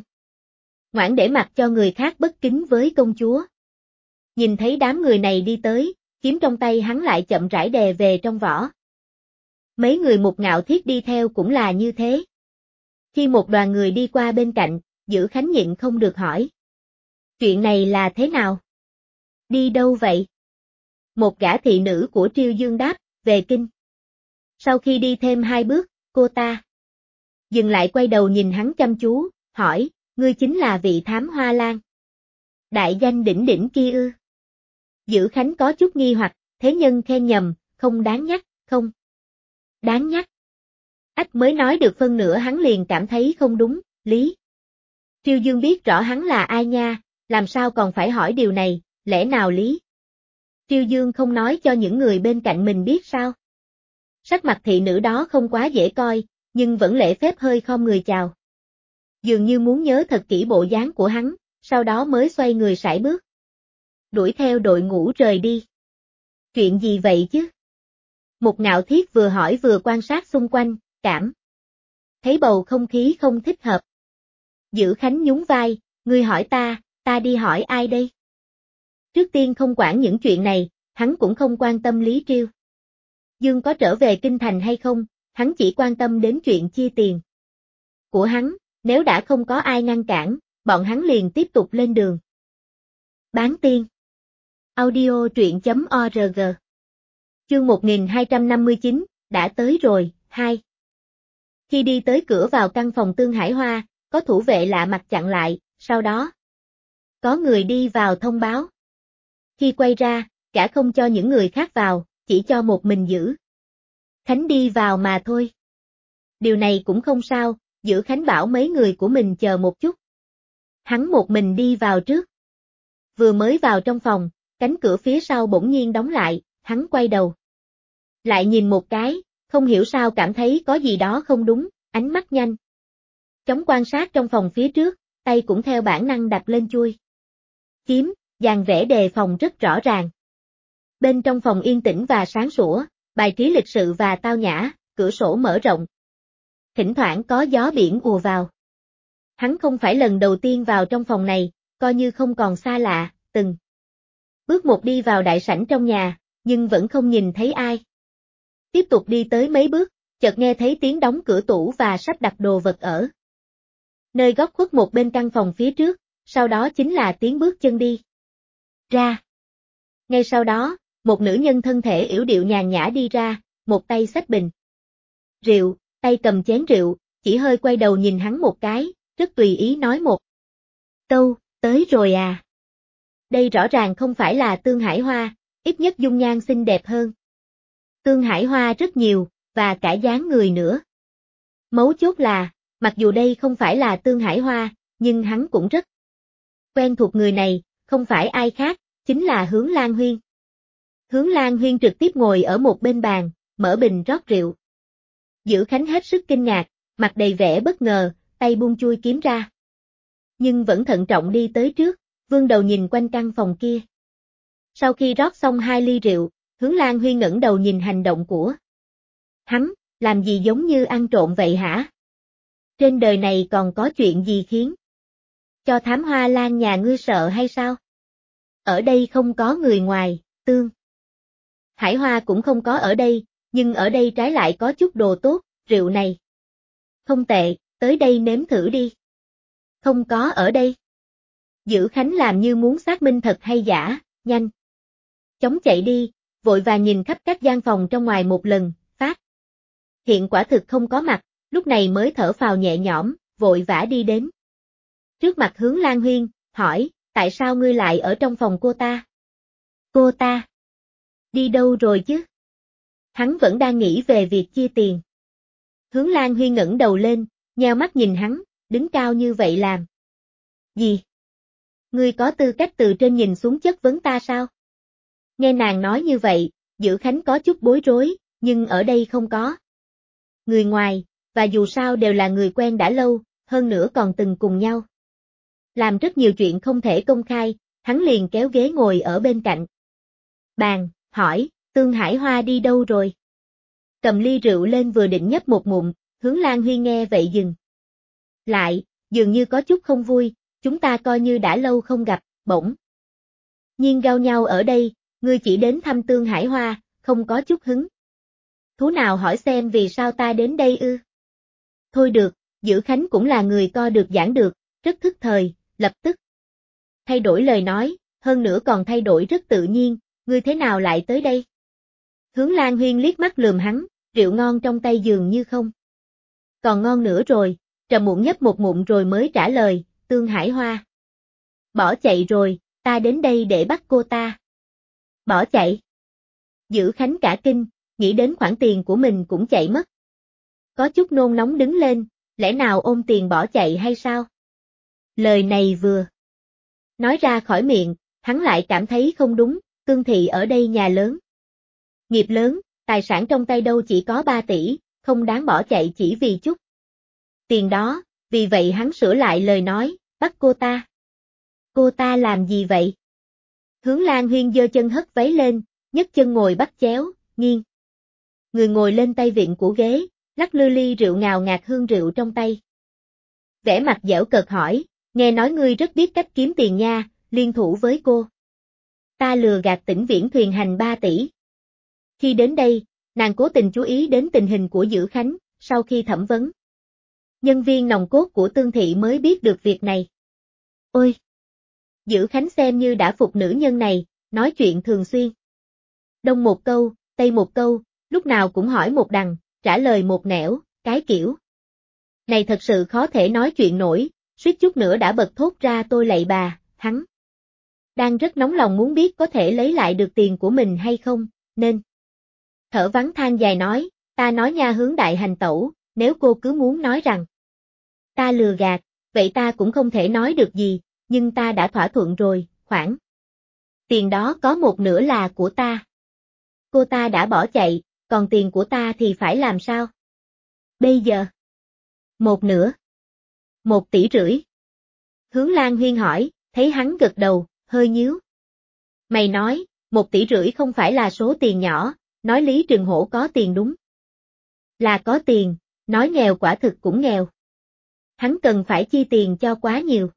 ngoãn để mặc cho người khác bất kính với công chúa. Nhìn thấy đám người này đi tới, kiếm trong tay hắn lại chậm rãi đè về trong vỏ. Mấy người Mục Ngạo Thiết đi theo cũng là như thế. Khi một đoàn người đi qua bên cạnh, Dữ Khánh nhịn không được hỏi. Chuyện này là thế nào? Đi đâu vậy? Một gã thị nữ của Triêu Dương đáp, về Kinh. Sau khi đi thêm 2 bước, cô ta dừng lại quay đầu nhìn hắn chăm chú, hỏi, ngươi chính là vị thám Hoa Lan đại danh đỉnh đỉnh kia ư? Dữ Khánh có chút nghi hoặc, thế nhân khen nhầm, không đáng nhắc, không đáng nhắc. Ách mới nói được phân nửa hắn liền cảm thấy không đúng, Lý Triêu Dương biết rõ hắn là ai nha, làm sao còn phải hỏi điều này, lẽ nào Lý Triêu Dương không nói cho những người bên cạnh mình biết sao? Sắc mặt thị nữ đó không quá dễ coi, nhưng vẫn lễ phép hơi khom người chào. Dường như muốn nhớ thật kỹ bộ dáng của hắn, sau đó mới xoay người sải bước. Đuổi theo đội ngũ rời đi. Chuyện gì vậy chứ? Mục Ngạo Thiết vừa hỏi vừa quan sát xung quanh, cảm thấy bầu không khí không thích hợp. Dữ Khánh nhún vai, ngươi hỏi ta đi hỏi ai đây? Trước tiên không quản những chuyện này, hắn cũng không quan tâm Lý Triêu Dương có trở về Kinh Thành hay không, hắn chỉ quan tâm đến chuyện chia tiền của hắn, nếu đã không có ai ngăn cản, bọn hắn liền tiếp tục lên đường. Bán tiên. Audio truyện.org. Chương 1259, đã tới rồi, 2. Khi đi tới cửa vào căn phòng Tương Hải Hoa, có thủ vệ lạ mặt chặn lại, sau đó có người đi vào thông báo. Khi quay ra, cả không cho những người khác vào, chỉ cho một mình Dữ Khánh đi vào mà thôi. Điều này cũng không sao, Dữ Khánh bảo mấy người của mình chờ một chút. Hắn một mình đi vào trước. Vừa mới vào trong phòng, cánh cửa phía sau bỗng nhiên đóng lại, hắn quay đầu. Lại nhìn một cái, không hiểu sao cảm thấy có gì đó không đúng, ánh mắt nhanh chóng quan sát trong phòng phía trước, tay cũng theo bản năng đặt lên chuôi kiếm, dàn vẽ đề phòng rất rõ ràng. Bên trong phòng yên tĩnh và sáng sủa, bài trí lịch sự và tao nhã, cửa sổ mở rộng. Thỉnh thoảng có gió biển ùa vào. Hắn không phải lần đầu tiên vào trong phòng này, coi như không còn xa lạ, từng bước một đi vào đại sảnh trong nhà, nhưng vẫn không nhìn thấy ai. Tiếp tục đi tới mấy bước, chợt nghe thấy tiếng đóng cửa tủ và sắp đặt đồ vật ở nơi góc khuất một bên căn phòng phía trước, sau đó chính là tiếng bước chân đi ra. Ngay sau đó, một nữ nhân thân thể yểu điệu nhàn nhã đi ra, một tay xách bình rượu, tay cầm chén rượu, chỉ hơi quay đầu nhìn hắn một cái, rất tùy ý nói một câu, tới rồi à. Đây rõ ràng không phải là Tương Hải Hoa, ít nhất dung nhan xinh đẹp hơn Tương Hải Hoa rất nhiều, và cả dáng người nữa. Mấu chốt là, mặc dù đây không phải là Tương Hải Hoa, nhưng hắn cũng rất quen thuộc người này, không phải ai khác, chính là Hướng Lan Huyên. Hướng Lan Huyên trực tiếp ngồi ở một bên bàn, mở bình rót rượu. Dữ Khánh hết sức kinh ngạc, mặt đầy vẻ bất ngờ, tay buông chui kiếm ra. Nhưng vẫn thận trọng đi tới trước, vươn đầu nhìn quanh căn phòng kia. Sau khi rót xong 2 ly rượu, Hướng Lan Huyên ngẩng đầu nhìn hành động của hắn, làm gì giống như ăn trộm vậy hả? Trên đời này còn có chuyện gì khiến cho Thám Hoa Lan nhà ngươi sợ hay sao? Ở đây không có người ngoài, Tương Hải Hoa cũng không có ở đây, nhưng ở đây trái lại có chút đồ tốt, rượu này không tệ, tới đây nếm thử đi. Không có ở đây. Dữ Khánh làm như muốn xác minh thật hay giả, nhanh chóng chạy đi, vội vàng nhìn khắp các gian phòng trong ngoài một lần, phát hiện quả thực không có mặt, lúc này mới thở phào nhẹ nhõm, vội vã đi đến trước mặt Hướng Lan Huyên, hỏi, tại sao ngươi lại ở trong phòng cô ta? Cô ta đi đâu rồi chứ? Hắn vẫn đang nghĩ về việc chia tiền. Hướng Lan Huyên ngẩng đầu lên, nheo mắt nhìn hắn, đứng cao như vậy làm gì? Ngươi có tư cách từ trên nhìn xuống chất vấn ta sao? Nghe nàng nói như vậy, Dữ Khánh có chút bối rối, nhưng ở đây không có người ngoài, và dù sao đều là người quen đã lâu, hơn nữa còn từng cùng nhau làm rất nhiều chuyện không thể công khai, hắn liền kéo ghế ngồi ở bên cạnh bàn, hỏi, Tương Hải Hoa đi đâu rồi? Cầm ly rượu lên vừa định nhấp một ngụm, Hướng Lan Huyên nghe vậy dừng lại, dường như có chút không vui, chúng ta coi như đã lâu không gặp, bỗng nhiên gao nhau ở đây, ngươi chỉ đến thăm Tương Hải Hoa, không có chút hứng thú nào hỏi xem vì sao ta đến đây ư? Thôi được, Dữ Khánh cũng là người co được giảng được, rất thức thời, lập tức thay đổi lời nói, hơn nữa còn thay đổi rất tự nhiên, ngươi thế nào lại tới đây? Hướng Lan Huyên liếc mắt lườm hắn, rượu ngon trong tay dường như không còn ngon nữa rồi, trầm muộn nhấp một ngụm rồi mới trả lời, Tương Hải Hoa bỏ chạy rồi, ta đến đây để bắt cô ta. Bỏ chạy? Dữ Khánh cả kinh, nghĩ đến khoản tiền của mình cũng chạy mất. Có chút nôn nóng đứng lên, lẽ nào ôm tiền bỏ chạy hay sao? Lời này vừa nói ra khỏi miệng, hắn lại cảm thấy không đúng, Tương thị ở đây nhà lớn. Nghiệp lớn, tài sản trong tay đâu chỉ có 3 tỷ, không đáng bỏ chạy chỉ vì chút tiền đó, vì vậy hắn sửa lại lời nói, bắt cô ta. Cô ta làm gì vậy? Hướng Lan Huyên giơ chân hất váy lên, nhấc chân ngồi bắt chéo, nghiêng. Người ngồi lên tay vịn của ghế, lắc lư ly rượu ngào ngạt hương rượu trong tay. Vẻ mặt giễu cợt hỏi, nghe nói ngươi rất biết cách kiếm tiền nha, liên thủ với cô. Ta lừa gạt Tĩnh Viễn thuyền hành 3 tỷ. Khi đến đây, nàng cố tình chú ý đến tình hình của Dữ Khánh, sau khi thẩm vấn. Nhân viên nòng cốt của Tương thị mới biết được việc này. Ôi! Dữ Khánh xem như đã phục nữ nhân này, nói chuyện thường xuyên. Đông một câu, tây một câu, lúc nào cũng hỏi một đằng, trả lời một nẻo, cái kiểu. Này thật sự khó thể nói chuyện nổi, suýt chút nữa đã bật thốt ra tôi lạy bà, hắn. Đang rất nóng lòng muốn biết có thể lấy lại được tiền của mình hay không, nên. Thở vắng than dài nói, ta nói nha Hướng đại hành tẩu, nếu cô cứ muốn nói rằng ta lừa gạt, vậy ta cũng không thể nói được gì, nhưng ta đã thỏa thuận rồi, khoản tiền đó có một nửa là của ta. Cô ta đã bỏ chạy, còn tiền của ta thì phải làm sao? Bây giờ? Một nửa. 1,5 tỷ. Hướng Lan Huyên hỏi, thấy hắn gật đầu, hơi nhíu. Mày nói, 1,5 tỷ không phải là số tiền nhỏ, nói Lý Trường Hổ có tiền đúng. Là có tiền, nói nghèo quả thực cũng nghèo. Hắn cần phải chi tiền cho quá nhiều.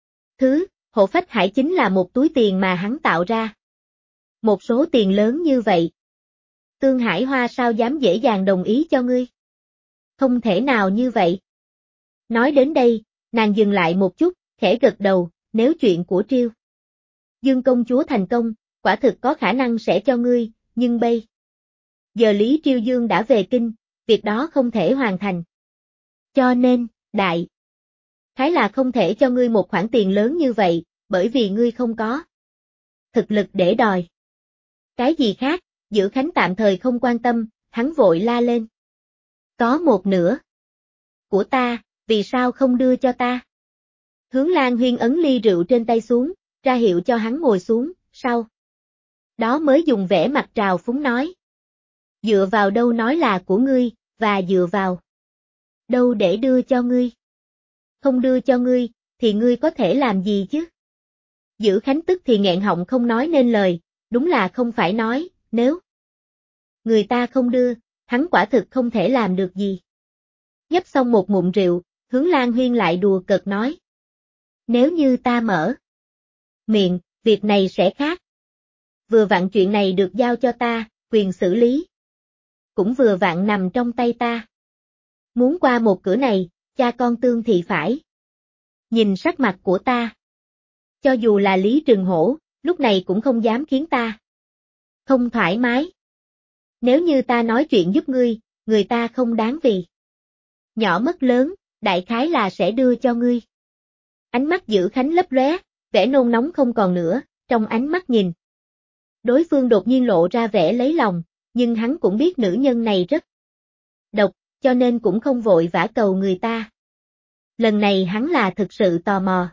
Hộ Phách Hải chính là một túi tiền mà hắn tạo ra. Một số tiền lớn như vậy. Tương Hải Hoa sao dám dễ dàng đồng ý cho ngươi? Không thể nào như vậy. Nói đến đây, nàng dừng lại một chút, khẽ gật đầu, nếu chuyện của Triêu Dương công chúa thành công, quả thực có khả năng sẽ cho ngươi, nhưng bây giờ Lý Triêu Dương đã về kinh, việc đó không thể hoàn thành. Cho nên, đại khái là không thể cho ngươi một khoản tiền lớn như vậy, bởi vì ngươi không có thực lực để đòi. Cái gì khác, Dữ Khánh tạm thời không quan tâm, hắn vội la lên. Có một nửa của ta, vì sao không đưa cho ta? Hướng Lan Huyên ấn ly rượu trên tay xuống, ra hiệu cho hắn ngồi xuống, sau đó mới dùng vẻ mặt trào phúng nói. Dựa vào đâu nói là của ngươi, và dựa vào đâu để đưa cho ngươi? Không đưa cho ngươi, thì ngươi có thể làm gì chứ? Dữ Khánh tức thì nghẹn họng không nói nên lời, đúng là không phải nói, nếu người ta không đưa, hắn quả thực không thể làm được gì. Nhấp xong một ngụm rượu, Hướng Lan Huyên lại đùa cợt nói. Nếu như ta mở miệng, việc này sẽ khác. Vừa vặn chuyện này được giao cho ta, quyền xử lý cũng vừa vặn nằm trong tay ta. Muốn qua một cửa này, cha con Tương thì phải nhìn sắc mặt của ta. Cho dù là Lý Trừng Hổ, lúc này cũng không dám khiến ta không thoải mái. Nếu như ta nói chuyện giúp ngươi, người ta không đáng vì nhỏ mất lớn, đại khái là sẽ đưa cho ngươi. Ánh mắt Dữ Khánh lấp lóe, vẻ nôn nóng không còn nữa, trong ánh mắt nhìn. Đối phương đột nhiên lộ ra vẻ lấy lòng, nhưng hắn cũng biết nữ nhân này rất độc, cho nên cũng không vội vã cầu người ta. Lần này hắn là thực sự tò mò.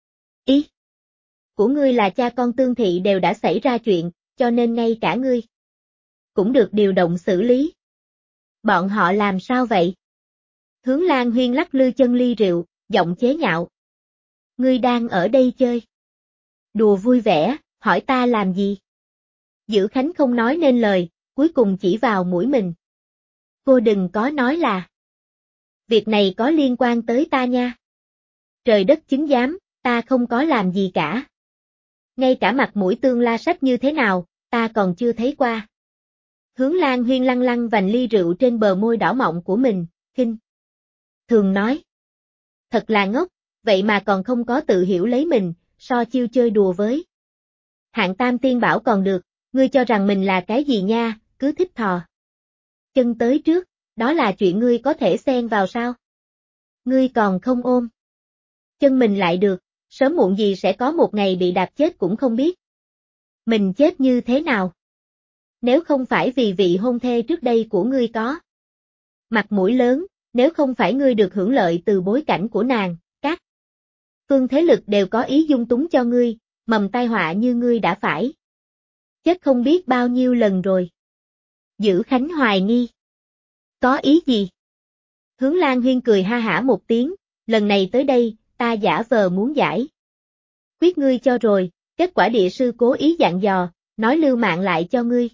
Ý của ngươi là cha con Tương Thị đều đã xảy ra chuyện, cho nên ngay cả ngươi cũng được điều động xử lý. Bọn họ làm sao vậy? Hướng Lan Huyên lắc lư chân ly rượu, giọng chế nhạo. Ngươi đang ở đây chơi đùa vui vẻ, hỏi ta làm gì? Dữ Khánh không nói nên lời, cuối cùng chỉ vào mũi mình. Cô đừng có nói là việc này có liên quan tới ta nha. Trời đất chứng giám, ta không có làm gì cả. Ngay cả mặt mũi Tương La Sách như thế nào, ta còn chưa thấy qua. Hướng Lan Huyên lăng lăng vành ly rượu trên bờ môi đỏ mọng của mình, khinh thường nói. Thật là ngốc, vậy mà còn không có tự hiểu lấy mình, so chiêu chơi đùa với hạng tam tiên bảo còn được, ngươi cho rằng mình là cái gì nha, cứ thích thò chân tới trước, đó là chuyện ngươi có thể xen vào sao? Ngươi còn không ôm chân mình lại được, sớm muộn gì sẽ có một ngày bị đạp chết cũng không biết. Mình chết như thế nào? Nếu không phải vì vị hôn thê trước đây của ngươi có mặt mũi lớn, nếu không phải ngươi được hưởng lợi từ bối cảnh của nàng, các phương thế lực đều có ý dung túng cho ngươi, mầm tai họa như ngươi đã phải chết không biết bao nhiêu lần rồi. Dữ Khánh hoài nghi. Có ý gì? Hướng Lan Huyên cười ha hả một tiếng, lần này tới đây, ta giả vờ muốn giải quyết ngươi cho rồi, kết quả địa sư cố ý dặn dò, nói lưu mạng lại cho ngươi.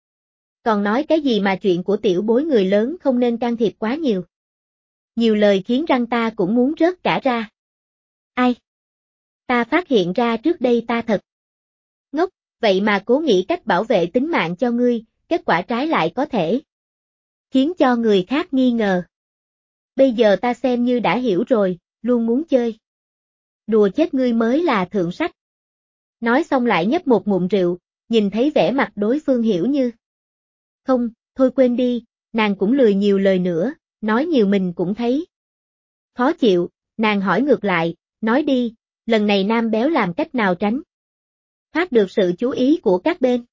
Còn nói cái gì mà chuyện của tiểu bối người lớn không nên can thiệp quá nhiều. Nhiều lời khiến răng ta cũng muốn rớt cả ra. Ai? Ta phát hiện ra trước đây ta thật ngốc, vậy mà cố nghĩ cách bảo vệ tính mạng cho ngươi, kết quả trái lại có thể khiến cho người khác nghi ngờ. Bây giờ ta xem như đã hiểu rồi, luôn muốn chơi đùa chết ngươi mới là thượng sách. Nói xong lại nhấp một ngụm rượu, nhìn thấy vẻ mặt đối phương hiểu như. Không, thôi quên đi, nàng cũng lười nhiều lời nữa, nói nhiều mình cũng thấy khó chịu, nàng hỏi ngược lại, nói đi, lần này Nam Béo làm cách nào tránh thoát được sự chú ý của các bên.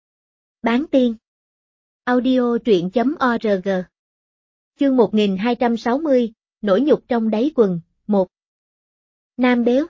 Bán tiên. Audio truyện.org. Chương 1260, nỗi nhục trong đáy quần, 1. Nam Béo.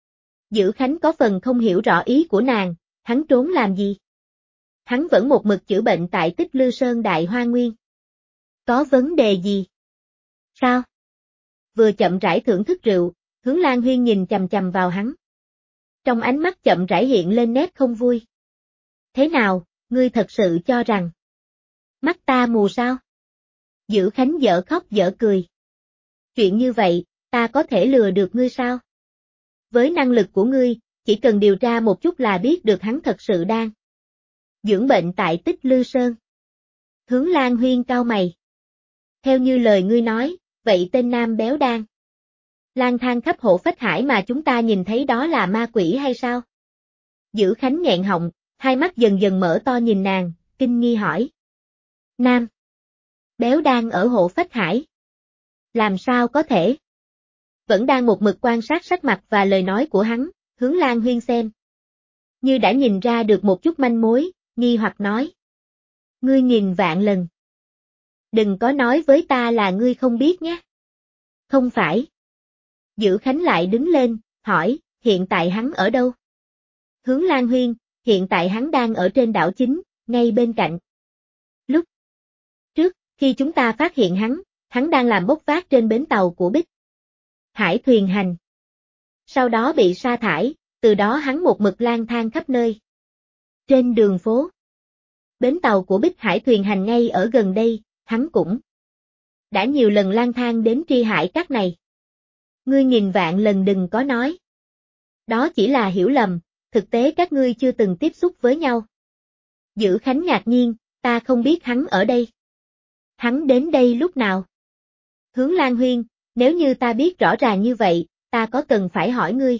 Dữ Khánh có phần không hiểu rõ ý của nàng, hắn trốn làm gì? Hắn vẫn một mực chữa bệnh tại Tích Lư Sơn Đại Hoa Nguyên. Có vấn đề gì? Sao? Vừa chậm rãi thưởng thức rượu, Hướng Lan Huyên nhìn chằm chằm vào hắn. Trong ánh mắt chậm rãi hiện lên nét không vui. Thế nào, ngươi thật sự cho rằng mắt ta mù sao? Dữ Khánh dở khóc dở cười. Chuyện như vậy, ta có thể lừa được ngươi sao? Với năng lực của ngươi, chỉ cần điều tra một chút là biết được hắn thật sự đang dưỡng bệnh tại Tích Lư Sơn. Hướng Lan Huyên cau mày. Theo như lời ngươi nói, vậy tên nam béo đang lang thang khắp hộ phách hải mà chúng ta nhìn thấy đó là ma quỷ hay sao? Dữ Khánh nghẹn họng, hai mắt dần dần mở to nhìn nàng, kinh nghi hỏi. Nam béo đang ở hộ phách hải. Làm sao có thể? Vẫn đang một mực quan sát sắc mặt và lời nói của hắn, Hướng Lan Huyên xem. Như đã nhìn ra được một chút manh mối, nghi hoặc nói. Ngươi nghìn vạn lần. Đừng có nói với ta là ngươi không biết nhé. Không phải. Dữ Khánh lại đứng lên, hỏi, hiện tại hắn ở đâu? Hướng Lan Huyên, hiện tại hắn đang ở trên đảo chính, ngay bên cạnh. Lúc trước, khi chúng ta phát hiện hắn đang làm bốc vác trên bến tàu của Bích Hải thuyền hành. Sau đó bị sa thải, từ đó hắn một mực lang thang khắp nơi. Trên đường phố. Bến tàu của Bích Hải thuyền hành ngay ở gần đây, hắn cũng đã nhiều lần lang thang đến Tri Hải Các này. Ngươi nghìn vạn lần đừng có nói. Đó chỉ là hiểu lầm, thực tế các ngươi chưa từng tiếp xúc với nhau. Dữ Khánh ngạc nhiên, ta không biết hắn ở đây. Hắn đến đây lúc nào? Hướng Lan Huyên, nếu như ta biết rõ ràng như vậy, ta có cần phải hỏi ngươi?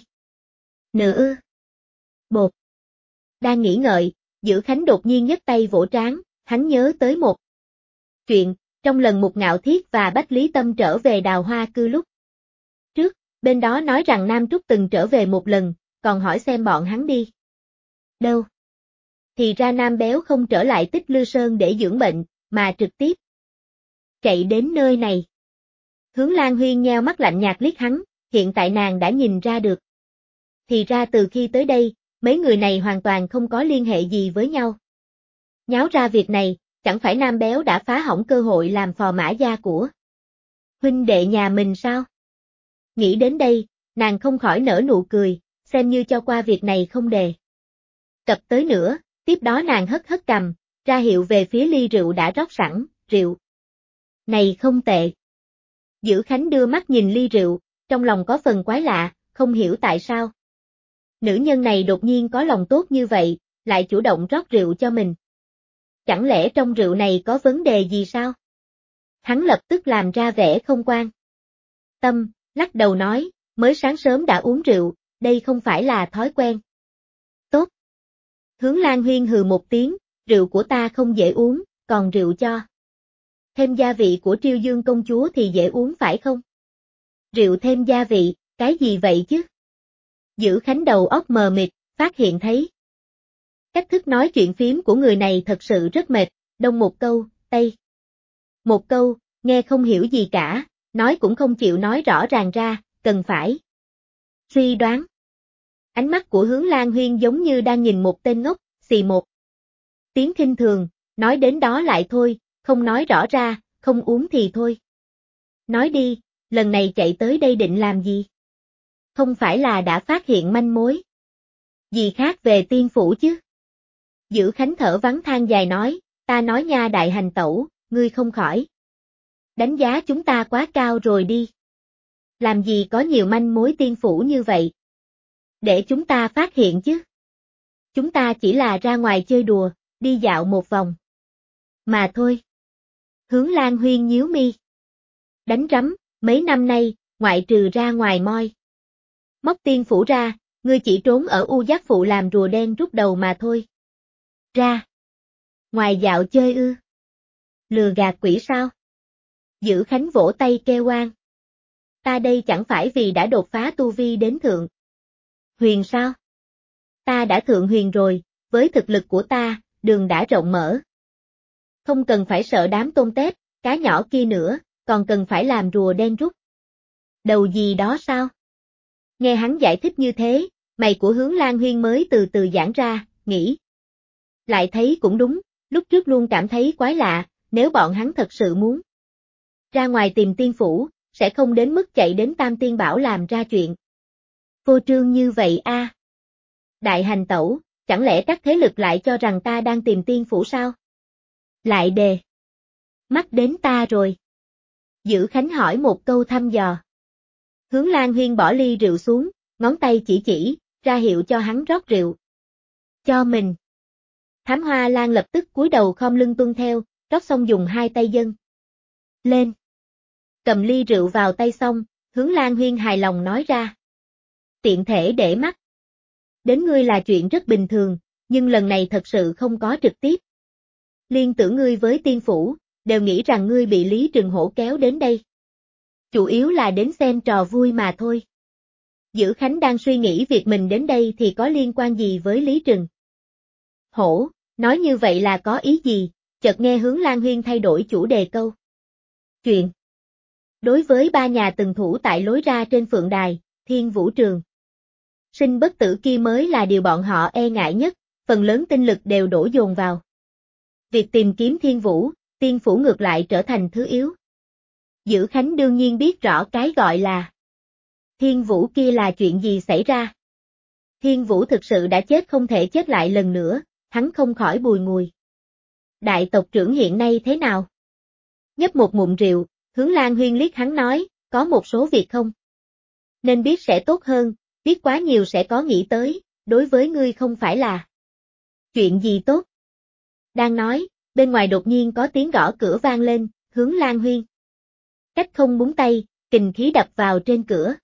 Nữa. Bột. Đang nghĩ ngợi, Dữ Khánh đột nhiên nhấc tay vỗ trán, hắn nhớ tới một chuyện, trong lần Mục Ngạo Thiết và Bách Lý Tâm trở về Đào Hoa Cư lúc trước, bên đó nói rằng Nam Trúc từng trở về một lần, còn hỏi xem bọn hắn đi đâu. Thì ra Nam Béo không trở lại Tích Lư Sơn để dưỡng bệnh, mà trực tiếp chạy đến nơi này. Hướng Lan Huyên nheo mắt lạnh nhạt liếc hắn, hiện tại nàng đã nhìn ra được. Thì ra từ khi tới đây, mấy người này hoàn toàn không có liên hệ gì với nhau. Nháo ra việc này, chẳng phải Nam Béo đã phá hỏng cơ hội làm phò mã gia của huynh đệ nhà mình sao? Nghĩ đến đây, nàng không khỏi nở nụ cười, xem như cho qua việc này không đề cập tới nữa, tiếp đó nàng hất hất cằm, ra hiệu về phía ly rượu đã rót sẵn, rượu này không tệ. Dữ Khánh đưa mắt nhìn ly rượu, trong lòng có phần quái lạ, không hiểu tại sao. Nữ nhân này đột nhiên có lòng tốt như vậy, lại chủ động rót rượu cho mình. Chẳng lẽ trong rượu này có vấn đề gì sao? Hắn lập tức làm ra vẻ không quan tâm, lắc đầu nói, mới sáng sớm đã uống rượu, đây không phải là thói quen tốt. Hướng Lan Huyên hừ một tiếng, rượu của ta không dễ uống, còn rượu cho thêm gia vị của Triêu Dương công chúa thì dễ uống phải không? Rượu thêm gia vị, cái gì vậy chứ? Dữ Khánh đầu óc mờ mịt, phát hiện thấy cách thức nói chuyện phím của người này thật sự rất mệt, đông một câu, tây một câu, nghe không hiểu gì cả, nói cũng không chịu nói rõ ràng ra, cần phải suy đoán. Ánh mắt của Hướng Lan Huyên giống như đang nhìn một tên ngốc, xì một tiếng khinh thường, nói đến đó lại thôi, không nói rõ ra, không uống thì thôi. Nói đi, lần này chạy tới đây định làm gì? Không phải là đã phát hiện manh mối gì khác về tiên phủ chứ? Dữ Khánh thở vắng than dài nói, ta nói nha đại hành tẩu, ngươi không khỏi đánh giá chúng ta quá cao rồi đi. Làm gì có nhiều manh mối tiên phủ như vậy? Để chúng ta phát hiện chứ. Chúng ta chỉ là ra ngoài chơi đùa, đi dạo một vòng mà thôi. Hướng Lan Huyên nhíu mi. Đánh rắm, mấy năm nay, ngoại trừ ra ngoài moi móc tiên phủ ra, ngươi chỉ trốn ở U Giác Phụ làm rùa đen rút đầu mà thôi. Ra ngoài dạo chơi ư? Lừa gạt quỷ sao? Dữ Khánh vỗ tay kêu oan. Ta đây chẳng phải vì đã đột phá tu vi đến thượng huyền sao? Ta đã thượng huyền rồi, với thực lực của ta, đường đã rộng mở. Không cần phải sợ đám tôm tép, cá nhỏ kia nữa, còn cần phải làm rùa đen rút đầu gì đó sao? Nghe hắn giải thích như thế, mày của Hướng Lan Huyên mới từ từ giãn ra, nghĩ. Lại thấy cũng đúng, lúc trước luôn cảm thấy quái lạ, nếu bọn hắn thật sự muốn ra ngoài tìm tiên phủ, sẽ không đến mức chạy đến Tam Tiên Bảo làm ra chuyện vô trương như vậy a. Đại hành tẩu, chẳng lẽ các thế lực lại cho rằng ta đang tìm tiên phủ sao? Lại đề mắt đến ta rồi. Dữ Khánh hỏi một câu thăm dò. Hướng Lan Huyên bỏ ly rượu xuống, ngón tay chỉ, ra hiệu cho hắn rót rượu cho mình. Thám Hoa Lan lập tức cúi đầu khom lưng tuân theo, rót xong dùng hai tay dâng lên. Cầm ly rượu vào tay xong, Hướng Lan Huyên hài lòng nói ra. Tiện thể để mắt. Đến ngươi là chuyện rất bình thường, nhưng lần này thật sự không có trực tiếp. Liên tưởng ngươi với tiên phủ, đều nghĩ rằng ngươi bị Lý Trừng Hổ kéo đến đây. Chủ yếu là đến xem trò vui mà thôi. Dữ Khánh đang suy nghĩ việc mình đến đây thì có liên quan gì với Lý Trừng Hổ, nói như vậy là có ý gì, chợt nghe Hướng Lan Huyên thay đổi chủ đề câu. Chuyện. Đối với ba nhà từng thủ tại lối ra trên Phượng Đài, Thiên Vũ Trường. Sinh bất tử kia mới là điều bọn họ e ngại nhất, phần lớn tinh lực đều đổ dồn vào. Việc tìm kiếm Thiên Vũ, tiên phủ ngược lại trở thành thứ yếu. Dữ Khánh đương nhiên biết rõ cái gọi là Thiên Vũ kia là chuyện gì xảy ra. Thiên Vũ thực sự đã chết không thể chết lại lần nữa, hắn không khỏi bùi ngùi. Đại tộc trưởng hiện nay thế nào? Nhấp một ngụm rượu, Hướng Lan Huyên liếc hắn nói, có một số việc không? Nên biết sẽ tốt hơn, biết quá nhiều sẽ có nghĩ tới, đối với ngươi không phải là chuyện gì tốt. Đang nói, bên ngoài đột nhiên có tiếng gõ cửa vang lên, Hướng Lan Huyên. Cách không búng tay, kình khí đập vào trên cửa.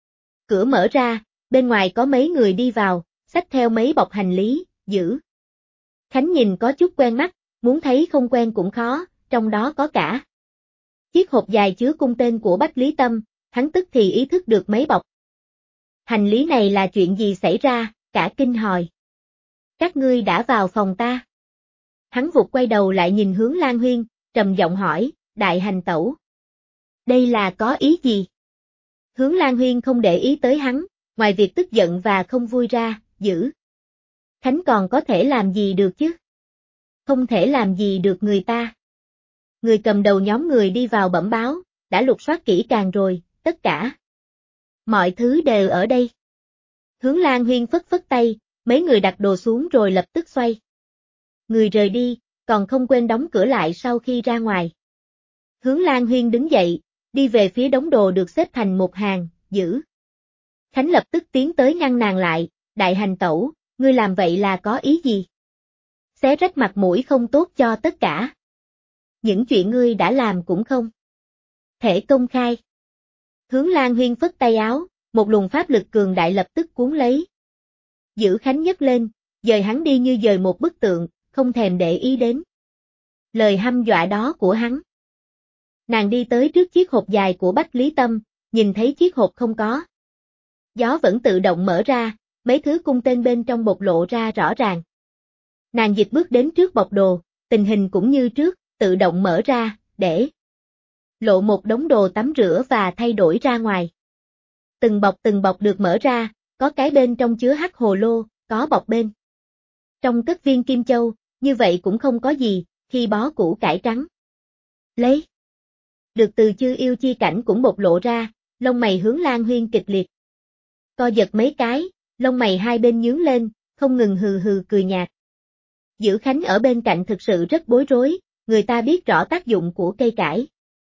Cửa mở ra, bên ngoài có mấy người đi vào, xách theo mấy bọc hành lý, Dữ Khánh nhìn có chút quen mắt, muốn thấy không quen cũng khó, trong đó có cả chiếc hộp dài chứa cung tên của Bách Lý Tâm, hắn tức thì ý thức được mấy bọc hành lý này là chuyện gì xảy ra, cả kinh hỏi. Các ngươi đã vào phòng ta. Hắn vụt quay đầu lại nhìn Hướng Lan Huyên, trầm giọng hỏi, đại hành tẩu. Đây là có ý gì? Hướng Lan Huyên không để ý tới hắn, ngoài việc tức giận và không vui ra, Dữ Khánh còn có thể làm gì được chứ? Không thể làm gì được người ta. Người cầm đầu nhóm người đi vào bẩm báo, đã lục soát kỹ càng rồi, tất cả mọi thứ đều ở đây. Hướng Lan Huyên phất phất tay, mấy người đặt đồ xuống rồi lập tức xoay người rời đi, còn không quên đóng cửa lại sau khi ra ngoài. Hướng Lan Huyên đứng dậy, đi về phía đống đồ được xếp thành một hàng, Dữ Khánh lập tức tiến tới ngăn nàng lại, đại hành tẩu, ngươi làm vậy là có ý gì? Xé rách mặt mũi không tốt cho tất cả. Những chuyện ngươi đã làm cũng không thể công khai. Hướng Lan Huyên phất tay áo, một luồng pháp lực cường đại lập tức cuốn lấy. Dữ Khánh nhấc lên, dời hắn đi như dời một bức tượng, không thèm để ý đến lời hăm dọa đó của hắn. Nàng đi tới trước chiếc hộp dài của Bách Lý Tâm, nhìn thấy chiếc hộp không có gió vẫn tự động mở ra, mấy thứ cung tên bên trong bộc lộ ra rõ ràng. Nàng dịch bước đến trước bọc đồ, tình hình cũng như trước, tự động mở ra, để lộ một đống đồ tắm rửa và thay đổi ra ngoài. Từng bọc được mở ra, có cái bên trong chứa hắc hồ lô, có bọc bên trong cất viên kim châu, như vậy cũng không có gì, khi bó củ cải trắng lấy được từ Chư Yêu Chi Cảnh cũng bộc lộ ra, lông mày Hướng Lan Huyên kịch liệt co giật mấy cái, lông mày hai bên nhướng lên, không ngừng hừ hừ cười nhạt. Dữ Khánh ở bên cạnh thực sự rất bối rối, người ta biết rõ tác dụng của cây cải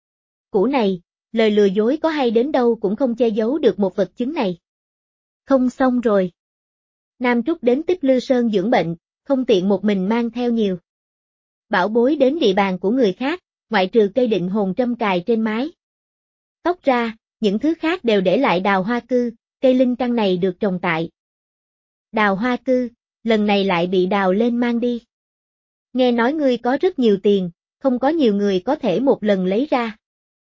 củ này, lời lừa dối có hay đến đâu cũng không che giấu được một vật chứng này. Không xong rồi. Nam Trúc đến Tích Lư Sơn dưỡng bệnh, không tiện một mình mang theo nhiều bảo bối đến địa bàn của người khác, ngoại trừ cây định hồn trâm cài trên mái tóc ra, những thứ khác đều để lại Đào Hoa Cư, cây linh căn này được trồng tại Đào Hoa Cư, lần này lại bị đào lên mang đi. Nghe nói ngươi có rất nhiều tiền, không có nhiều người có thể một lần lấy ra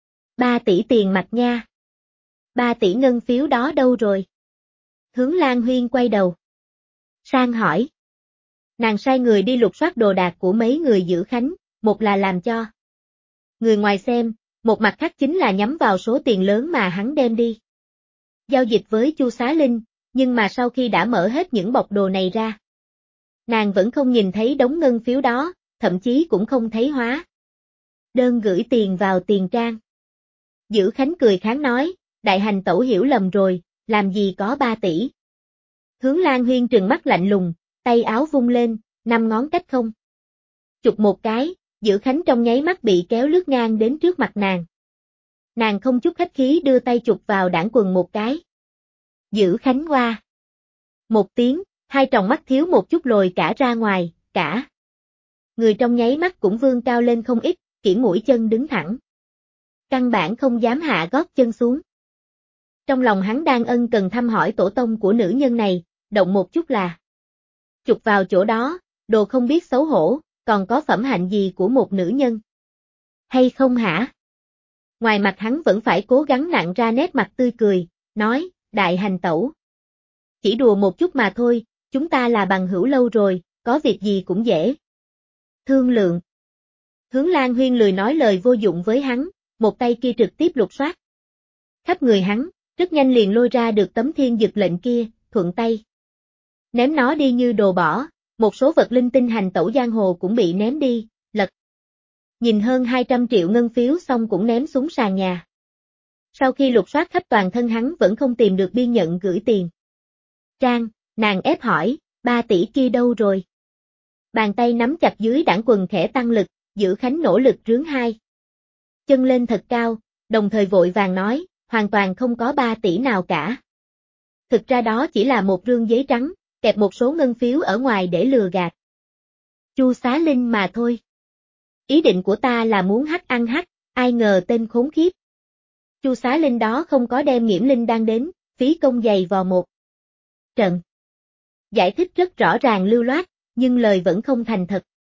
3 tỷ tiền mặt nha. 3 tỷ ngân phiếu đó đâu rồi? Hướng Lan Huyên quay đầu sang hỏi. Nàng sai người đi lục soát đồ đạc của mấy người Dữ Khánh, một là làm cho người ngoài xem, một mặt khác chính là nhắm vào số tiền lớn mà hắn đem đi giao dịch với Chu Xá Linh, nhưng mà sau khi đã mở hết những bọc đồ này ra, nàng vẫn không nhìn thấy đống ngân phiếu đó, thậm chí cũng không thấy hóa đơn gửi tiền vào tiền trang. Dữ Khánh cười kháng nói, đại hành tẩu hiểu lầm rồi, làm gì có 3 tỷ. Hướng Lan Huyên trừng mắt lạnh lùng, tay áo vung lên, 5 ngón cách không chụp một cái, Dữ Khánh trong nháy mắt bị kéo lướt ngang đến trước mặt nàng. Nàng không chút khách khí đưa tay chụp vào đảng quần một cái. Dữ Khánh qua một tiếng, hai tròng mắt thiếu một chút lồi cả ra ngoài, cả người trong nháy mắt cũng vươn cao lên không ít, kiễng mũi chân đứng thẳng. Căn bản không dám hạ gót chân xuống. Trong lòng hắn đang ân cần thăm hỏi tổ tông của nữ nhân này, động một chút là chụp vào chỗ đó, đồ không biết xấu hổ, còn có phẩm hạnh gì của một nữ nhân. Hay không hả? Ngoài mặt hắn vẫn phải cố gắng nặn ra nét mặt tươi cười, nói, đại hành tẩu. Chỉ đùa một chút mà thôi, chúng ta là bằng hữu lâu rồi, có việc gì cũng dễ thương lượng. Hướng Lan Huyên lười nói lời vô dụng với hắn, một tay kia trực tiếp lục soát khắp người hắn, rất nhanh liền lôi ra được tấm thiên dực lệnh kia, thuận tay ném nó đi như đồ bỏ, một số vật linh tinh hành tẩu giang hồ cũng bị ném đi, lật. Nhìn hơn 200 triệu ngân phiếu xong cũng ném xuống sàn nhà. Sau khi lục soát khắp toàn thân hắn vẫn không tìm được biên nhận gửi tiền. Trang, nàng ép hỏi, 3 tỷ kia đâu rồi? Bàn tay nắm chặt dưới đảng quần khẽ tăng lực, giữ Khánh nỗ lực rướn hai chân lên thật cao, đồng thời vội vàng nói, hoàn toàn không có 3 tỷ nào cả. Thực ra đó chỉ là một rương giấy trắng, kẹp một số ngân phiếu ở ngoài để lừa gạt Chu Xá Linh mà thôi. Ý định của ta là muốn hắc ăn hắc, ai ngờ tên khốn khiếp. Chu Xá Linh đó không có đem Nghiễm Linh đang đến, phí công dày vò một trận. Giải thích rất rõ ràng lưu loát, nhưng lời vẫn không thành thật.